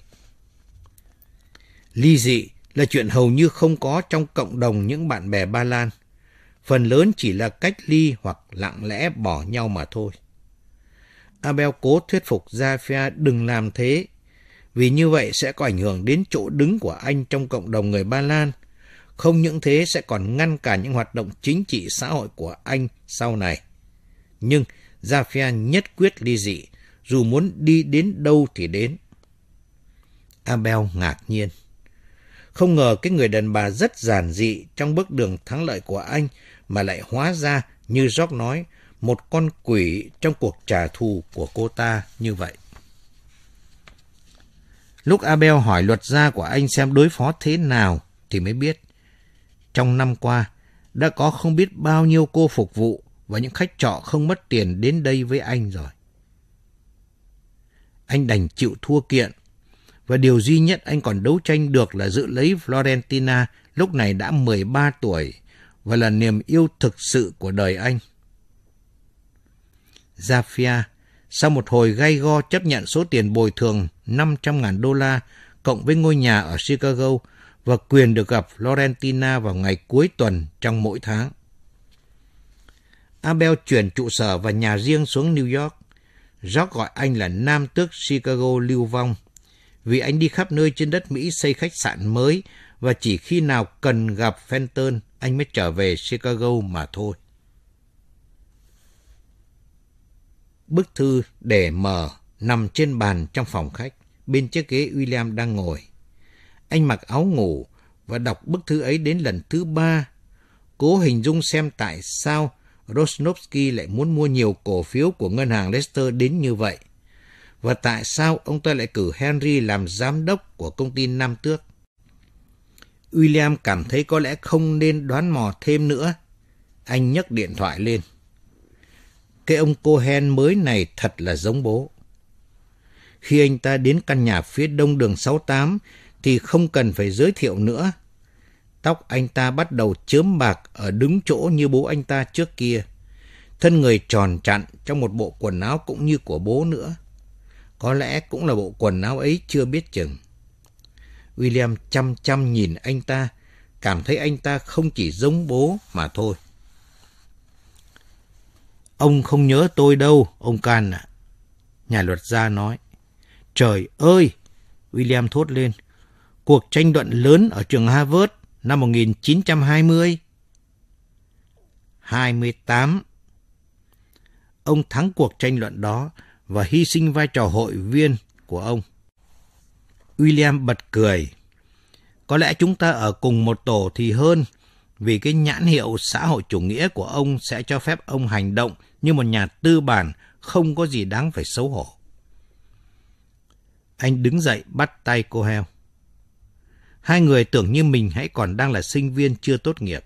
Ly dị là chuyện hầu như không có trong cộng đồng những bạn bè Ba Lan. phần lớn chỉ là cách ly hoặc lặng lẽ bỏ nhau mà thôi. Abel cố thuyết phục Zafia đừng làm thế, vì như vậy sẽ có ảnh hưởng đến chỗ đứng của anh trong cộng đồng người Ba Lan. Không những thế sẽ còn ngăn cản những hoạt động chính trị xã hội của anh sau này. Nhưng Zafia nhất quyết ly dị, dù muốn đi đến đâu thì đến. Abel ngạc nhiên. Không ngờ cái người đàn bà rất giản dị trong bước đường thắng lợi của anh mà lại hóa ra, như George nói, một con quỷ trong cuộc trả thù của cô ta như vậy. Lúc Abel hỏi luật gia của anh xem đối phó thế nào thì mới biết. Trong năm qua, đã có không biết bao nhiêu cô phục vụ và những khách trọ không mất tiền đến đây với anh rồi. Anh đành chịu thua kiện, và điều duy nhất anh còn đấu tranh được là giữ lấy Florentina, lúc này đã mười ba tuổi, và là niềm yêu thực sự của đời anh. Zafia, sau một hồi gay go chấp nhận số tiền bồi thường năm trăm ngàn đô la, cộng với ngôi nhà ở Chicago, và quyền được gặp Florentina vào ngày cuối tuần trong mỗi tháng. Abel chuyển trụ sở và nhà riêng xuống New York. George gọi anh là Nam tước Chicago lưu vong, vì anh đi khắp nơi trên đất Mỹ xây khách sạn mới, và chỉ khi nào cần gặp Fenton, anh mới trở về Chicago mà thôi. Bức thư để mở nằm trên bàn trong phòng khách, bên chiếc ghế William đang ngồi. Anh mặc áo ngủ và đọc bức thư ấy đến lần thứ ba, cố hình dung xem tại sao Rosnovsky lại muốn mua nhiều cổ phiếu của ngân hàng Leicester đến như vậy, và tại sao ông ta lại cử Henry làm giám đốc của công ty Nam Tước. William cảm thấy có lẽ không nên đoán mò thêm nữa. Anh nhấc điện thoại lên. Cái ông Cohen mới này thật là giống bố. Khi anh ta đến căn nhà phía đông đường sáu mươi tám thì không cần phải giới thiệu nữa. Tóc anh ta bắt đầu chớm bạc ở đúng chỗ như bố anh ta trước kia. Thân người tròn trặn trong một bộ quần áo cũng như của bố nữa. Có lẽ cũng là bộ quần áo ấy chưa biết chừng. William chăm chăm nhìn anh ta, cảm thấy anh ta không chỉ giống bố mà thôi. Ông không nhớ tôi đâu, ông Can ạ. Nhà luật gia nói. Trời ơi! William thốt lên. Cuộc tranh luận lớn ở trường Harvard năm một nghìn chín trăm hai mươi. hai mươi tám. Ông thắng cuộc tranh luận đó và hy sinh vai trò hội viên của ông. William bật cười. Có lẽ chúng ta ở cùng một tổ thì hơn, vì cái nhãn hiệu xã hội chủ nghĩa của ông sẽ cho phép ông hành động như một nhà tư bản, không có gì đáng phải xấu hổ. Anh đứng dậy bắt tay cô Heo. Hai người tưởng như mình hãy còn đang là sinh viên chưa tốt nghiệp.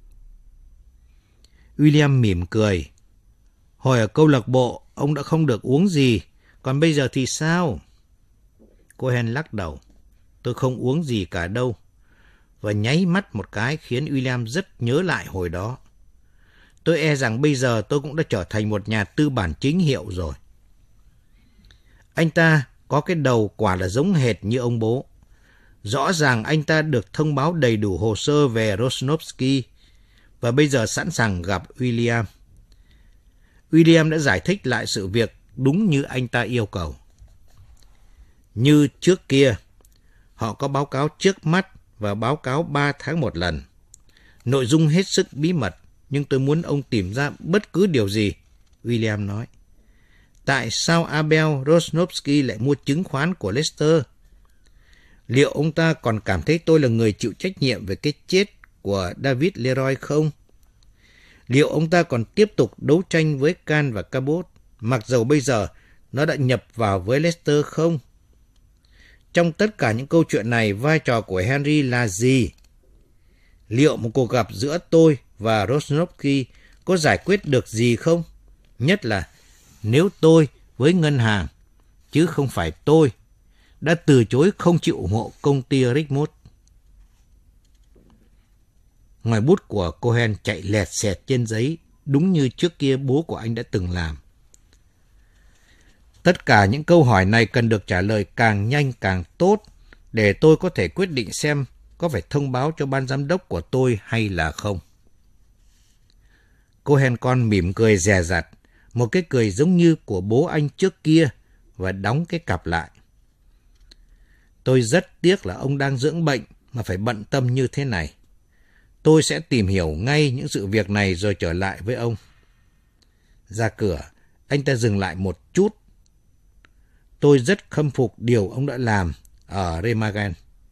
William mỉm cười. Hồi ở câu lạc bộ, ông đã không được uống gì, còn bây giờ thì sao? Cohen lắc đầu. Tôi không uống gì cả đâu. Và nháy mắt một cái khiến William rất nhớ lại hồi đó. Tôi e rằng bây giờ tôi cũng đã trở thành một nhà tư bản chính hiệu rồi. Anh ta có cái đầu quả là giống hệt như ông bố. Rõ ràng anh ta được thông báo đầy đủ hồ sơ về Rosnovsky và bây giờ sẵn sàng gặp William. William đã giải thích lại sự việc đúng như anh ta yêu cầu. Như trước kia, họ có báo cáo trước mắt và báo cáo ba tháng một lần. Nội dung hết sức bí mật, nhưng tôi muốn ông tìm ra bất cứ điều gì, William nói. Tại sao Abel Rosnovsky lại mua chứng khoán của Leicester? Liệu ông ta còn cảm thấy tôi là người chịu trách nhiệm về cái chết của David Leroy không? Liệu ông ta còn tiếp tục đấu tranh với Can và Cabot, mặc dầu bây giờ nó đã nhập vào với Leicester không? Trong tất cả những câu chuyện này, vai trò của Henry là gì? Liệu một cuộc gặp giữa tôi và Rosnovsky có giải quyết được gì không? Nhất là nếu tôi với ngân hàng, chứ không phải tôi, đã từ chối không chịu ủng hộ công ty Richmond. Ngòi bút của Cohen chạy lẹt xẹt trên giấy, đúng như trước kia bố của anh đã từng làm. Tất cả những câu hỏi này cần được trả lời càng nhanh càng tốt, để tôi có thể quyết định xem có phải thông báo cho ban giám đốc của tôi hay là không. Cohen con mỉm cười dè dặt, một cái cười giống như của bố anh trước kia, và đóng cái cặp lại. Tôi rất tiếc là ông đang dưỡng bệnh mà phải bận tâm như thế này. Tôi sẽ tìm hiểu ngay những sự việc này rồi trở lại với ông. Ra cửa, anh ta dừng lại một chút. Tôi rất khâm phục điều ông đã làm ở Remagen.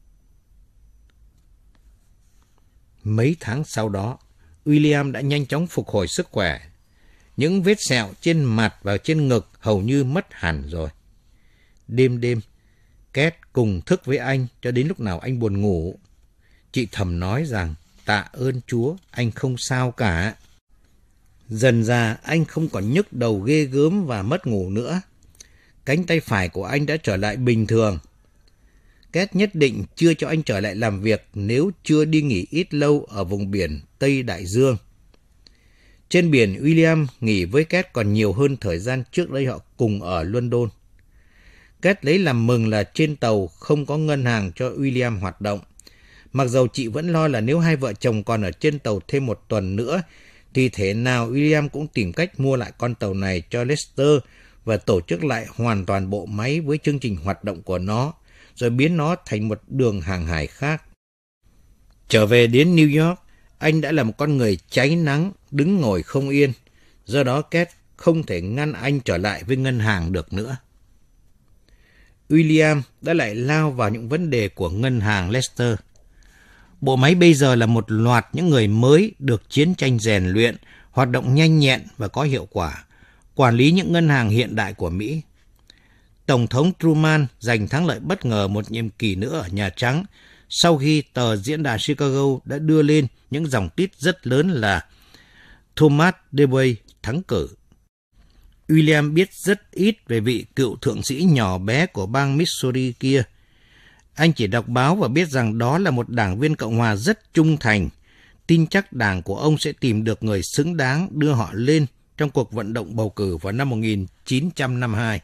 Mấy tháng sau đó, William đã nhanh chóng phục hồi sức khỏe. Những vết sẹo trên mặt và trên ngực hầu như mất hẳn rồi. Đêm đêm, Két cùng thức với anh cho đến lúc nào anh buồn ngủ. Chị thầm nói rằng, tạ ơn Chúa, anh không sao cả. Dần ra, anh không còn nhức đầu ghê gớm và mất ngủ nữa. Cánh tay phải của anh đã trở lại bình thường. Két nhất định chưa cho anh trở lại làm việc nếu chưa đi nghỉ ít lâu ở vùng biển Tây Đại Dương. Trên biển, William nghỉ với Két còn nhiều hơn thời gian trước đây họ cùng ở London. Két lấy làm mừng là trên tàu không có ngân hàng cho William hoạt động. Mặc dầu chị vẫn lo là nếu hai vợ chồng còn ở trên tàu thêm một tuần nữa, thì thế nào William cũng tìm cách mua lại con tàu này cho Lester và tổ chức lại hoàn toàn bộ máy với chương trình hoạt động của nó, rồi biến nó thành một đường hàng hải khác. Trở về đến New York, anh đã là một con người cháy nắng, đứng ngồi không yên. Do đó Két không thể ngăn anh trở lại với ngân hàng được nữa. William đã lại lao vào những vấn đề của ngân hàng Lester. Bộ máy bây giờ là một loạt những người mới được chiến tranh rèn luyện, hoạt động nhanh nhẹn và có hiệu quả, quản lý những ngân hàng hiện đại của Mỹ. Tổng thống Truman giành thắng lợi bất ngờ một nhiệm kỳ nữa ở Nhà Trắng sau khi tờ Diễn đàn Chicago đã đưa lên những dòng tít rất lớn là Thomas Dewey thắng cử. William biết rất ít về vị cựu thượng sĩ nhỏ bé của bang Missouri kia. Anh chỉ đọc báo và biết rằng đó là một đảng viên Cộng hòa rất trung thành, tin chắc đảng của ông sẽ tìm được người xứng đáng đưa họ lên trong cuộc vận động bầu cử vào năm một nghìn chín trăm năm mươi hai.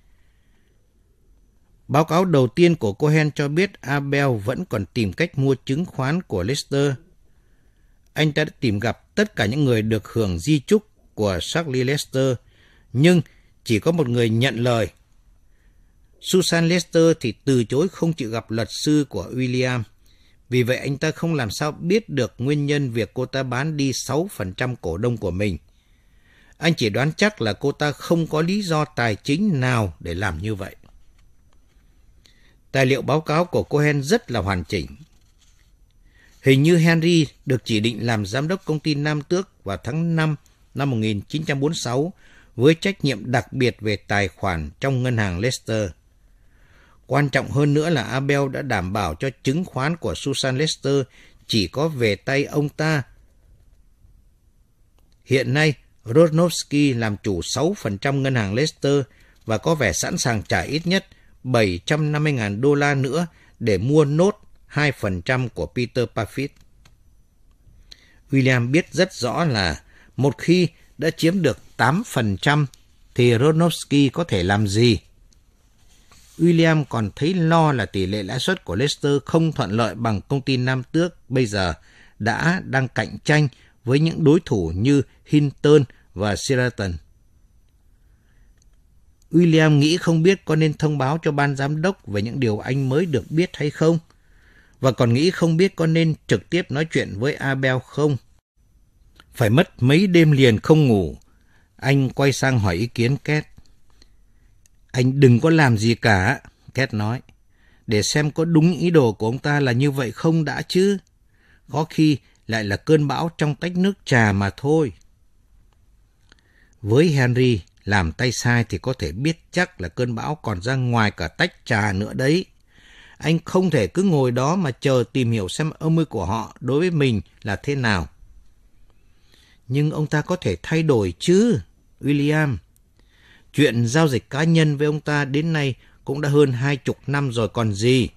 Báo cáo đầu tiên của Cohen cho biết Abel vẫn còn tìm cách mua chứng khoán của Lester. Anh ta đã tìm gặp tất cả những người được hưởng di chúc của Charlie Lester, nhưng chỉ có một người nhận lời. Susan Lester thì từ chối không chịu gặp luật sư của William. Vì vậy anh ta không làm sao biết được nguyên nhân việc cô ta bán đi sáu phần trăm cổ đông của mình. Anh chỉ đoán chắc là cô ta không có lý do tài chính nào để làm như vậy. Tài liệu báo cáo của Cohen rất là hoàn chỉnh. Hình như Henry được chỉ định làm giám đốc công ty Nam Tước vào tháng năm năm một nghìn chín trăm bốn mươi sáu với trách nhiệm đặc biệt về tài khoản trong ngân hàng Lester. Quan trọng hơn nữa là Abel đã đảm bảo cho chứng khoán của Susan Lester chỉ có về tay ông ta. Hiện nay, Rosnowski làm chủ sáu phần trăm ngân hàng Lester và có vẻ sẵn sàng trả ít nhất bảy trăm năm mươi nghìn đô la nữa để mua nốt hai phần trăm của Peter Parfit. William biết rất rõ là một khi đã chiếm được tám phần trăm thì Rosnowski có thể làm gì. William còn thấy lo là tỷ lệ lãi suất của Lester không thuận lợi bằng công ty Nam Tước bây giờ đã đang cạnh tranh với những đối thủ như Hinton và Sheraton. William nghĩ không biết có nên thông báo cho ban giám đốc về những điều anh mới được biết hay không, và còn nghĩ không biết có nên trực tiếp nói chuyện với Abel không. Phải mất mấy đêm liền không ngủ, anh quay sang hỏi ý kiến Két. Anh đừng có làm gì cả, Két nói, để xem có đúng ý đồ của ông ta là như vậy không đã chứ. Có khi lại là cơn bão trong tách nước trà mà thôi. Với Henry, làm tay sai thì có thể biết chắc là cơn bão còn ra ngoài cả tách trà nữa đấy. Anh không thể cứ ngồi đó mà chờ tìm hiểu xem âm mưu của họ đối với mình là thế nào. Nhưng ông ta có thể thay đổi chứ, William. Chuyện giao dịch cá nhân với ông ta đến nay cũng đã hơn hai chục năm rồi còn gì.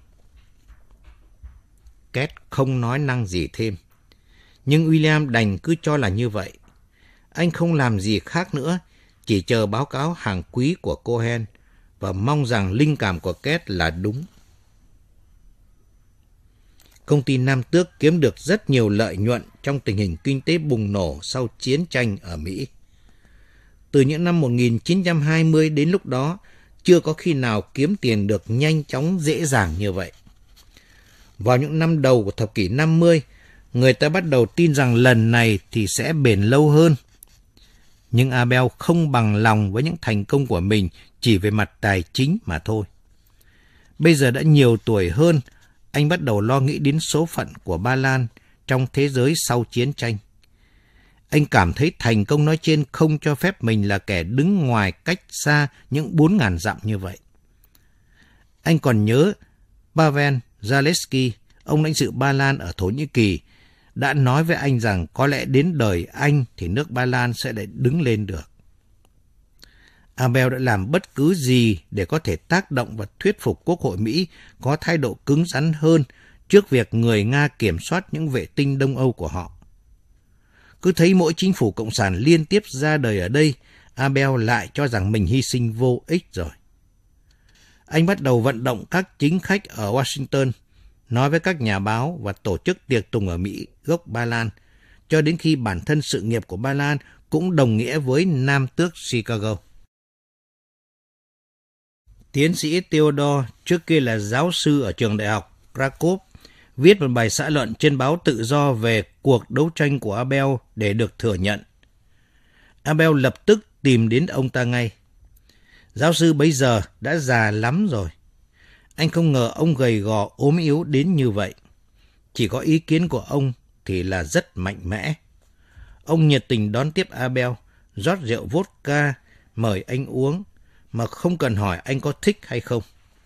Két không nói năng gì thêm. Nhưng William đành cứ cho là như vậy. Anh không làm gì khác nữa, chỉ chờ báo cáo hàng quý của Cohen và mong rằng linh cảm của Két là đúng. công ty Nam Tước kiếm được rất nhiều lợi nhuận trong tình hình kinh tế bùng nổ sau chiến tranh ở Mỹ. Từ những năm một nghìn chín trăm hai mươi đến lúc đó, chưa có khi nào kiếm tiền được nhanh chóng dễ dàng như vậy. Vào những năm đầu của thập kỷ năm mươi, người ta bắt đầu tin rằng lần này thì sẽ bền lâu hơn. Nhưng Abel không bằng lòng với những thành công của mình chỉ về mặt tài chính mà thôi. Bây giờ đã nhiều tuổi hơn, anh bắt đầu lo nghĩ đến số phận của Ba Lan trong thế giới sau chiến tranh. Anh cảm thấy thành công nói trên không cho phép mình là kẻ đứng ngoài cách xa những bốn ngàn dặm như vậy. Anh còn nhớ Pavel Zalewski, ông lãnh sự Ba Lan ở Thổ Nhĩ Kỳ, đã nói với anh rằng có lẽ đến đời anh thì nước Ba Lan sẽ lại đứng lên được. Abel đã làm bất cứ gì để có thể tác động và thuyết phục Quốc hội Mỹ có thái độ cứng rắn hơn trước việc người Nga kiểm soát những vệ tinh Đông Âu của họ. Cứ thấy mỗi chính phủ cộng sản liên tiếp ra đời ở đây, Abel lại cho rằng mình hy sinh vô ích rồi. Anh bắt đầu vận động các chính khách ở Washington, nói với các nhà báo và tổ chức tiệc tùng ở Mỹ gốc Ba Lan, cho đến khi bản thân sự nghiệp của Ba Lan cũng đồng nghĩa với Nam Tước Chicago. Tiến sĩ Theodore, trước kia là giáo sư ở trường đại học Krakow, viết một bài xã luận trên báo Tự Do về cuộc đấu tranh của Abel để được thừa nhận. Abel lập tức tìm đến ông ta ngay. Giáo sư bấy giờ đã già lắm rồi. Anh không ngờ ông gầy gò ốm yếu đến như vậy. Chỉ có ý kiến của ông thì là rất mạnh mẽ. Ông nhiệt tình đón tiếp Abel, rót rượu vodka, mời anh uống, mà không cần hỏi anh có thích hay không.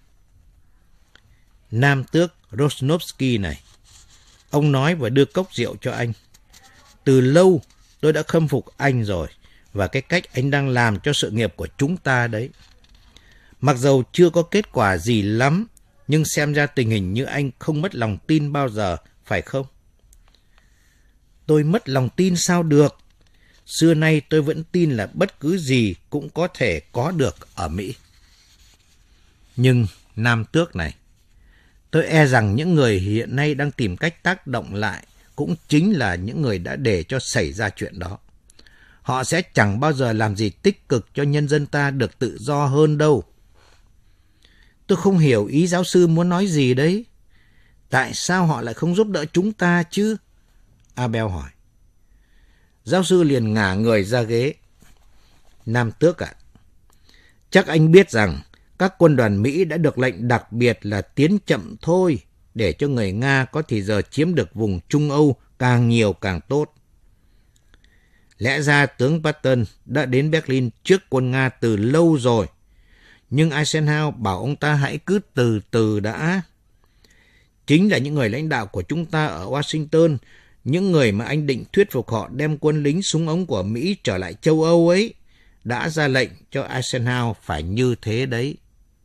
Nam Tước Rosnovsky này, ông nói và đưa cốc rượu cho anh. Từ lâu tôi đã khâm phục anh rồi, và cái cách anh đang làm cho sự nghiệp của chúng ta đấy. Mặc dầu chưa có kết quả gì lắm, nhưng xem ra tình hình như anh không mất lòng tin bao giờ, phải không? Tôi mất lòng tin sao được? Xưa nay tôi vẫn tin là bất cứ gì cũng có thể có được ở Mỹ. Nhưng Nam Tước này, tôi e rằng những người hiện nay đang tìm cách tác động lại cũng chính là những người đã để cho xảy ra chuyện đó. Họ sẽ chẳng bao giờ làm gì tích cực cho nhân dân ta được tự do hơn đâu. Tôi không hiểu ý giáo sư muốn nói gì đấy. Tại sao họ lại không giúp đỡ chúng ta chứ? Abel hỏi. Giáo sư liền ngả người ra ghế. Nam Tước ạ, à, chắc anh biết rằng các quân đoàn Mỹ đã được lệnh đặc biệt là tiến chậm thôi, để cho người Nga có thì giờ chiếm được vùng Trung Âu càng nhiều càng tốt. Lẽ ra tướng Patton đã đến Berlin trước quân Nga từ lâu rồi, nhưng Eisenhower bảo ông ta hãy cứ từ từ đã. Chính là những người lãnh đạo của chúng ta ở Washington, những người mà anh định thuyết phục họ đem quân lính súng ống của Mỹ trở lại châu Âu ấy, đã ra lệnh cho Eisenhower phải như thế đấy.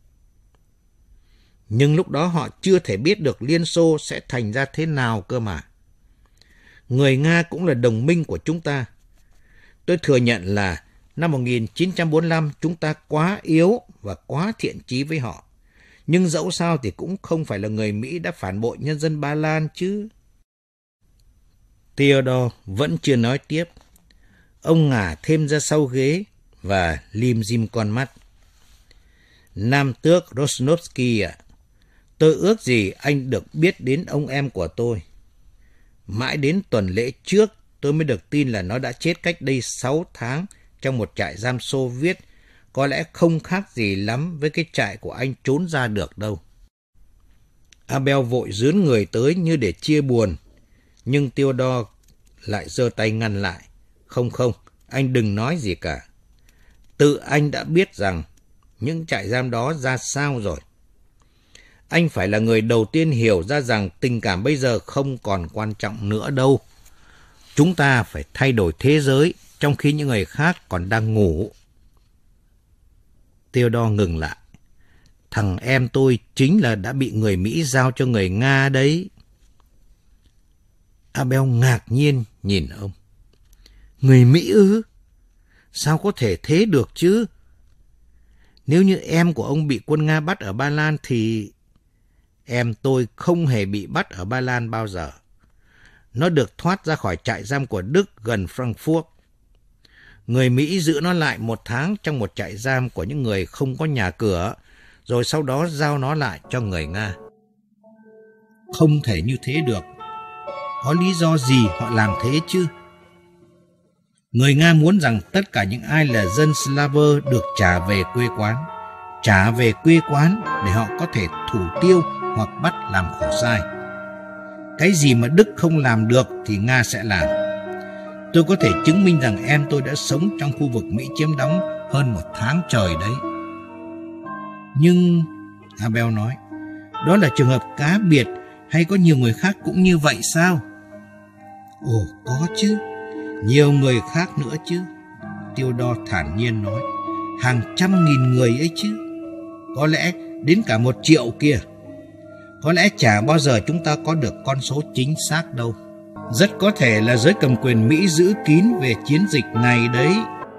Nhưng lúc đó họ chưa thể biết được Liên Xô sẽ thành ra thế nào cơ mà. Người Nga cũng là đồng minh của chúng ta. Tôi thừa nhận là năm một nghìn chín trăm bốn mươi lăm chúng ta quá yếu và quá thiện chí với họ. Nhưng dẫu sao thì cũng không phải là người Mỹ đã phản bội nhân dân Ba Lan chứ. Theodore vẫn chưa nói tiếp. Ông ngả thêm ra sau ghế và lim dim con mắt. Nam Tước Rosnovsky ạ, à, tôi ước gì anh được biết đến ông em của tôi. Mãi đến tuần lễ trước tôi mới được tin là nó đã chết cách đây sáu tháng trong một trại giam Xô Viết, có lẽ không khác gì lắm với cái trại của anh trốn ra được đâu. Abel vội dướn người tới như để chia buồn, nhưng Theodore lại giơ tay ngăn lại. Không không, anh đừng nói gì cả. Tự anh đã biết rằng những trại giam đó ra sao rồi. Anh phải là người đầu tiên hiểu ra rằng tình cảm bây giờ không còn quan trọng nữa đâu. Chúng ta phải thay đổi thế giới trong khi những người khác còn đang ngủ. Theodore ngừng lại. Thằng em tôi chính là đã bị người Mỹ giao cho người Nga đấy. Abel ngạc nhiên nhìn ông. Người Mỹ ư? Sao có thể thế được chứ? Nếu như em của ông bị quân Nga bắt ở Ba Lan thì... em tôi không hề bị bắt ở Ba Lan bao giờ. Nó được thoát ra khỏi trại giam của Đức gần Frankfurt. Người Mỹ giữ nó lại một tháng trong một trại giam của những người không có nhà cửa, rồi sau đó giao nó lại cho người Nga. Không thể như thế được. Có lý do gì họ làm thế chứ? Người Nga muốn rằng tất cả những ai là dân Slaver được trả về quê quán, trả về quê quán để họ có thể thủ tiêu hoặc bắt làm khổ sai. Cái gì mà Đức không làm được thì Nga sẽ làm. Tôi có thể chứng minh rằng em tôi đã sống trong khu vực Mỹ chiếm đóng hơn một tháng trời đấy. Nhưng, Abel nói, đó là trường hợp cá biệt hay có nhiều người khác cũng như vậy sao? Ồ, có chứ, nhiều người khác nữa chứ. Theodore thản nhiên nói, hàng trăm nghìn người ấy chứ. Có lẽ đến cả một triệu kia. Có lẽ chả bao giờ chúng ta có được con số chính xác đâu. Rất có thể là giới cầm quyền Mỹ giữ kín về chiến dịch này đấy.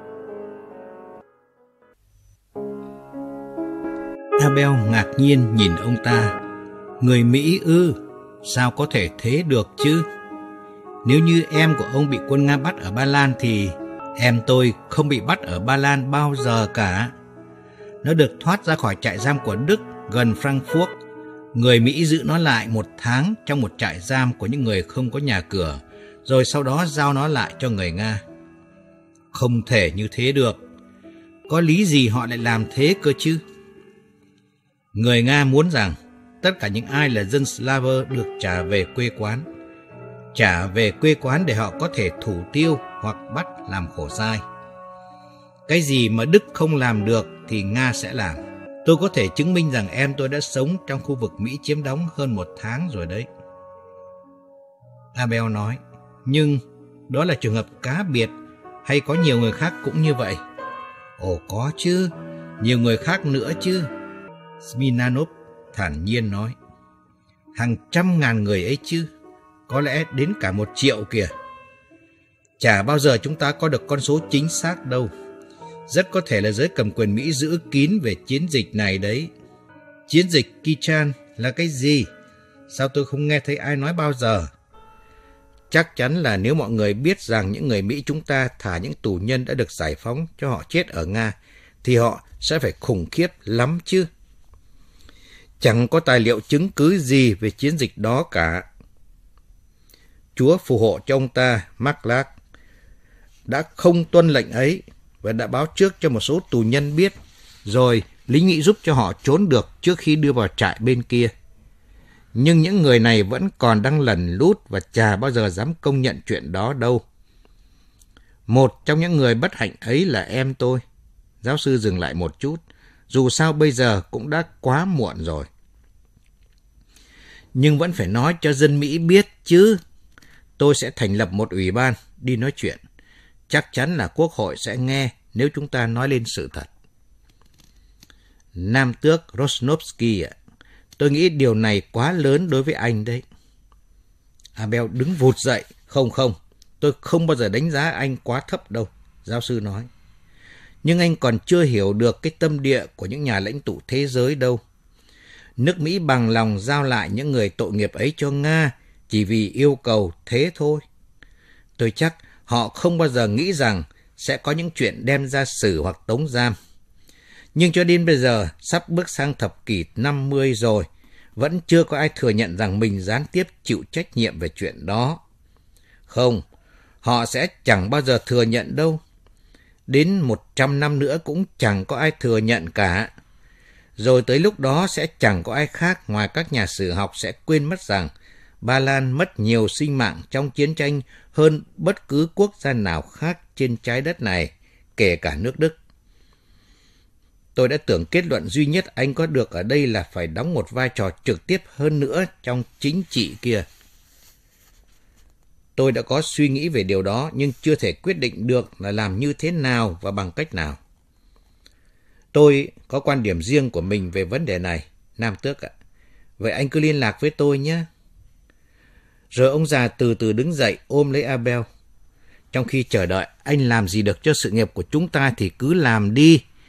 Abel ngạc nhiên nhìn ông ta. Người Mỹ ư? Sao có thể thế được chứ? Nếu như em của ông bị quân Nga bắt ở Ba Lan thì em tôi không bị bắt ở Ba Lan bao giờ cả. Nó được thoát ra khỏi trại giam của Đức gần Frankfurt. Người Mỹ giữ nó lại một tháng trong một trại giam của những người không có nhà cửa, rồi sau đó giao nó lại cho người Nga. Không thể như thế được. Có lý gì họ lại làm thế cơ chứ? Người Nga muốn rằng tất cả những ai là dân Slaver được trả về quê quán, trả về quê quán để họ có thể thủ tiêu hoặc bắt làm khổ sai. Cái gì mà Đức không làm được thì Nga sẽ làm. Tôi có thể chứng minh rằng em tôi đã sống trong khu vực Mỹ chiếm đóng hơn một tháng rồi đấy. Abel nói, nhưng đó là trường hợp cá biệt hay có nhiều người khác cũng như vậy? Ồ, có chứ, nhiều người khác nữa chứ. Smirnov thản nhiên nói, hàng trăm ngàn người ấy chứ, có lẽ đến cả một triệu kìa. Chả bao giờ chúng ta có được con số chính xác đâu. Rất có thể là giới cầm quyền Mỹ giữ kín về chiến dịch này đấy. Chiến dịch Kichan là cái gì? Sao tôi không nghe thấy ai nói bao giờ? Chắc chắn là nếu mọi người biết rằng những người Mỹ chúng ta thả những tù nhân đã được giải phóng cho họ chết ở Nga, thì họ sẽ phải khủng khiếp lắm chứ. Chẳng có tài liệu chứng cứ gì về chiến dịch đó cả. Chúa phù hộ cho ông ta, Mark đã không tuân lệnh ấy và đã báo trước cho một số tù nhân biết, rồi lính Mỹ giúp cho họ trốn được trước khi đưa vào trại bên kia. Nhưng những người này vẫn còn đang lẩn lút và chả bao giờ dám công nhận chuyện đó đâu. Một trong những người bất hạnh ấy là em tôi. Giáo sư dừng lại một chút, dù sao bây giờ cũng đã quá muộn rồi. Nhưng vẫn phải nói cho dân Mỹ biết chứ. Tôi sẽ thành lập một ủy ban đi nói chuyện. Chắc chắn là Quốc hội sẽ nghe nếu chúng ta nói lên sự thật. Nam tước Rosnovsky ạ, tôi nghĩ điều này quá lớn đối với anh đấy. Abel đứng vụt dậy. Không không, tôi không bao giờ đánh giá anh quá thấp đâu, giáo sư nói. Nhưng anh còn chưa hiểu được cái tâm địa của những nhà lãnh tụ thế giới đâu. Nước Mỹ bằng lòng giao lại những người tội nghiệp ấy cho Nga chỉ vì yêu cầu thế thôi. Tôi chắc họ không bao giờ nghĩ rằng sẽ có những chuyện đem ra xử hoặc tống giam. Nhưng cho đến bây giờ, sắp bước sang thập kỷ năm mươi rồi, vẫn chưa có ai thừa nhận rằng mình gián tiếp chịu trách nhiệm về chuyện đó. Không, họ sẽ chẳng bao giờ thừa nhận đâu. Đến một trăm năm nữa cũng chẳng có ai thừa nhận cả. Rồi tới lúc đó sẽ chẳng có ai khác ngoài các nhà sử học sẽ quên mất rằng Ba Lan mất nhiều sinh mạng trong chiến tranh hơn bất cứ quốc gia nào khác trên trái đất này, kể cả nước Đức. Tôi đã tưởng kết luận duy nhất anh có được ở đây là phải đóng một vai trò trực tiếp hơn nữa trong chính trị kia. Tôi đã có suy nghĩ về điều đó nhưng chưa thể quyết định được là làm như thế nào và bằng cách nào. Tôi có quan điểm riêng của mình về vấn đề này, Nam tước ạ. Vậy anh cứ liên lạc với tôi nhé. Rồi ông già từ từ đứng dậy ôm lấy Abel. Trong khi chờ đợi anh làm gì được cho sự nghiệp của chúng ta thì cứ làm đi. Nhưng anh đừng có ngạc nhiên mỗi khi người ta không chịu đến với anh nhé.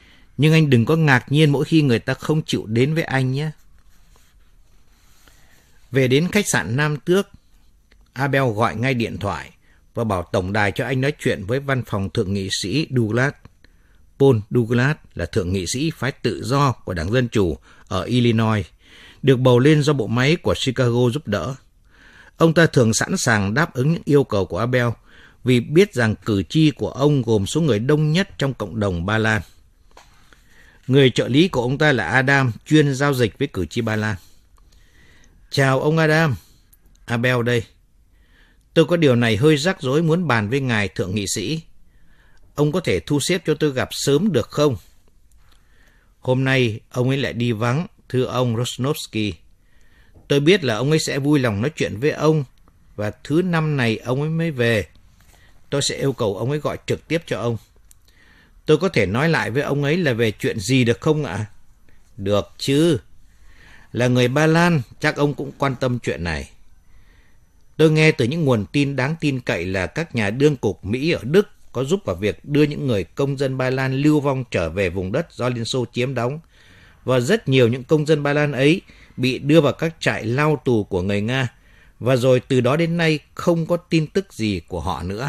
Về đến khách sạn Nam Tước, Abel gọi ngay điện thoại và bảo tổng đài cho anh nói chuyện với văn phòng thượng nghị sĩ Douglas. Paul Douglas là thượng nghị sĩ phái tự do của Đảng Dân Chủ ở Illinois, được bầu lên do bộ máy của Chicago giúp đỡ. Ông ta thường sẵn sàng đáp ứng những yêu cầu của Abel vì biết rằng cử tri của ông gồm số người đông nhất trong cộng đồng Ba Lan. Người trợ lý của ông ta là Adam, chuyên giao dịch với cử tri Ba Lan. Chào ông Adam, Abel đây. Tôi có điều này hơi rắc rối muốn bàn với ngài thượng nghị sĩ. Ông có thể thu xếp cho tôi gặp sớm được không? Hôm nay ông ấy lại đi vắng, thưa ông Rosnovsky. Tôi biết là ông ấy sẽ vui lòng nói chuyện với ông, và thứ năm này ông ấy mới về. Tôi sẽ yêu cầu ông ấy gọi trực tiếp cho ông. Tôi có thể nói lại với ông ấy là về chuyện gì được không ạ? Được chứ. Là người Ba Lan, chắc ông cũng quan tâm chuyện này. Tôi nghe từ những nguồn tin đáng tin cậy là các nhà đương cục Mỹ ở Đức có giúp vào việc đưa những người công dân Ba Lan lưu vong trở về vùng đất do Liên Xô chiếm đóng, và rất nhiều những công dân Ba Lan ấy bị đưa vào các trại lao tù của người Nga, và rồi từ đó đến nay không có tin tức gì của họ nữa.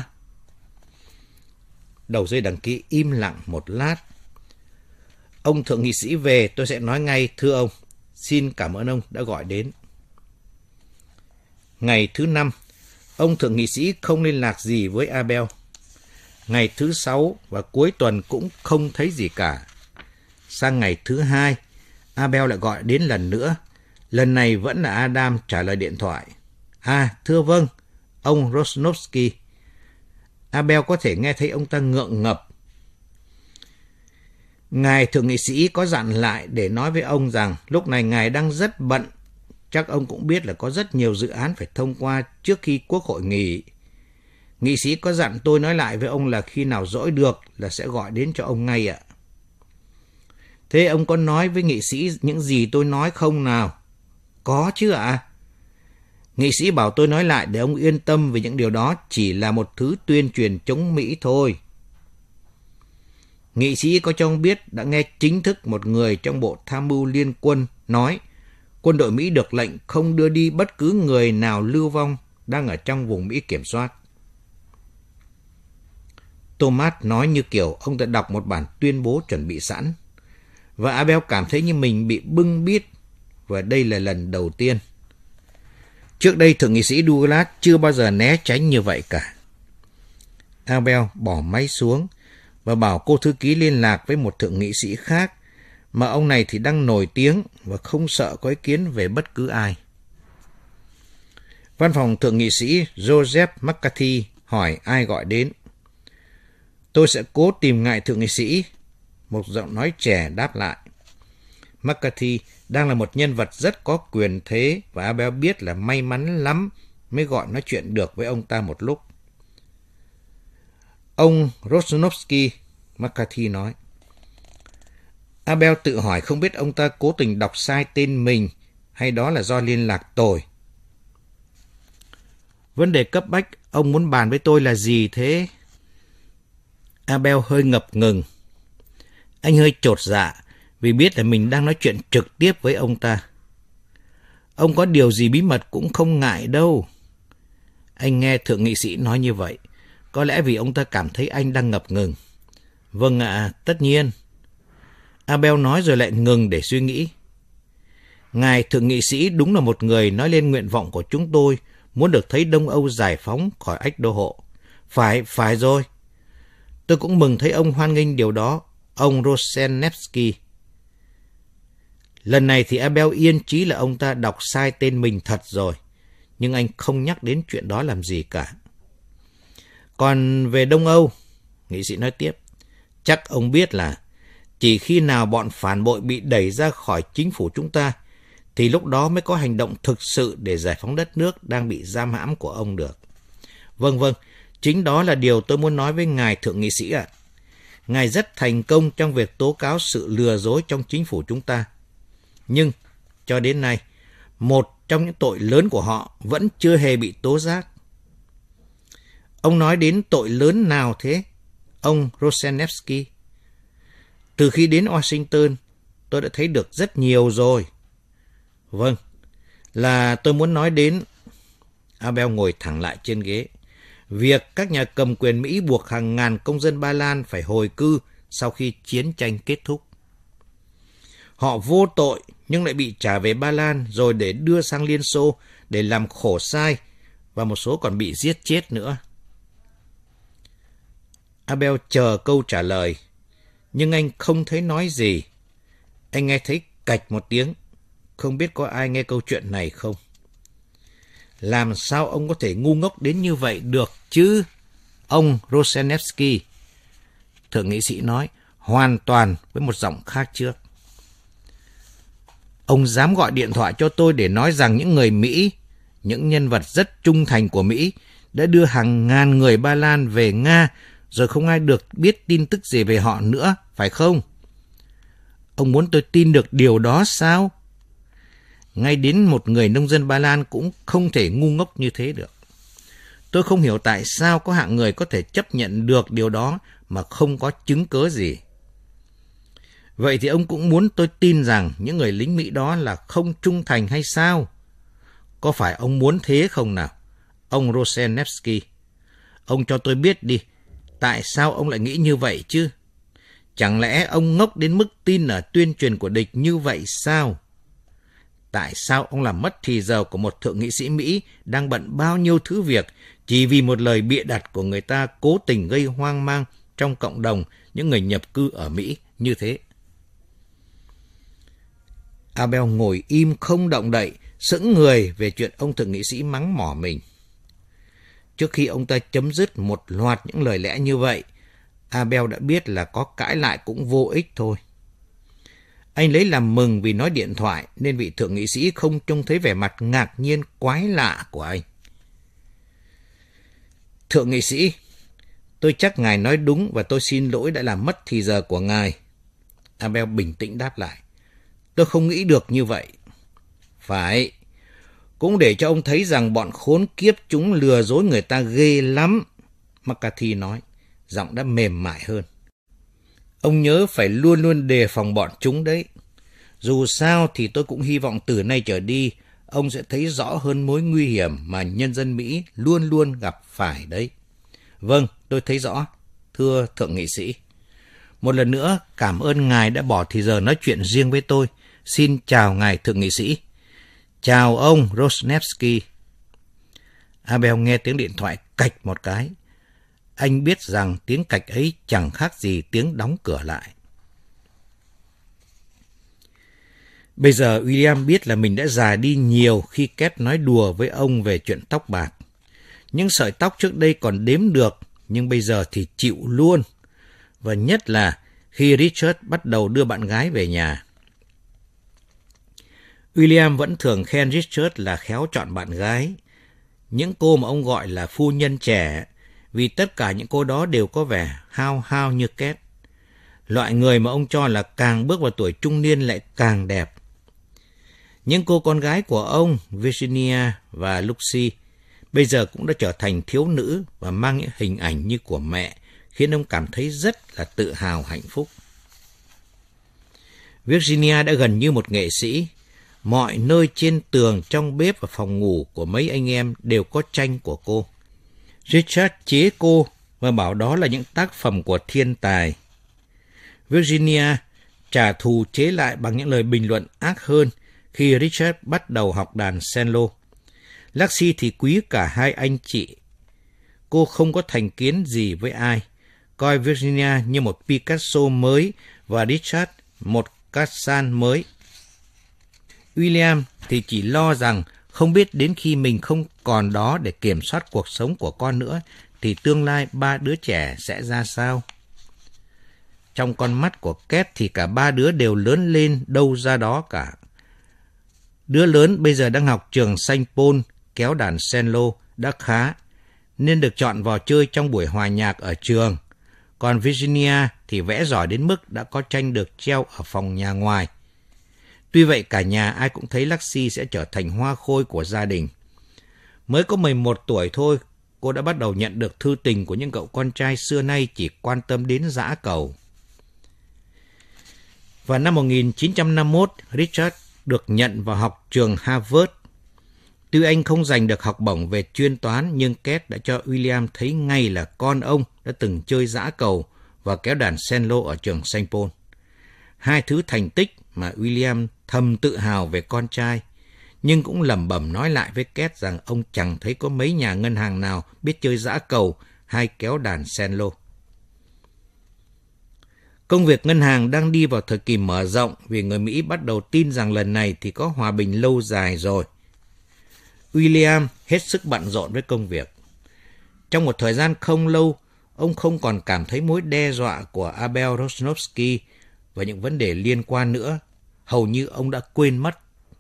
Đầu dây đăng ký im lặng một lát. Ông thượng nghị sĩ về, tôi sẽ nói ngay, thưa ông. Xin cảm ơn ông đã gọi đến. Ngày thứ năm, ông thượng nghị sĩ không liên lạc gì với Abel. Ngày thứ sáu và cuối tuần cũng không thấy gì cả. Sang ngày thứ hai, Abel lại gọi đến lần nữa. Lần này vẫn là Adam trả lời điện thoại. À, thưa vâng, ông Rosnovsky. Abel có thể nghe thấy ông ta ngượng ngập. Ngài thượng nghị sĩ có dặn lại để nói với ông rằng lúc này ngài đang rất bận. Chắc ông cũng biết là có rất nhiều dự án phải thông qua trước khi Quốc hội nghỉ. Nghị sĩ có dặn tôi nói lại với ông là khi nào rỗi được là sẽ gọi đến cho ông ngay ạ. Thế ông có nói với nghị sĩ những gì tôi nói không nào? Có chứ ạ. À? Nghị sĩ bảo tôi nói lại để ông yên tâm về những điều đó chỉ là một thứ tuyên truyền chống Mỹ thôi. Nghị sĩ có cho ông biết đã nghe chính thức một người trong Bộ Tham mưu Liên quân nói quân đội Mỹ được lệnh không đưa đi bất cứ người nào lưu vong đang ở trong vùng Mỹ kiểm soát. Thomas nói như kiểu ông đã đọc một bản tuyên bố chuẩn bị sẵn, và Abel cảm thấy như mình bị bưng bít, và đây là lần đầu tiên. Trước đây thượng nghị sĩ Douglas chưa bao giờ né tránh như vậy cả. Abel bỏ máy xuống và bảo cô thư ký liên lạc với một thượng nghị sĩ khác, mà ông này thì đang nổi tiếng và không sợ có ý kiến về bất cứ ai. Văn phòng thượng nghị sĩ Joseph McCarthy hỏi ai gọi đến. Tôi sẽ cố tìm ngài thượng nghị sĩ, một giọng nói trẻ đáp lại. McCarthy đang là một nhân vật rất có quyền thế, và Abel biết là may mắn lắm mới gọi nói chuyện được với ông ta một lúc. Ông Rosnovsky, McCarthy nói. Abel tự hỏi không biết ông ta cố tình đọc sai tên mình hay đó là do liên lạc tồi. Vấn đề cấp bách ông muốn bàn với tôi là gì thế? Abel hơi ngập ngừng. Anh hơi chột dạ vì biết là mình đang nói chuyện trực tiếp với ông ta. Ông có điều gì bí mật cũng không ngại đâu. Anh nghe thượng nghị sĩ nói như vậy, có lẽ vì ông ta cảm thấy anh đang ngập ngừng. Vâng ạ, à, tất nhiên. Abel nói rồi lại ngừng để suy nghĩ. Ngài thượng nghị sĩ đúng là một người nói lên nguyện vọng của chúng tôi muốn được thấy Đông Âu giải phóng khỏi ách đô hộ. Phải, phải rồi. Tôi cũng mừng thấy ông hoan nghênh điều đó, ông Rosenevsky. Lần này thì Abel yên chí là ông ta đọc sai tên mình thật rồi, nhưng anh không nhắc đến chuyện đó làm gì cả. Còn về Đông Âu, nghị sĩ nói tiếp, chắc ông biết là chỉ khi nào bọn phản bội bị đẩy ra khỏi chính phủ chúng ta, thì lúc đó mới có hành động thực sự để giải phóng đất nước đang bị giam hãm của ông được. Vâng vâng, chính đó là điều tôi muốn nói với ngài thượng nghị sĩ ạ. À. Ngài rất thành công trong việc tố cáo sự lừa dối trong chính phủ chúng ta. Nhưng, cho đến nay, một trong những tội lớn của họ vẫn chưa hề bị tố giác. Ông nói đến tội lớn nào thế, ông Rosenevsky? Từ khi đến Washington, tôi đã thấy được rất nhiều rồi. Vâng, là tôi muốn nói đến... Abel ngồi thẳng lại trên ghế. Việc các nhà cầm quyền Mỹ buộc hàng ngàn công dân Ba Lan phải hồi cư sau khi chiến tranh kết thúc. Họ vô tội nhưng lại bị trả về Ba Lan rồi để đưa sang Liên Xô để làm khổ sai, và một số còn bị giết chết nữa. Abel chờ câu trả lời, nhưng anh không thấy nói gì. Anh nghe thấy cạch một tiếng. Không biết có ai nghe câu chuyện này không? Làm sao ông có thể ngu ngốc đến như vậy được chứ, ông Rosenevsky? Thượng nghị sĩ nói, hoàn toàn với một giọng khác trước. Ông dám gọi điện thoại cho tôi để nói rằng những người Mỹ, những nhân vật rất trung thành của Mỹ, đã đưa hàng ngàn người Ba Lan về Nga, rồi không ai được biết tin tức gì về họ nữa, phải không? Ông muốn tôi tin được điều đó sao? Ngay đến một người nông dân Ba Lan cũng không thể ngu ngốc như thế được. Tôi không hiểu tại sao có hạng người có thể chấp nhận được điều đó mà không có chứng cớ gì. Vậy thì ông cũng muốn tôi tin rằng những người lính Mỹ đó là không trung thành hay sao? Có phải ông muốn thế không nào, ông Rosenevsky? Ông cho tôi biết đi, tại sao ông lại nghĩ như vậy chứ? Chẳng lẽ ông ngốc đến mức tin ở tuyên truyền của địch như vậy sao? Tại sao ông làm mất thì giờ của một thượng nghị sĩ Mỹ đang bận bao nhiêu thứ việc chỉ vì một lời bịa đặt của người ta cố tình gây hoang mang trong cộng đồng những người nhập cư ở Mỹ như thế? Abel ngồi im không động đậy, sững người về chuyện ông thượng nghị sĩ mắng mỏ mình. Trước khi ông ta chấm dứt một loạt những lời lẽ như vậy, Abel đã biết là có cãi lại cũng vô ích thôi. Anh lấy làm mừng vì nói điện thoại nên vị thượng nghị sĩ không trông thấy vẻ mặt ngạc nhiên quái lạ của anh. Thượng nghị sĩ, tôi chắc ngài nói đúng và tôi xin lỗi đã làm mất thì giờ của ngài. Abel bình tĩnh đáp lại. Tôi không nghĩ được như vậy. Phải, cũng để cho ông thấy rằng bọn khốn kiếp chúng lừa dối người ta ghê lắm, McCarthy nói, giọng đã mềm mại hơn. Ông nhớ phải luôn luôn đề phòng bọn chúng đấy. Dù sao thì tôi cũng hy vọng từ nay trở đi, ông sẽ thấy rõ hơn mối nguy hiểm mà nhân dân Mỹ luôn luôn gặp phải đấy. Vâng, tôi thấy rõ, thưa thượng nghị sĩ. Một lần nữa, cảm ơn ngài đã bỏ thì giờ nói chuyện riêng với tôi. Xin chào ngài thượng nghị sĩ. Chào ông Rosenevsky. Abel nghe tiếng điện thoại cạch một cái. Anh biết rằng tiếng cạch ấy chẳng khác gì tiếng đóng cửa lại. Bây giờ William biết là mình đã già đi nhiều khi Kate nói đùa với ông về chuyện tóc bạc. Những sợi tóc trước đây còn đếm được, nhưng bây giờ thì chịu luôn. Và nhất là khi Richard bắt đầu đưa bạn gái về nhà. William vẫn thường khen Richard là khéo chọn bạn gái. Những cô mà ông gọi là phu nhân trẻ, vì tất cả những cô đó đều có vẻ hao hao như Kate. Loại người mà ông cho là càng bước vào tuổi trung niên lại càng đẹp. Những cô con gái của ông, Virginia và Lucy, bây giờ cũng đã trở thành thiếu nữ và mang những hình ảnh như của mẹ, khiến ông cảm thấy rất là tự hào hạnh phúc. Virginia đã gần như một nghệ sĩ. Mọi nơi trên tường, trong bếp và phòng ngủ của mấy anh em đều có tranh của cô. Richard chế cô và bảo đó là những tác phẩm của thiên tài. Virginia trả thù chế lại bằng những lời bình luận ác hơn khi Richard bắt đầu học đàn cello. Lexi thì quý cả hai anh chị. Cô không có thành kiến gì với ai, coi Virginia như một Picasso mới và Richard một Cassan mới. William thì chỉ lo rằng không biết đến khi mình không còn đó để kiểm soát cuộc sống của con nữa thì tương lai ba đứa trẻ sẽ ra sao. Trong con mắt của Kate thì cả ba đứa đều lớn lên đâu ra đó cả. Đứa lớn bây giờ đang học trường Saint Paul, kéo đàn cello đã khá, nên được chọn vào chơi trong buổi hòa nhạc ở trường. Còn Virginia thì vẽ giỏi đến mức đã có tranh được treo ở phòng nhà ngoài. Tuy vậy cả nhà ai cũng thấy Lexi sẽ trở thành hoa khôi của gia đình. Mới có mười một tuổi thôi, cô đã bắt đầu nhận được thư tình của những cậu con trai xưa nay chỉ quan tâm đến dã cầu. Vào năm một nghìn chín trăm năm mươi mốt, Richard được nhận vào học trường Harvard. Tuy anh không giành được học bổng về chuyên toán, nhưng Kate đã cho William thấy ngay là con ông đã từng chơi giã cầu và kéo đàn cello ở trường Saint Paul. Hai thứ thành tích mà William thầm tự hào về con trai, nhưng cũng lẩm bẩm nói lại với Kate rằng ông chẳng thấy có mấy nhà ngân hàng nào biết chơi giã cầu hay kéo đàn cello. Công việc ngân hàng đang đi vào thời kỳ mở rộng vì người Mỹ bắt đầu tin rằng lần này thì có hòa bình lâu dài rồi. William hết sức bận rộn với công việc. Trong một thời gian không lâu, ông không còn cảm thấy mối đe dọa của Abel Rosnovsky và những vấn đề liên quan nữa. Hầu như ông đã quên mất.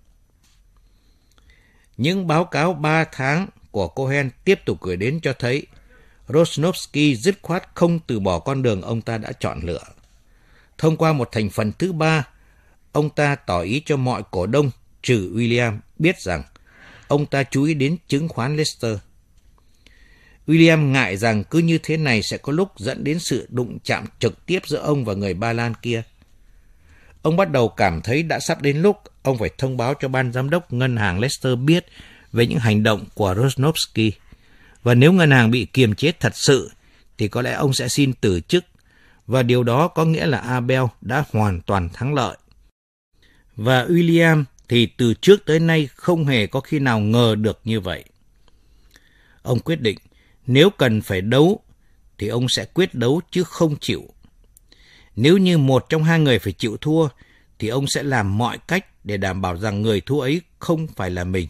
Những báo cáo ba tháng của Cohen tiếp tục gửi đến cho thấy Rosnovsky dứt khoát không từ bỏ con đường ông ta đã chọn lựa. Thông qua một thành phần thứ ba, ông ta tỏ ý cho mọi cổ đông, trừ William, biết rằng ông ta chú ý đến chứng khoán Leicester. William ngại rằng cứ như thế này sẽ có lúc dẫn đến sự đụng chạm trực tiếp giữa ông và người Ba Lan kia. Ông bắt đầu cảm thấy đã sắp đến lúc ông phải thông báo cho ban giám đốc ngân hàng Leicester biết về những hành động của Rosnovsky. Và nếu ngân hàng bị kiềm chế thật sự, thì có lẽ ông sẽ xin từ chức. Và điều đó có nghĩa là Abel đã hoàn toàn thắng lợi. Và William thì từ trước tới nay không hề có khi nào ngờ được như vậy. Ông quyết định nếu cần phải đấu thì ông sẽ quyết đấu chứ không chịu. Nếu như một trong hai người phải chịu thua thì ông sẽ làm mọi cách để đảm bảo rằng người thua ấy không phải là mình.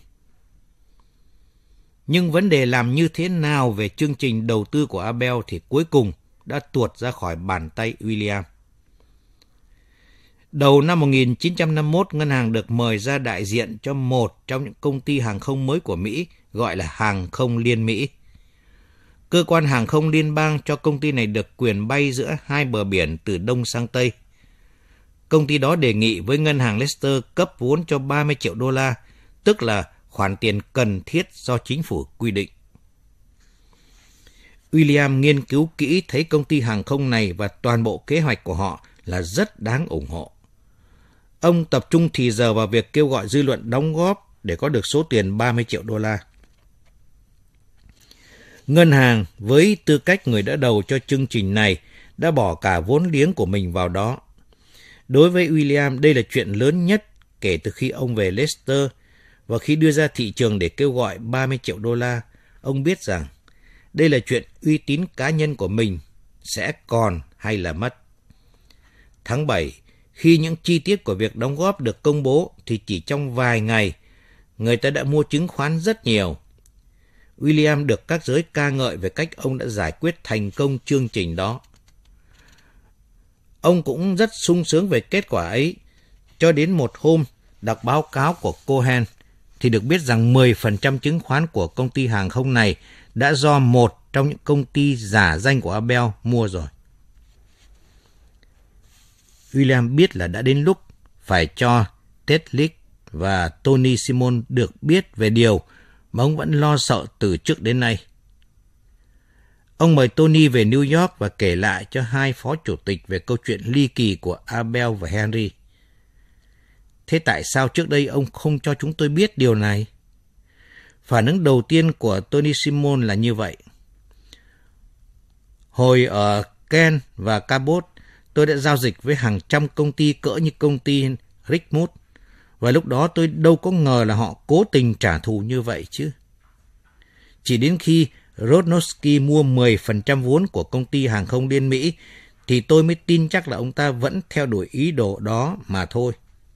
Nhưng vấn đề làm như thế nào về chương trình đầu tư của Abel thì cuối cùng đã tuột ra khỏi bàn tay William. Đầu năm một nghìn chín trăm năm mươi mốt, ngân hàng được mời ra đại diện cho một trong những công ty hàng không mới của Mỹ, gọi là Hàng không Liên Mỹ. Cơ quan hàng không liên bang cho công ty này được quyền bay giữa hai bờ biển từ Đông sang Tây. Công ty đó đề nghị với ngân hàng Leicester cấp vốn cho ba mươi triệu đô la, tức là khoản tiền cần thiết do chính phủ quy định. William nghiên cứu kỹ thấy công ty hàng không này và toàn bộ kế hoạch của họ là rất đáng ủng hộ. Ông tập trung thì giờ vào việc kêu gọi dư luận đóng góp để có được số tiền ba mươi triệu đô la. Ngân hàng với tư cách người đỡ đầu cho chương trình này đã bỏ cả vốn liếng của mình vào đó. Đối với William, đây là chuyện lớn nhất kể từ khi ông về Leicester, và khi đưa ra thị trường để kêu gọi ba mươi triệu đô la, ông biết rằng đây là chuyện uy tín cá nhân của mình sẽ còn hay là mất. Tháng bảy, khi những chi tiết của việc đóng góp được công bố thì chỉ trong vài ngày, người ta đã mua chứng khoán rất nhiều. William được các giới ca ngợi về cách ông đã giải quyết thành công chương trình đó. Ông cũng rất sung sướng về kết quả ấy, cho đến một hôm đọc báo cáo của Cohen thì được biết rằng mười phần trăm chứng khoán của công ty hàng không này đã do một trong những công ty giả danh của Abel mua rồi. William biết là đã đến lúc phải cho Ted Lick và Tony Simon được biết về điều mà ông vẫn lo sợ từ trước đến nay. Ông mời Tony về New York và kể lại cho hai phó chủ tịch về câu chuyện ly kỳ của Abel và Henry. Thế tại sao trước đây ông không cho chúng tôi biết điều này? Phản ứng đầu tiên của Tony Simon là như vậy. Hồi ở Kent và Cabot, tôi đã giao dịch với hàng trăm công ty cỡ như công ty Richmond, và lúc đó tôi đâu có ngờ là họ cố tình trả thù như vậy chứ. Chỉ đến khi Rosnovsky mua mười phần trăm vốn của công ty hàng không Liên Mỹ thì tôi mới tin chắc là ông ta vẫn theo đuổi ý đồ đó mà thôi.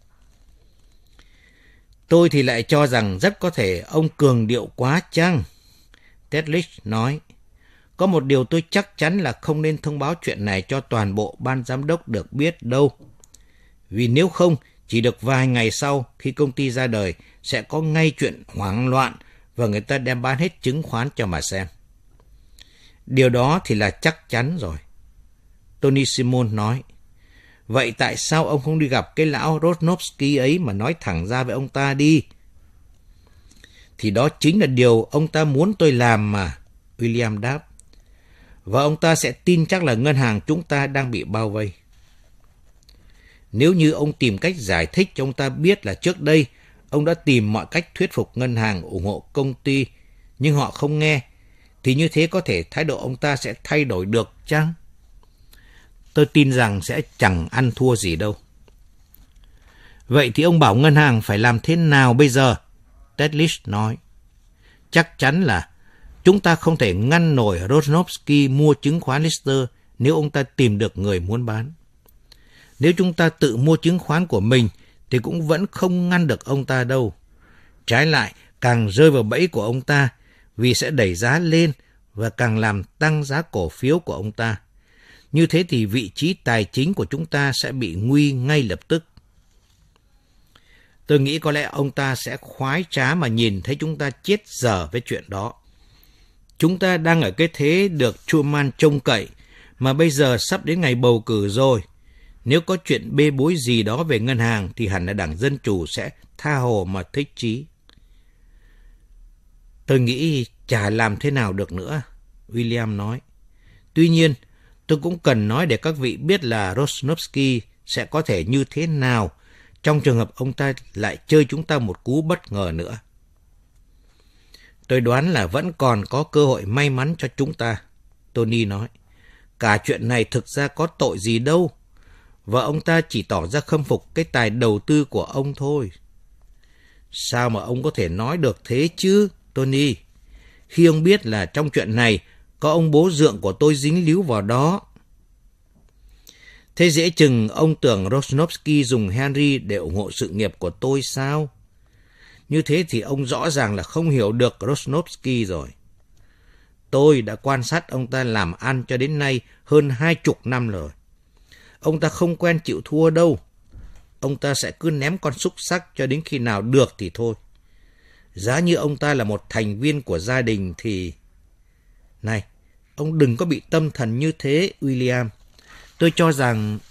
Tôi thì lại cho rằng rất có thể ông cường điệu quá chăng? Tedlich nói. Có một điều tôi chắc chắn là không nên thông báo chuyện này cho toàn bộ ban giám đốc được biết đâu. Vì nếu không, chỉ được vài ngày sau khi công ty ra đời sẽ có ngay chuyện hoảng loạn và người ta đem bán hết chứng khoán cho mà xem. Điều đó thì là chắc chắn rồi. Tony Simon nói. Vậy tại sao ông không đi gặp cái lão Rosnovsky ấy mà nói thẳng ra với ông ta đi? Thì đó chính là điều ông ta muốn tôi làm mà, William đáp. Và ông ta sẽ tin chắc là ngân hàng chúng ta đang bị bao vây. Nếu như ông tìm cách giải thích cho ông ta biết là trước đây ông đã tìm mọi cách thuyết phục ngân hàng ủng hộ công ty, nhưng họ không nghe, thì như thế có thể thái độ ông ta sẽ thay đổi được chăng? Tôi tin rằng sẽ chẳng ăn thua gì đâu. Vậy thì ông bảo ngân hàng phải làm thế nào bây giờ? Tetlich nói. Chắc chắn là chúng ta không thể ngăn nổi Rosnovsky mua chứng khoán Lister nếu ông ta tìm được người muốn bán. Nếu chúng ta tự mua chứng khoán của mình thì cũng vẫn không ngăn được ông ta đâu. Trái lại, càng rơi vào bẫy của ông ta vì sẽ đẩy giá lên và càng làm tăng giá cổ phiếu của ông ta. Như thế thì vị trí tài chính của chúng ta sẽ bị nguy ngay lập tức. Tôi nghĩ có lẽ ông ta sẽ khoái trá mà nhìn thấy chúng ta chết dở với chuyện đó. Chúng ta đang ở cái thế được Truman trông cậy, mà bây giờ sắp đến ngày bầu cử rồi. Nếu có chuyện bê bối gì đó về ngân hàng thì hẳn là Đảng Dân Chủ sẽ tha hồ mà thích chí. Tôi nghĩ chả làm thế nào được nữa, William nói. Tuy nhiên, tôi cũng cần nói để các vị biết là Rosnovsky sẽ có thể như thế nào trong trường hợp ông ta lại chơi chúng ta một cú bất ngờ nữa. Tôi đoán là vẫn còn có cơ hội may mắn cho chúng ta, Tony nói. Cả chuyện này thực ra có tội gì đâu, và ông ta chỉ tỏ ra khâm phục cái tài đầu tư của ông thôi. Sao mà ông có thể nói được thế chứ, Tony, khi ông biết là trong chuyện này có ông bố dượng của tôi dính líu vào đó. Thế dễ chừng ông tưởng Rosnovsky dùng Henry để ủng hộ sự nghiệp của tôi sao? Như thế thì ông rõ ràng là không hiểu được Rosnovsky rồi. Tôi đã quan sát ông ta làm ăn cho đến nay hơn hai chục năm rồi. Ông ta không quen chịu thua đâu. Ông ta sẽ cứ ném con xúc xắc cho đến khi nào được thì thôi. Giá như ông ta là một thành viên của gia đình thì... Này, ông đừng có bị tâm thần như thế, William. Tôi cho rằng...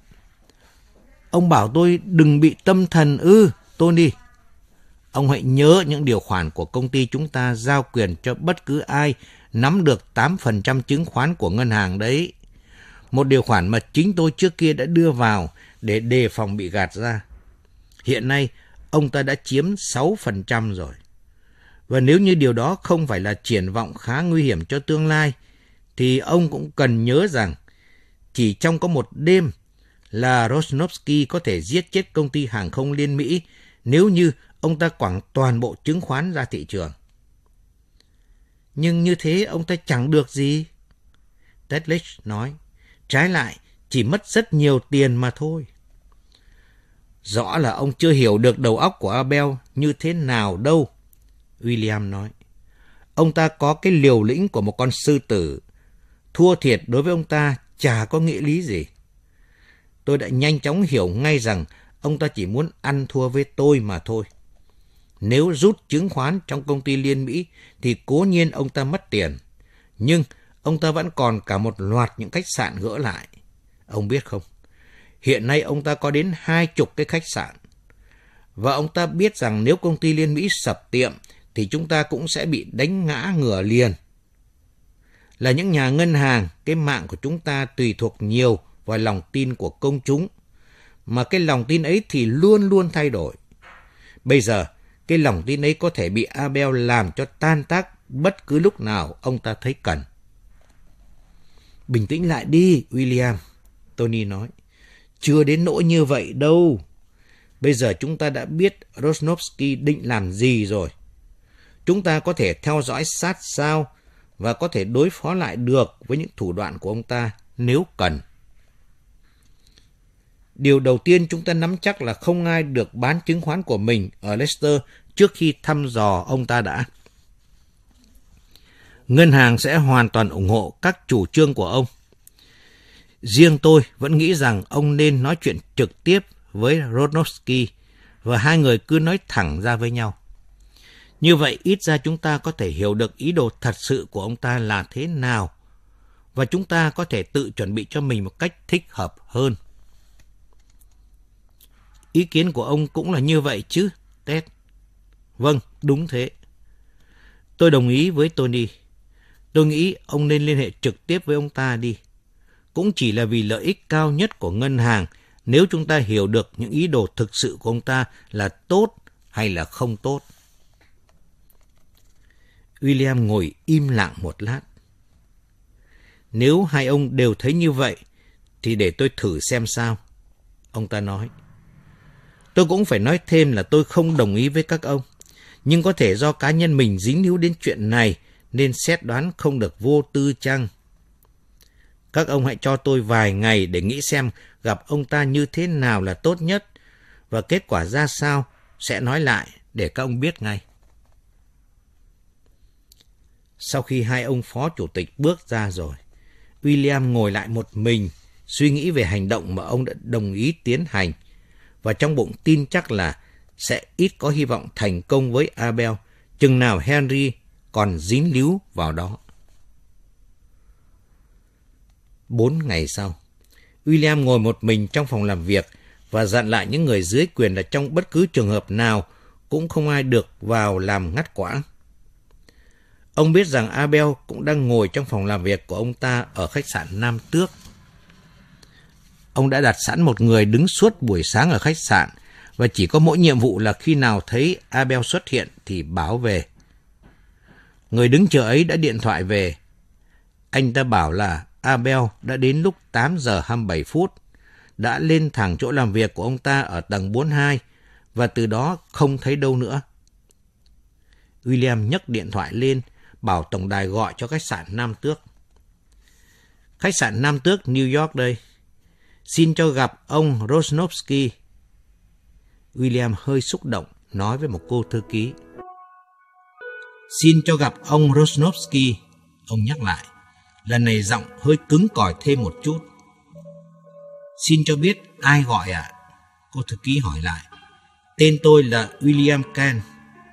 Ông bảo tôi đừng bị tâm thần ư, Tony. Ông hãy nhớ những điều khoản của công ty chúng ta giao quyền cho bất cứ ai nắm được tám phần trăm chứng khoán của ngân hàng đấy. Một điều khoản mà chính tôi trước kia đã đưa vào để đề phòng bị gạt ra. Hiện nay, ông ta đã chiếm sáu phần trăm rồi. Và nếu như điều đó không phải là triển vọng khá nguy hiểm cho tương lai, thì ông cũng cần nhớ rằng chỉ trong có một đêm là Rosnovsky có thể giết chết công ty hàng không Liên Mỹ nếu như ông ta quẳng toàn bộ chứng khoán ra thị trường. Nhưng như thế ông ta chẳng được gì. Tetlich nói, trái lại chỉ mất rất nhiều tiền mà thôi. Rõ là ông chưa hiểu được đầu óc của Abel như thế nào đâu, William nói. Ông ta có cái liều lĩnh của một con sư tử. Thua thiệt đối với ông ta chả có nghĩa lý gì. Tôi đã nhanh chóng hiểu ngay rằng ông ta chỉ muốn ăn thua với tôi mà thôi. Nếu rút chứng khoán trong công ty Liên Mỹ thì cố nhiên ông ta mất tiền. Nhưng ông ta vẫn còn cả một loạt những khách sạn gỡ lại. Ông biết không, hiện nay ông ta có đến hai chục cái khách sạn. Và ông ta biết rằng nếu công ty Liên Mỹ sập tiệm thì chúng ta cũng sẽ bị đánh ngã ngửa liền. Là những nhà ngân hàng, cái mạng của chúng ta tùy thuộc nhiều vào lòng tin của công chúng. Mà cái lòng tin ấy thì luôn luôn thay đổi. Bây giờ, cái lòng tin ấy có thể bị Abel làm cho tan tác bất cứ lúc nào ông ta thấy cần. Bình tĩnh lại đi, William, Tony nói. Chưa đến nỗi như vậy đâu. Bây giờ chúng ta đã biết Rosnovsky định làm gì rồi. Chúng ta có thể theo dõi sát sao và có thể đối phó lại được với những thủ đoạn của ông ta nếu cần. Điều đầu tiên chúng ta nắm chắc là không ai được bán chứng khoán của mình ở Leicester trước khi thăm dò ông ta đã. Ngân hàng sẽ hoàn toàn ủng hộ các chủ trương của ông. Riêng tôi vẫn nghĩ rằng ông nên nói chuyện trực tiếp với Rosnovsky và hai người cứ nói thẳng ra với nhau. Như vậy ít ra chúng ta có thể hiểu được ý đồ thật sự của ông ta là thế nào và chúng ta có thể tự chuẩn bị cho mình một cách thích hợp hơn. Ý kiến của ông cũng là như vậy chứ, Ted? Vâng, đúng thế. Tôi đồng ý với Tony. Tôi nghĩ ông nên liên hệ trực tiếp với ông ta đi. Cũng chỉ là vì lợi ích cao nhất của ngân hàng nếu chúng ta hiểu được những ý đồ thực sự của ông ta là tốt hay là không tốt? William ngồi im lặng một lát. Nếu hai ông đều thấy như vậy, thì để tôi thử xem sao, ông ta nói. Tôi cũng phải nói thêm là tôi không đồng ý với các ông, nhưng có thể do cá nhân mình dính líu đến chuyện này nên xét đoán không được vô tư chăng? Các ông hãy cho tôi vài ngày để nghĩ xem gặp ông ta như thế nào là tốt nhất, và kết quả ra sao sẽ nói lại để các ông biết ngay. Sau khi hai ông phó chủ tịch bước ra rồi, William ngồi lại một mình, suy nghĩ về hành động mà ông đã đồng ý tiến hành, và trong bụng tin chắc là sẽ ít có hy vọng thành công với Abel, chừng nào Henry còn dính líu vào đó. Bốn ngày sau, William ngồi một mình trong phòng làm việc và dặn lại những người dưới quyền là trong bất cứ trường hợp nào cũng không ai được vào làm ngắt quãng. Ông biết rằng Abel cũng đang ngồi trong phòng làm việc của ông ta ở khách sạn Nam Tước. Ông đã đặt sẵn một người đứng suốt buổi sáng ở khách sạn và chỉ có mỗi nhiệm vụ là khi nào thấy Abel xuất hiện thì báo về. Người đứng chờ ấy đã điện thoại về. Anh ta bảo là Abel đã đến lúc tám giờ hai mươi bảy phút, đã lên thẳng chỗ làm việc của ông ta ở tầng bốn mươi hai và từ đó không thấy đâu nữa. William nhấc điện thoại lên, bảo tổng đài gọi cho khách sạn Nam Tước. Khách sạn Nam Tước, New York đây. Xin cho gặp ông Rosnovsky. William hơi xúc động, nói với một cô thư ký. Xin cho gặp ông Rosnovsky. Ông nhắc lại, lần này giọng hơi cứng cỏi thêm một chút. Xin cho biết ai gọi ạ? À? Cô thư ký hỏi lại. Tên tôi là William Kahn.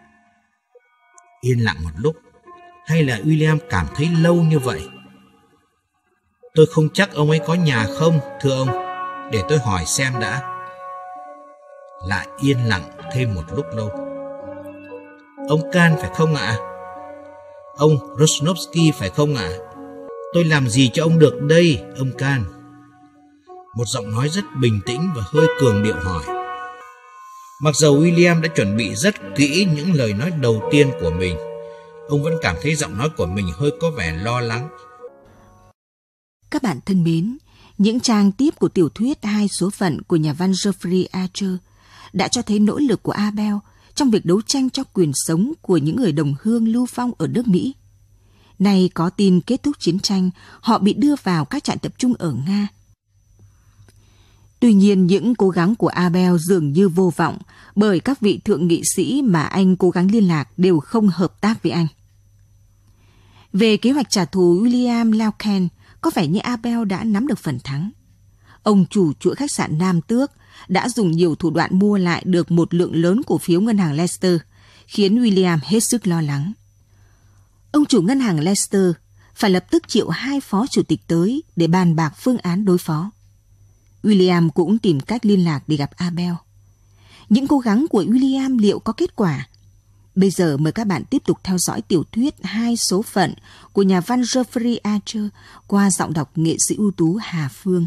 Yên lặng một lúc. Hay là William cảm thấy lâu như vậy? Tôi không chắc ông ấy có nhà không, thưa ông. Để tôi hỏi xem đã. Lại yên lặng thêm một lúc lâu. Ông Kahn phải không ạ? À? Ông Rosnovsky phải không ạ? À? Tôi làm gì cho ông được đây, ông Kahn? Một giọng nói rất bình tĩnh và hơi cường điệu hỏi. Mặc dầu William đã chuẩn bị rất kỹ những lời nói đầu tiên của mình, ông vẫn cảm thấy giọng nói của mình hơi có vẻ lo lắng. Các bạn thân mến, những trang tiếp của tiểu thuyết Hai số phận của nhà văn Jeffrey Archer đã cho thấy nỗ lực của Abel trong việc đấu tranh cho quyền sống của những người đồng hương lưu vong ở nước Mỹ. Nay có tin kết thúc chiến tranh, họ bị đưa vào các trại tập trung ở Nga. Tuy nhiên, những cố gắng của Abel dường như vô vọng bởi các vị thượng nghị sĩ mà anh cố gắng liên lạc đều không hợp tác với anh. Về kế hoạch trả thù William Larkin, có vẻ như Abel đã nắm được phần thắng. Ông chủ chuỗi khách sạn Nam Tước đã dùng nhiều thủ đoạn mua lại được một lượng lớn cổ phiếu ngân hàng Leicester, khiến William hết sức lo lắng. Ông chủ ngân hàng Leicester phải lập tức triệu hai phó chủ tịch tới để bàn bạc phương án đối phó. William cũng tìm cách liên lạc để gặp Abel. Những cố gắng của William liệu có kết quả? Bây giờ mời các bạn tiếp tục theo dõi tiểu thuyết Hai số phận của nhà văn Jeffrey Archer qua giọng đọc nghệ sĩ ưu tú Hà Phương.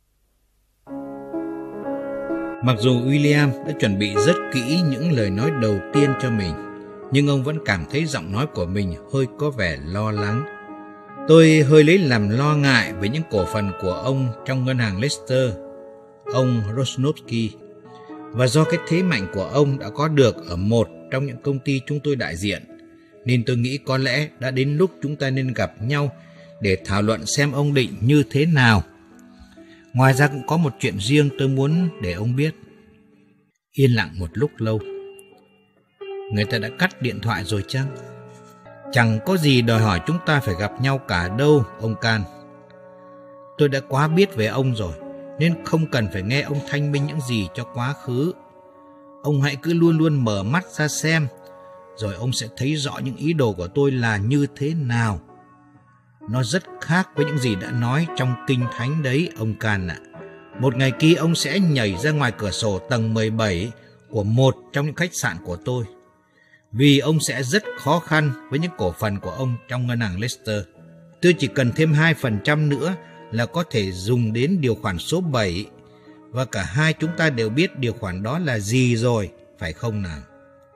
Mặc dù William đã chuẩn bị rất kỹ những lời nói đầu tiên cho mình, nhưng ông vẫn cảm thấy giọng nói của mình hơi có vẻ lo lắng. Tôi hơi lấy làm lo ngại về những cổ phần của ông trong ngân hàng Leicester, ông Rosnovsky, và do cái thế mạnh của ông đã có được ở một trong những công ty chúng tôi đại diện, nên tôi nghĩ có lẽ đã đến lúc chúng ta nên gặp nhau để thảo luận xem ông định như thế nào. Ngoài ra cũng có một chuyện riêng tôi muốn để ông biết. Yên lặng một lúc lâu. Người ta đã cắt điện thoại rồi chăng? Chẳng có gì đòi hỏi chúng ta phải gặp nhau cả đâu, ông Kahn. Tôi đã quá biết về ông rồi, nên không cần phải nghe ông thanh minh những gì cho quá khứ. Ông hãy cứ luôn luôn mở mắt ra xem, rồi ông sẽ thấy rõ những ý đồ của tôi là như thế nào. Nó rất khác với những gì đã nói trong Kinh Thánh đấy, ông Kahn ạ. Một ngày kia ông sẽ nhảy ra ngoài cửa sổ tầng mười bảy của một trong những khách sạn của tôi, vì ông sẽ rất khó khăn với những cổ phần của ông trong ngân hàng Leicester. Tôi chỉ cần thêm hai phần trăm nữa là có thể dùng đến điều khoản số bảy, và cả hai chúng ta đều biết điều khoản đó là gì rồi, phải không nào?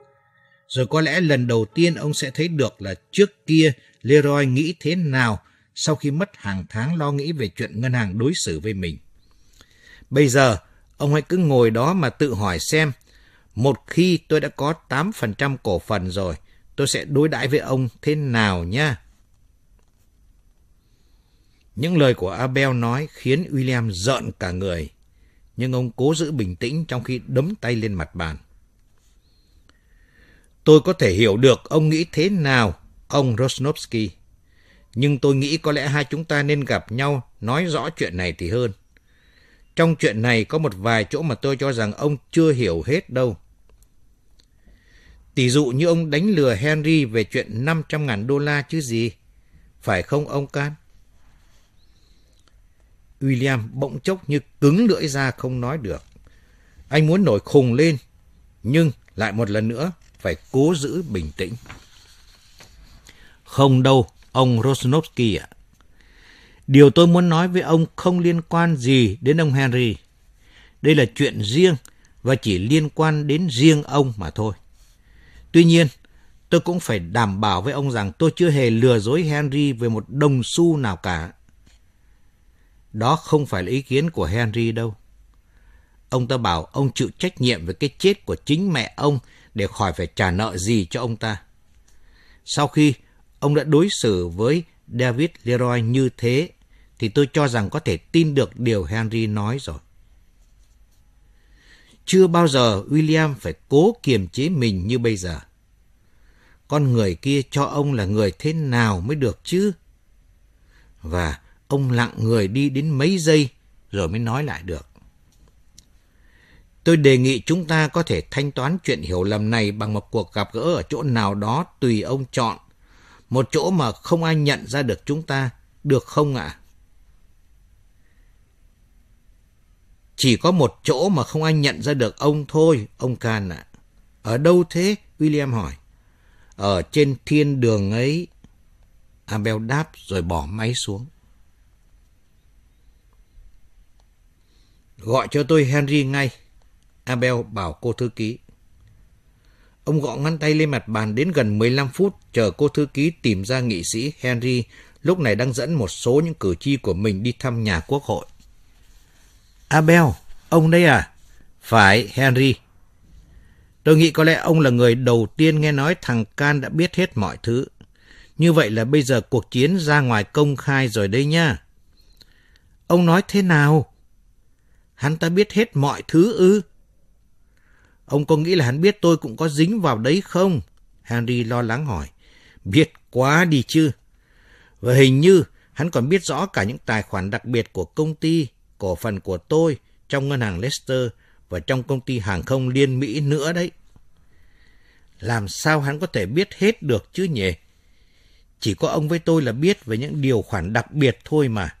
Rồi có lẽ lần đầu tiên ông sẽ thấy được là trước kia Leroy nghĩ thế nào sau khi mất hàng tháng lo nghĩ về chuyện ngân hàng đối xử với mình. Bây giờ, ông hãy cứ ngồi đó mà tự hỏi xem, một khi tôi đã có tám phần trăm cổ phần rồi, tôi sẽ đối đãi với ông thế nào nhá. Những lời của Abel nói khiến William rợn cả người, nhưng ông cố giữ bình tĩnh trong khi đấm tay lên mặt bàn. Tôi có thể hiểu được ông nghĩ thế nào, ông Rosnovsky, nhưng tôi nghĩ có lẽ hai chúng ta nên gặp nhau nói rõ chuyện này thì hơn. Trong chuyện này có một vài chỗ mà tôi cho rằng ông chưa hiểu hết đâu. Tỷ dụ như ông đánh lừa Henry về chuyện năm trăm ngàn đô la chứ gì, phải không ông Can? William bỗng chốc như cứng lưỡi ra không nói được. Anh muốn nổi khùng lên, nhưng lại một lần nữa phải cố giữ bình tĩnh. Không đâu, ông Rosnovsky ạ. Điều tôi muốn nói với ông không liên quan gì đến ông Henry. Đây là chuyện riêng và chỉ liên quan đến riêng ông mà thôi. Tuy nhiên, tôi cũng phải đảm bảo với ông rằng tôi chưa hề lừa dối Henry về một đồng xu nào cả. Đó không phải là ý kiến của Henry đâu. Ông ta bảo ông chịu trách nhiệm về cái chết của chính mẹ ông để khỏi phải trả nợ gì cho ông ta. Sau khi ông đã đối xử với David Leroy như thế, thì tôi cho rằng có thể tin được điều Henry nói rồi. Chưa bao giờ William phải cố kiềm chế mình như bây giờ. Con người kia cho ông là người thế nào mới được chứ? Và ông lặng người đi đến mấy giây rồi mới nói lại được. Tôi đề nghị chúng ta có thể thanh toán chuyện hiểu lầm này bằng một cuộc gặp gỡ ở chỗ nào đó tùy ông chọn. Một chỗ mà không ai nhận ra được chúng ta, được không ạ? Chỉ có một chỗ mà không ai nhận ra được ông thôi, ông Can ạ. Ở đâu thế? William hỏi. Ở trên thiên đường ấy. Abel đáp rồi bỏ máy xuống. Gọi cho tôi Henry ngay, Abel bảo cô thư ký. Ông gõ ngón tay lên mặt bàn đến gần mười lăm phút chờ cô thư ký tìm ra nghị sĩ Henry lúc này đang dẫn một số những cử tri của mình đi thăm nhà quốc hội. Abel, ông đây à? Phải, Henry. Tôi nghĩ có lẽ ông là người đầu tiên nghe nói thằng Can đã biết hết mọi thứ. Như vậy là bây giờ cuộc chiến ra ngoài công khai rồi đấy nha. Ông nói thế nào? Hắn ta biết hết mọi thứ ư? Ông có nghĩ là hắn biết tôi cũng có dính vào đấy không? Henry lo lắng hỏi. Biết quá đi chứ. Và hình như hắn còn biết rõ cả những tài khoản đặc biệt của công ty, cổ phần của tôi trong ngân hàng Leicester và trong công ty hàng không Liên Mỹ nữa đấy. Làm sao hắn có thể biết hết được chứ nhỉ? Chỉ có ông với tôi là biết về những điều khoản đặc biệt thôi mà.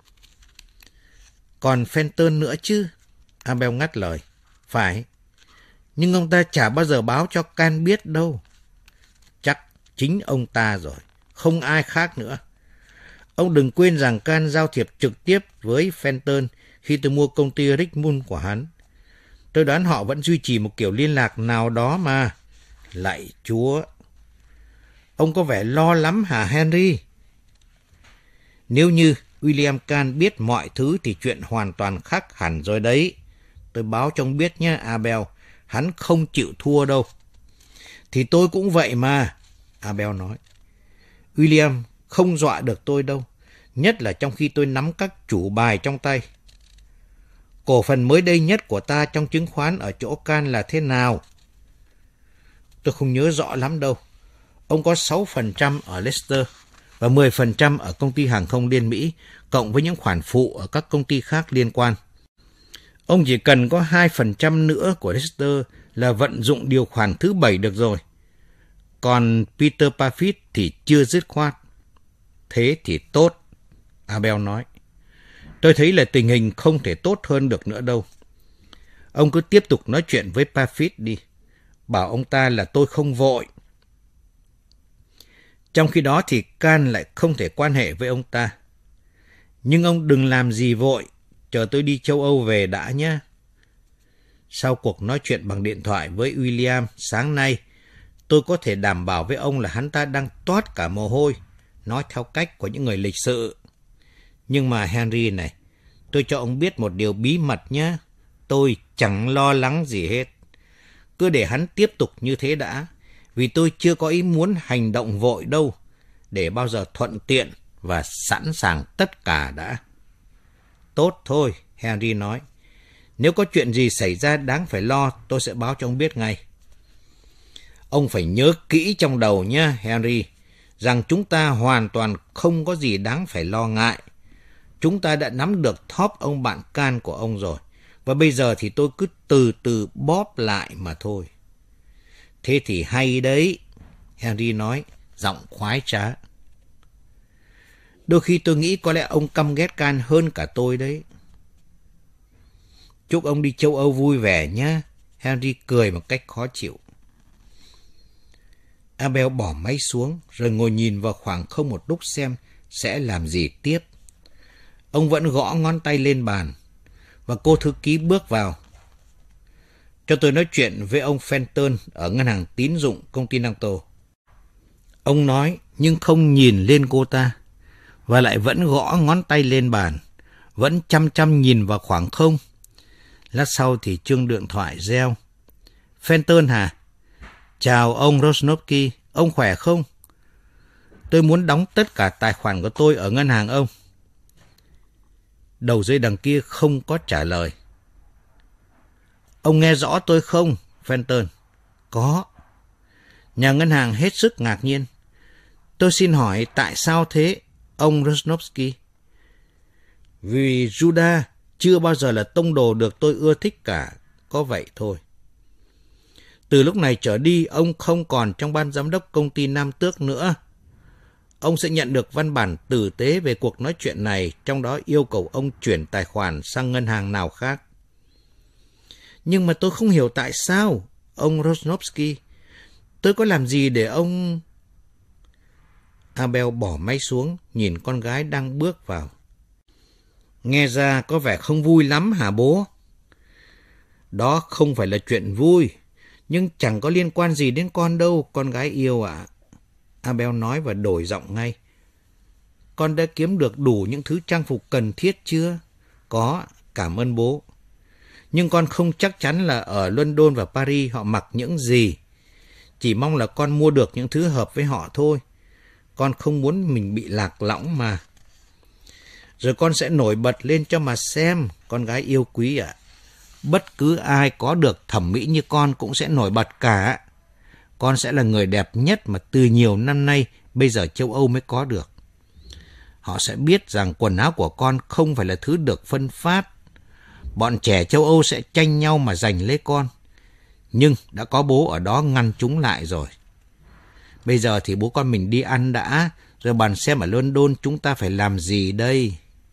Còn Fenton nữa chứ? Abel ngắt lời. Phải. Nhưng ông ta chả bao giờ báo cho Can biết đâu. Chắc chính ông ta rồi. Không ai khác nữa. Ông đừng quên rằng Can giao thiệp trực tiếp với Fenton khi tôi mua công ty Richmond của hắn. Tôi đoán họ vẫn duy trì một kiểu liên lạc nào đó mà. Lạy Chúa! Ông có vẻ lo lắm hả Henry? Nếu như William Can biết mọi thứ thì chuyện hoàn toàn khác hẳn rồi đấy. Tôi báo cho ông biết nhé, Abel. Hắn không chịu thua đâu. Thì tôi cũng vậy mà, Abel nói. William không dọa được tôi đâu. Nhất là trong khi tôi nắm các chủ bài trong tay. Cổ phần mới đây nhất của ta trong chứng khoán ở chỗ Can là thế nào? Tôi không nhớ rõ lắm đâu. Ông có sáu phần trăm ở Leicester và mười phần trăm ở công ty hàng không Liên Mỹ, cộng với những khoản phụ ở các công ty khác liên quan. Ông chỉ cần có hai phần trăm nữa của Leicester là vận dụng điều khoản thứ bảy được rồi. Còn Peter Parfit thì chưa dứt khoát. Thế thì tốt, Abel nói. Tôi thấy là tình hình không thể tốt hơn được nữa đâu. Ông cứ tiếp tục nói chuyện với Parfit đi. Bảo ông ta là tôi không vội. Trong khi đó thì Can lại không thể quan hệ với ông ta. Nhưng ông đừng làm gì vội. Chờ tôi đi châu Âu về đã nhé. Sau cuộc nói chuyện bằng điện thoại với William sáng nay, tôi có thể đảm bảo với ông là hắn ta đang toát cả mồ hôi, nói theo cách của những người lịch sự. Nhưng mà Henry này, tôi cho ông biết một điều bí mật nhé. Tôi chẳng lo lắng gì hết. Cứ để hắn tiếp tục như thế đã, vì tôi chưa có ý muốn hành động vội đâu, để bao giờ thuận tiện và sẵn sàng tất cả đã. Tốt thôi, Henry nói. Nếu có chuyện gì xảy ra đáng phải lo, tôi sẽ báo cho ông biết ngay. Ông phải nhớ kỹ trong đầu nhé, Henry, rằng chúng ta hoàn toàn không có gì đáng phải lo ngại. Chúng ta đã nắm được thóp ông bạn can của ông rồi, và bây giờ thì tôi cứ từ từ bóp lại mà thôi. Thế thì hay đấy, Henry nói, giọng khoái trá. Đôi khi tôi nghĩ có lẽ ông căm ghét Can hơn cả tôi đấy. Chúc ông đi châu Âu vui vẻ nhé, Henry cười một cách khó chịu. Abel bỏ máy xuống rồi ngồi nhìn vào khoảng không một lúc xem sẽ làm gì tiếp. Ông vẫn gõ ngón tay lên bàn, và cô thư ký bước vào. Cho tôi nói chuyện với ông Fenton ở ngân hàng tín dụng Continental. Ông nói nhưng không nhìn lên cô ta, và lại vẫn gõ ngón tay lên bàn, vẫn chăm chăm nhìn vào khoảng không. Lát sau thì chuông điện thoại reo. Fenton hả? Chào ông Rosnovsky, ông khỏe không? Tôi muốn đóng tất cả tài khoản của tôi ở ngân hàng ông. Đầu dây đằng kia không có trả lời. Ông nghe rõ tôi không, Fenton? Có. Nhà ngân hàng hết sức ngạc nhiên. Tôi xin hỏi tại sao thế, ông Rosnovsky? Vì Judas chưa bao giờ là tông đồ được tôi ưa thích cả, có vậy thôi. Từ lúc này trở đi, ông không còn trong ban giám đốc công ty Nam Tước nữa. Ông sẽ nhận được văn bản tử tế về cuộc nói chuyện này, trong đó yêu cầu ông chuyển tài khoản sang ngân hàng nào khác. Nhưng mà tôi không hiểu tại sao, ông Rosnovsky. Tôi có làm gì để ông... Abel bỏ máy xuống, nhìn con gái đang bước vào. Nghe ra có vẻ không vui lắm hả bố? Đó không phải là chuyện vui, nhưng chẳng có liên quan gì đến con đâu, con gái yêu ạ. À. Abel nói và đổi giọng ngay. Con đã kiếm được đủ những thứ trang phục cần thiết chưa? Có, cảm ơn bố. Nhưng con không chắc chắn là ở London và Paris họ mặc những gì. Chỉ mong là con mua được những thứ hợp với họ thôi. Con không muốn mình bị lạc lõng mà. Rồi con sẽ nổi bật lên cho mà xem, con gái yêu quý ạ. À. Bất cứ ai có được thẩm mỹ như con cũng sẽ nổi bật cả. Con sẽ là người đẹp nhất mà từ nhiều năm nay bây giờ châu Âu mới có được. Họ sẽ biết rằng quần áo của con không phải là thứ được phân phát. Bọn trẻ châu Âu sẽ tranh nhau mà giành lấy con. Nhưng đã có bố ở đó ngăn chúng lại rồi. Bây giờ thì bố con mình đi ăn đã, rồi bàn xem ở London chúng ta phải làm gì đây.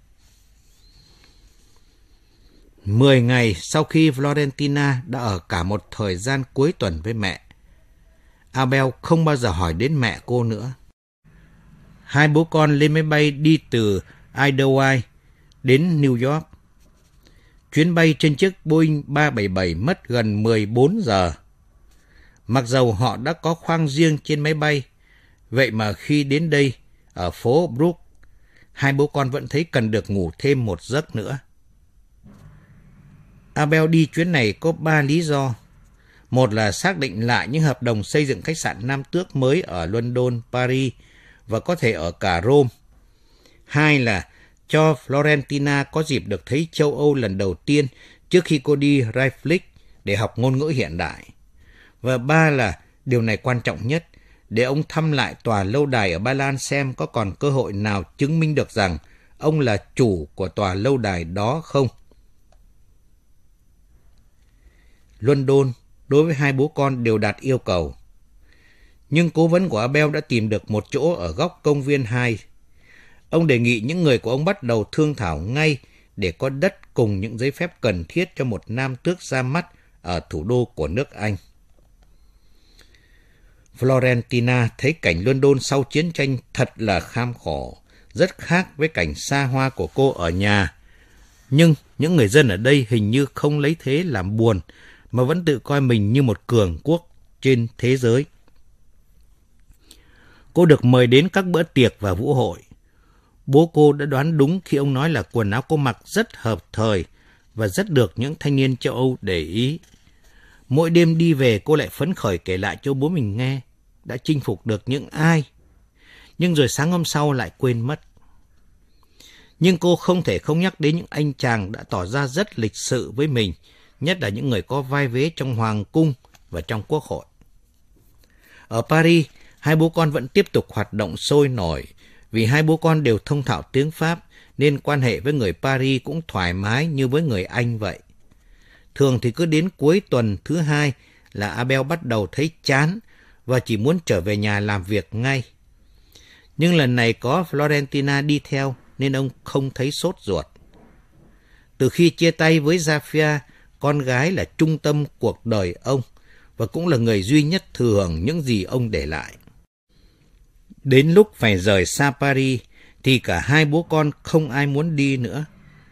Mười ngày sau khi Florentina đã ở cả một thời gian cuối tuần với mẹ, Abel không bao giờ hỏi đến mẹ cô nữa. Hai bố con lên máy bay đi từ Idlewild đến New York. Chuyến bay trên chiếc Boeing ba bảy bảy mất gần mười bốn giờ. Mặc dầu họ đã có khoang riêng trên máy bay, vậy mà khi đến đây, ở phố Brook, hai bố con vẫn thấy cần được ngủ thêm một giấc nữa. Abel đi chuyến này có ba lý do. Một là xác định lại những hợp đồng xây dựng khách sạn Nam Tước mới ở London, Paris và có thể ở cả Rome. Hai là cho Florentina có dịp được thấy châu Âu lần đầu tiên trước khi cô đi Reykjavik để học ngôn ngữ hiện đại. Và ba là, điều này quan trọng nhất, để ông thăm lại tòa lâu đài ở Ba Lan xem có còn cơ hội nào chứng minh được rằng ông là chủ của tòa lâu đài đó không. London, đối với hai bố con đều đạt yêu cầu. Nhưng cố vấn của Abel đã tìm được một chỗ ở góc công viên hai. Ông đề nghị những người của ông bắt đầu thương thảo ngay để có đất cùng những giấy phép cần thiết cho một nam tước ra mắt ở thủ đô của nước Anh. Florentina thấy cảnh London sau chiến tranh thật là kham khổ, rất khác với cảnh xa hoa của cô ở nhà. Nhưng những người dân ở đây hình như không lấy thế làm buồn, mà vẫn tự coi mình như một cường quốc trên thế giới. Cô được mời đến các bữa tiệc và vũ hội. Bố cô đã đoán đúng khi ông nói là quần áo cô mặc rất hợp thời và rất được những thanh niên châu Âu để ý. Mỗi đêm đi về cô lại phấn khởi kể lại cho bố mình nghe đã chinh phục được những ai. Nhưng rồi sáng hôm sau lại quên mất. Nhưng cô không thể không nhắc đến những anh chàng đã tỏ ra rất lịch sự với mình, nhất là những người có vai vế trong hoàng cung và trong quốc hội. Ở Paris, hai bố con vẫn tiếp tục hoạt động sôi nổi. Vì hai bố con đều thông thạo tiếng Pháp, nên quan hệ với người Paris cũng thoải mái như với người Anh vậy. Thường thì cứ đến cuối tuần thứ hai là Abel bắt đầu thấy chán và chỉ muốn trở về nhà làm việc ngay. Nhưng lần này có Florentina đi theo nên ông không thấy sốt ruột. Từ khi chia tay với Zafia, con gái là trung tâm cuộc đời ông và cũng là người duy nhất thừa hưởng những gì ông để lại. Đến lúc phải rời xa Paris thì cả hai bố con không ai muốn đi nữa.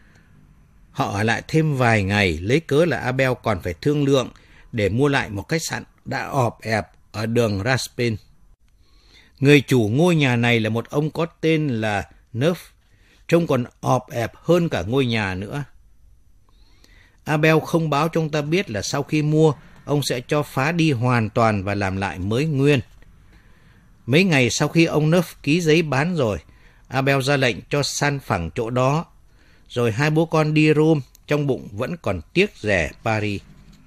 Họ ở lại thêm vài ngày lấy cớ là Abel còn phải thương lượng để mua lại một khách sạn đã ọp ẹp ở đường Raspail. Người chủ ngôi nhà này là một ông có tên là Neuf, trông còn ọp ẹp hơn cả ngôi nhà nữa. Abel không báo cho ông ta biết là sau khi mua, ông sẽ cho phá đi hoàn toàn và làm lại mới nguyên. Mấy ngày sau khi ông Neuf ký giấy bán rồi, Abel ra lệnh cho san phẳng chỗ đó, rồi hai bố con đi Rome, trong bụng vẫn còn tiếc rẻ Paris.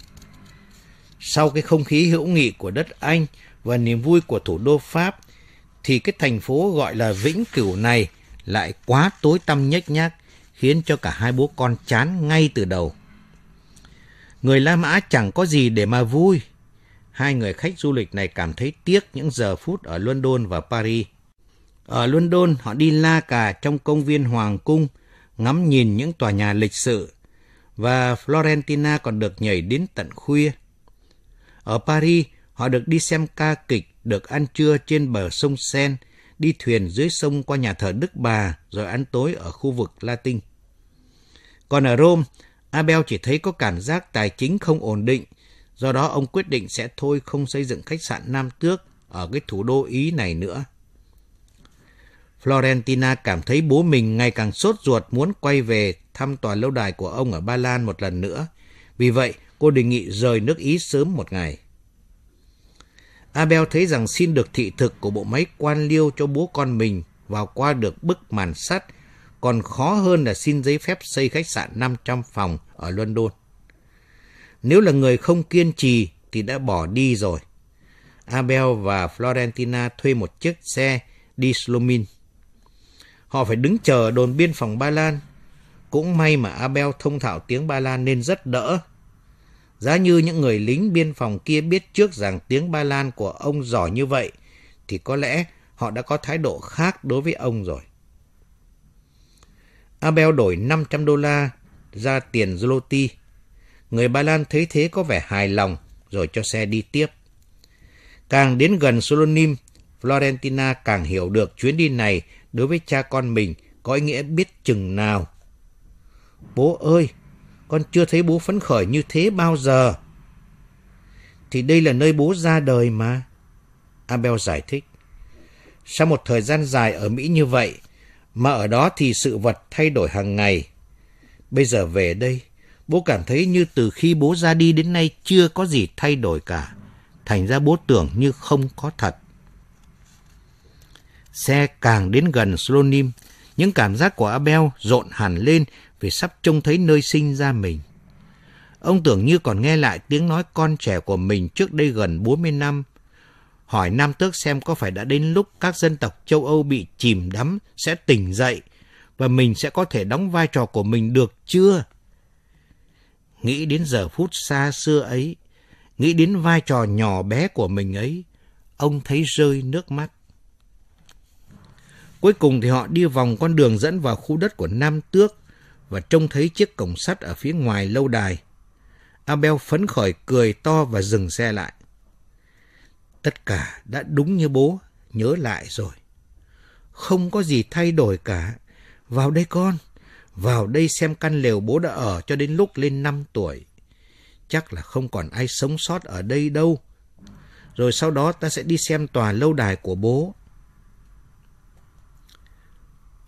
Sau cái không khí hữu nghị của đất Anh và niềm vui của thủ đô Pháp, thì cái thành phố gọi là vĩnh cửu này lại quá tối tăm nhếch nhác, khiến cho cả hai bố con chán ngay từ đầu. Người La Mã chẳng có gì để mà vui. Hai người khách du lịch này cảm thấy tiếc những giờ phút ở London và Paris. Ở London, họ đi la cà trong công viên Hoàng cung, ngắm nhìn những tòa nhà lịch sự, và Florentina còn được nhảy đến tận khuya. Ở Paris, họ được đi xem ca kịch, được ăn trưa trên bờ sông Seine, đi thuyền dưới sông qua nhà thờ Đức Bà, rồi ăn tối ở khu vực Latin. Còn ở Rome, Abel chỉ thấy có cảm giác tài chính không ổn định, do đó ông quyết định sẽ thôi không xây dựng khách sạn Nam Tước ở cái thủ đô Ý này nữa. Florentina cảm thấy bố mình ngày càng sốt ruột muốn quay về thăm tòa lâu đài của ông ở Ba Lan một lần nữa. Vì vậy, cô đề nghị rời nước Ý sớm một ngày. Abel thấy rằng xin được thị thực của bộ máy quan liêu cho bố con mình vào qua được bức màn sắt còn khó hơn là xin giấy phép xây khách sạn năm trăm phòng ở London. Nếu là người không kiên trì thì đã bỏ đi rồi. Abel và Florentina thuê một chiếc xe đi Slomin. Họ phải đứng chờ đồn biên phòng Ba Lan. Cũng may mà Abel thông thạo tiếng Ba Lan nên rất đỡ. Giá như những người lính biên phòng kia biết trước rằng tiếng Ba Lan của ông giỏi như vậy, thì có lẽ họ đã có thái độ khác đối với ông rồi. Abel đổi năm trăm đô la ra tiền zloty. Người Ba Lan thấy thế có vẻ hài lòng, rồi cho xe đi tiếp. Càng đến gần Solonim, Florentina càng hiểu được chuyến đi này đối với cha con mình có ý nghĩa biết chừng nào. Bố ơi, con chưa thấy bố phấn khởi như thế bao giờ. Thì đây là nơi bố ra đời mà, Abel giải thích. Sau một thời gian dài ở Mỹ như vậy, mà ở đó thì sự vật thay đổi hàng ngày. Bây giờ về đây, bố cảm thấy như từ khi bố ra đi đến nay chưa có gì thay đổi cả. Thành ra bố tưởng như không có thật. Xe càng đến gần Slonim, những cảm giác của Abel rộn hẳn lên vì sắp trông thấy nơi sinh ra mình. Ông tưởng như còn nghe lại tiếng nói con trẻ của mình trước đây gần bốn mươi năm. Hỏi Nam Tước xem có phải đã đến lúc các dân tộc châu Âu bị chìm đắm sẽ tỉnh dậy và mình sẽ có thể đóng vai trò của mình được chưa? Nghĩ đến giờ phút xa xưa ấy, nghĩ đến vai trò nhỏ bé của mình ấy, ông thấy rơi nước mắt. Cuối cùng thì họ đi vòng con đường dẫn vào khu đất của Nam Tước và trông thấy chiếc cổng sắt ở phía ngoài lâu đài. Abel phấn khởi cười to và dừng xe lại. Tất cả đã đúng như bố nhớ lại rồi. Không có gì thay đổi cả. Vào đây con, vào đây xem căn lều bố đã ở cho đến lúc lên năm tuổi. Chắc là không còn ai sống sót ở đây đâu. Rồi sau đó ta sẽ đi xem tòa lâu đài của bố.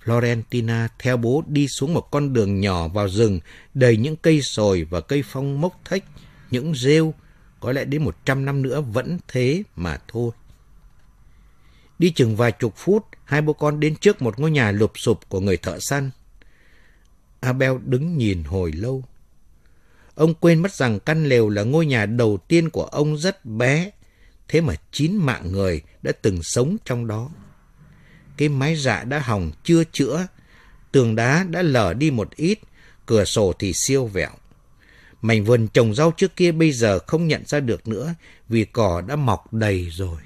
Florentina theo bố đi xuống một con đường nhỏ vào rừng đầy những cây sồi và cây phong mốc thếch, những rêu, có lẽ đến một trăm năm nữa vẫn thế mà thôi. Đi chừng vài chục phút, hai bố con đến trước một ngôi nhà lụp xụp của người thợ săn. Abel đứng nhìn hồi lâu. Ông quên mất rằng căn lều là ngôi nhà đầu tiên của ông rất bé, thế mà chín mạng người đã từng sống trong đó. Cái mái rạ đã hỏng chưa chữa, tường đá đã lở đi một ít, cửa sổ thì siêu vẹo. Mảnh vườn trồng rau trước kia bây giờ không nhận ra được nữa vì cỏ đã mọc đầy rồi.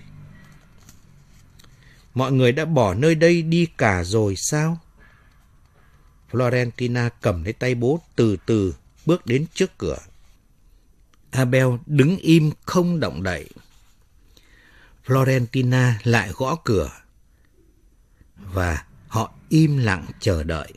Mọi người đã bỏ nơi đây đi cả rồi sao? Florentina cầm lấy tay bố từ từ bước đến trước cửa. Abel đứng im không động đậy. Florentina lại gõ cửa. Và họ im lặng chờ đợi.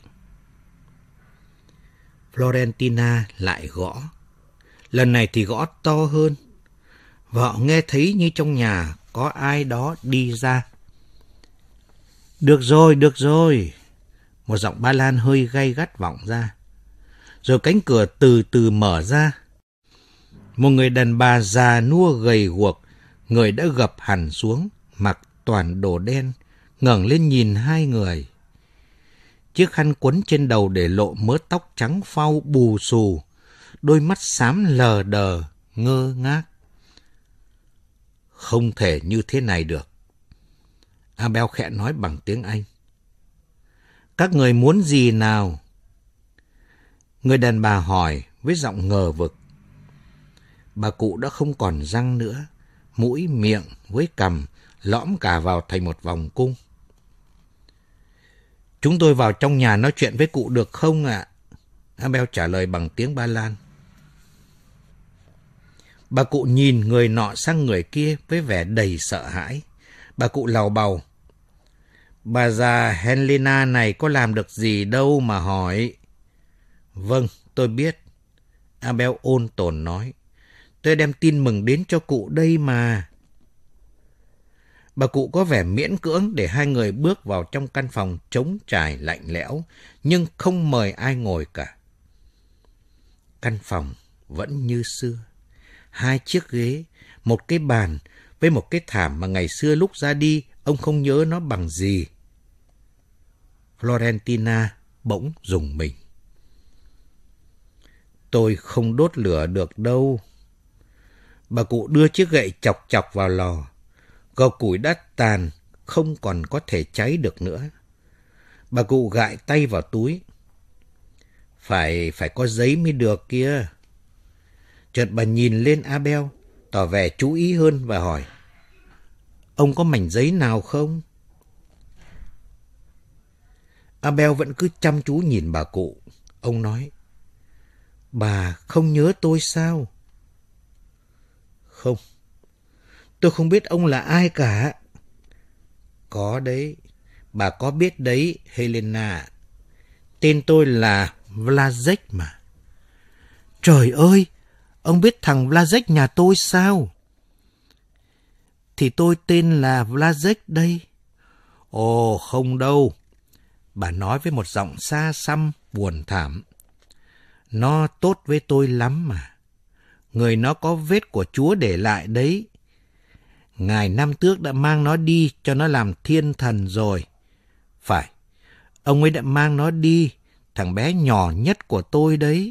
Florentina lại gõ. Lần này thì gõ to hơn. Và họ nghe thấy như trong nhà có ai đó đi ra. Được rồi, được rồi. Một giọng Ba Lan hơi gay gắt vọng ra. Rồi cánh cửa từ từ mở ra. Một người đàn bà già nua gầy guộc, người đã gập hẳn xuống, mặc toàn đồ đen, ngẩng lên nhìn hai người. Chiếc khăn quấn trên đầu để lộ mớ tóc trắng phau bù xù, đôi mắt xám lờ đờ, ngơ ngác. Không thể như thế này được. Abel khẽ nói bằng tiếng Anh. Các người muốn gì nào? Người đàn bà hỏi với giọng ngờ vực. Bà cụ đã không còn răng nữa, mũi, miệng với cằm lõm cả vào thành một vòng cung. Chúng tôi vào trong nhà nói chuyện với cụ được không ạ? Abel trả lời bằng tiếng Ba Lan. Bà cụ nhìn người nọ sang người kia với vẻ đầy sợ hãi. Bà cụ làu bàu. Bà già Helena này có làm được gì đâu mà hỏi. Vâng, tôi biết. Abel ôn tồn nói. Tôi đem tin mừng đến cho cụ đây mà. Bà cụ có vẻ miễn cưỡng để hai người bước vào trong căn phòng trống trải lạnh lẽo, nhưng không mời ai ngồi cả. Căn phòng vẫn như xưa. Hai chiếc ghế, một cái bàn với một cái thảm mà ngày xưa lúc ra đi ông không nhớ nó bằng gì. Florentina bỗng rùng mình. Tôi không đốt lửa được đâu. Bà cụ đưa chiếc gậy chọc chọc vào lò. Gò củi đã tàn, không còn có thể cháy được nữa. Bà cụ gại tay vào túi. Phải, phải có giấy mới được kia. Chợt bà nhìn lên Abel, tỏ vẻ chú ý hơn và hỏi. Ông có mảnh giấy nào không? Abel vẫn cứ chăm chú nhìn bà cụ. Ông nói. Bà không nhớ tôi sao? Không. Tôi không biết ông là ai cả. Có đấy. Bà có biết đấy, Helena. Tên tôi là Vlasic mà. Trời ơi! Ông biết thằng Vlasic nhà tôi sao? Thì tôi tên là Vlasic đây. Ồ, không đâu. Bà nói với một giọng xa xăm, buồn thảm. Nó tốt với tôi lắm mà. Người nó có vết của Chúa để lại đấy. Ngài năm trước đã mang nó đi cho nó làm thiên thần rồi. Phải, ông ấy đã mang nó đi, thằng bé nhỏ nhất của tôi đấy.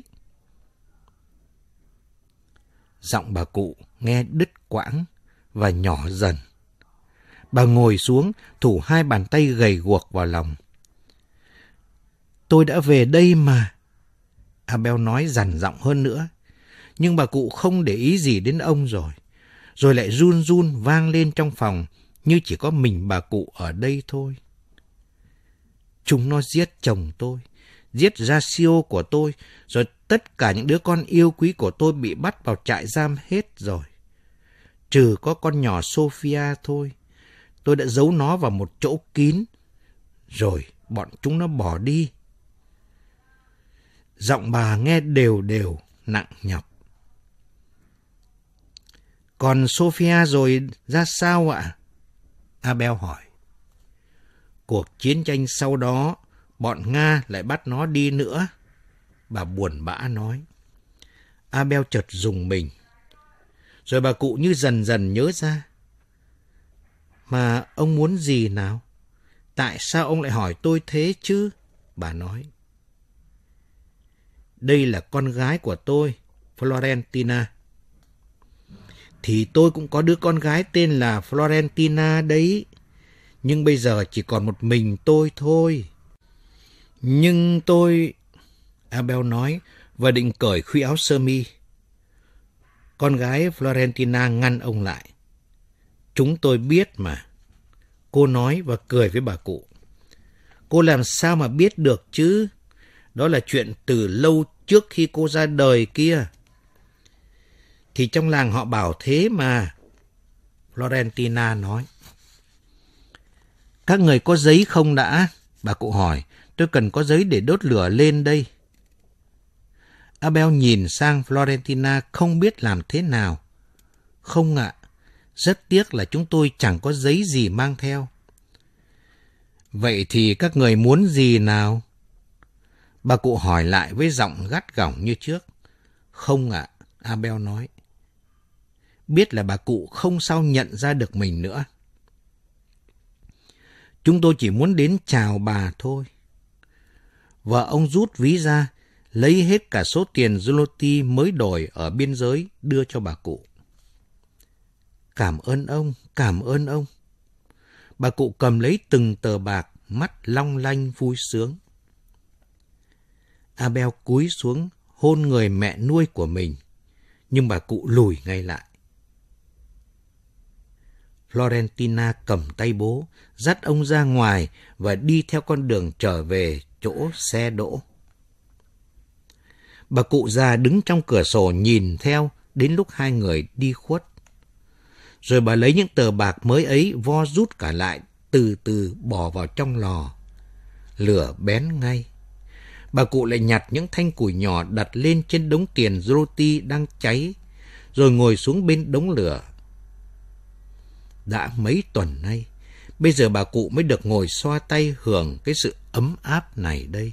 Giọng bà cụ nghe đứt quãng và nhỏ dần. Bà ngồi xuống, thủ hai bàn tay gầy guộc vào lòng. Tôi đã về đây mà. Abel nói dằn giọng hơn nữa. Nhưng bà cụ không để ý gì đến ông rồi. Rồi lại run run vang lên trong phòng như chỉ có mình bà cụ ở đây thôi. Chúng nó giết chồng tôi, giết Rasio của tôi, rồi tất cả những đứa con yêu quý của tôi bị bắt vào trại giam hết rồi. Trừ có con nhỏ Sophia thôi. Tôi đã giấu nó vào một chỗ kín, rồi bọn chúng nó bỏ đi. Giọng bà nghe đều đều, nặng nhọc. Còn Sophia rồi ra sao ạ? Abel hỏi. Cuộc chiến tranh sau đó, bọn Nga lại bắt nó đi nữa, bà buồn bã nói. Abel chợt rùng mình. Rồi bà cụ như dần dần nhớ ra. Mà ông muốn gì nào? Tại sao ông lại hỏi tôi thế chứ? Bà nói. Đây là con gái của tôi, Florentina. Thì tôi cũng có đứa con gái tên là Florentina đấy. Nhưng bây giờ chỉ còn một mình tôi thôi. Nhưng tôi... Abel nói và định cởi khuy áo sơ mi. Con gái Florentina ngăn ông lại. Chúng tôi biết mà. Cô nói và cười với bà cụ. Cô làm sao mà biết được chứ? Đó là chuyện từ lâu trước khi cô ra đời kia. Thì trong làng họ bảo thế mà. Florentina nói. Các người có giấy không đã? Bà cụ hỏi. Tôi cần có giấy để đốt lửa lên đây. Abel nhìn sang Florentina không biết làm thế nào. Không ạ, rất tiếc là chúng tôi chẳng có giấy gì mang theo. Vậy thì các người muốn gì nào? Bà cụ hỏi lại với giọng gắt gỏng như trước. Không ạ, Abel nói. Biết là bà cụ không sao nhận ra được mình nữa. Chúng tôi chỉ muốn đến chào bà thôi. Và ông rút ví ra, lấy hết cả số tiền zloty mới đổi ở biên giới đưa cho bà cụ. Cảm ơn ông, cảm ơn ông. Bà cụ cầm lấy từng tờ bạc, mắt long lanh vui sướng. Abel cúi xuống hôn người mẹ nuôi của mình, nhưng bà cụ lùi ngay lại. Florentina cầm tay bố, dắt ông ra ngoài và đi theo con đường trở về chỗ xe đỗ. Bà cụ già đứng trong cửa sổ nhìn theo đến lúc hai người đi khuất. Rồi bà lấy những tờ bạc mới ấy vo rút cả lại, từ từ bỏ vào trong lò. Lửa bén ngay. Bà cụ lại nhặt những thanh củi nhỏ đặt lên trên đống tiền zloty đang cháy, rồi ngồi xuống bên đống lửa. Đã mấy tuần nay, bây giờ bà cụ mới được ngồi xoa tay hưởng cái sự ấm áp này đây.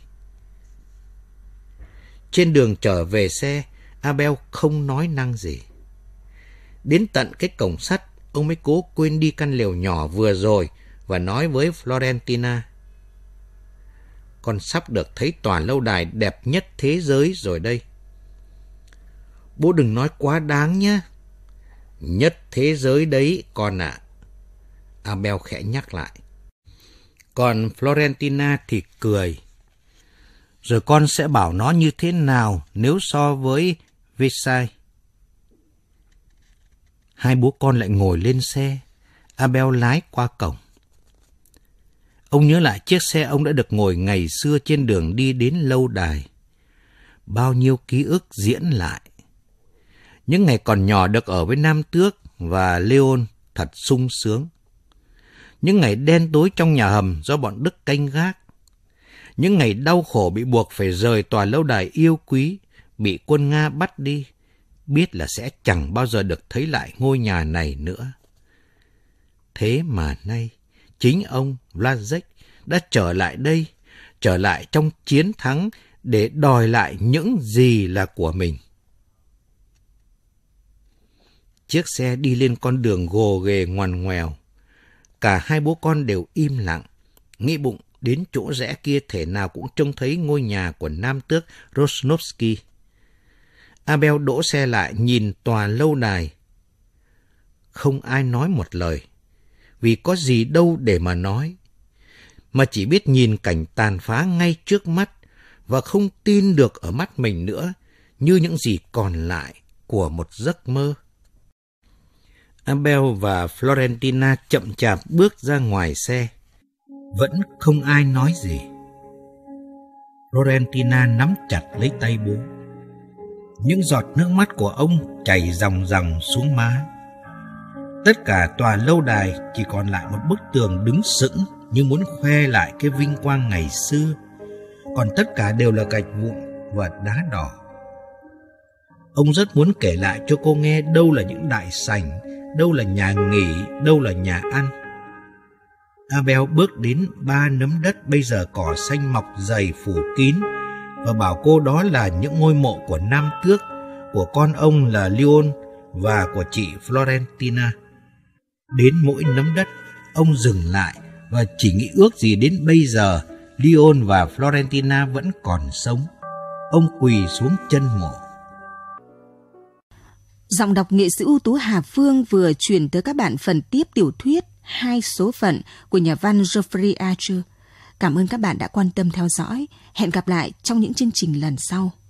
Trên đường trở về xe, Abel không nói năng gì. Đến tận cái cổng sắt, ông mới cố quên đi căn lều nhỏ vừa rồi và nói với Florentina. Con sắp được thấy tòa lâu đài đẹp nhất thế giới rồi đây. Bố đừng nói quá đáng nhé. Nhất thế giới đấy con ạ. À. Abel khẽ nhắc lại. Còn Florentina thì cười. Rồi con sẽ bảo nó như thế nào nếu so với Versailles. Hai bố con lại ngồi lên xe. Abel lái qua cổng. Ông nhớ lại chiếc xe ông đã được ngồi ngày xưa trên đường đi đến lâu đài. Bao nhiêu ký ức diễn lại. Những ngày còn nhỏ được ở với Nam Tước và Leon thật sung sướng. Những ngày đen tối trong nhà hầm do bọn Đức canh gác. Những ngày đau khổ bị buộc phải rời tòa lâu đài yêu quý, bị quân Nga bắt đi, biết là sẽ chẳng bao giờ được thấy lại ngôi nhà này nữa. Thế mà nay, chính ông Vlasic đã trở lại đây, trở lại trong chiến thắng để đòi lại những gì là của mình. Chiếc xe đi lên con đường gồ ghề ngoằn ngoèo. Cả hai bố con đều im lặng, nghĩ bụng đến chỗ rẽ kia thể nào cũng trông thấy ngôi nhà của Nam Tước Rosnovsky. Abel đỗ xe lại nhìn tòa lâu đài. Không ai nói một lời, vì có gì đâu để mà nói, mà chỉ biết nhìn cảnh tàn phá ngay trước mắt và không tin được ở mắt mình nữa, như những gì còn lại của một giấc mơ. Abel và Florentina chậm chạp bước ra ngoài xe. Vẫn không ai nói gì. Florentina nắm chặt lấy tay bố. Những giọt nước mắt của ông chảy ròng ròng xuống má. Tất cả tòa lâu đài chỉ còn lại một bức tường đứng sững như muốn khoe lại cái vinh quang ngày xưa. Còn tất cả đều là gạch vụn và đá đỏ. Ông rất muốn kể lại cho cô nghe đâu là những đại sảnh, đâu là nhà nghỉ, đâu là nhà ăn. Abel bước đến ba nấm đất bây giờ cỏ xanh mọc dày phủ kín và bảo cô đó là những ngôi mộ của nam tước, của con ông là Leon và của chị Florentina. Đến mỗi nấm đất, ông dừng lại và chỉ nghĩ ước gì đến bây giờ Leon và Florentina vẫn còn sống. Ông quỳ xuống chân mộ. Giọng đọc nghệ sĩ ưu tú Hà Phương vừa chuyển tới các bạn phần tiếp tiểu thuyết Hai số phận của nhà văn Jeffrey Archer. Cảm ơn các bạn đã quan tâm theo dõi. Hẹn gặp lại trong những chương trình lần sau.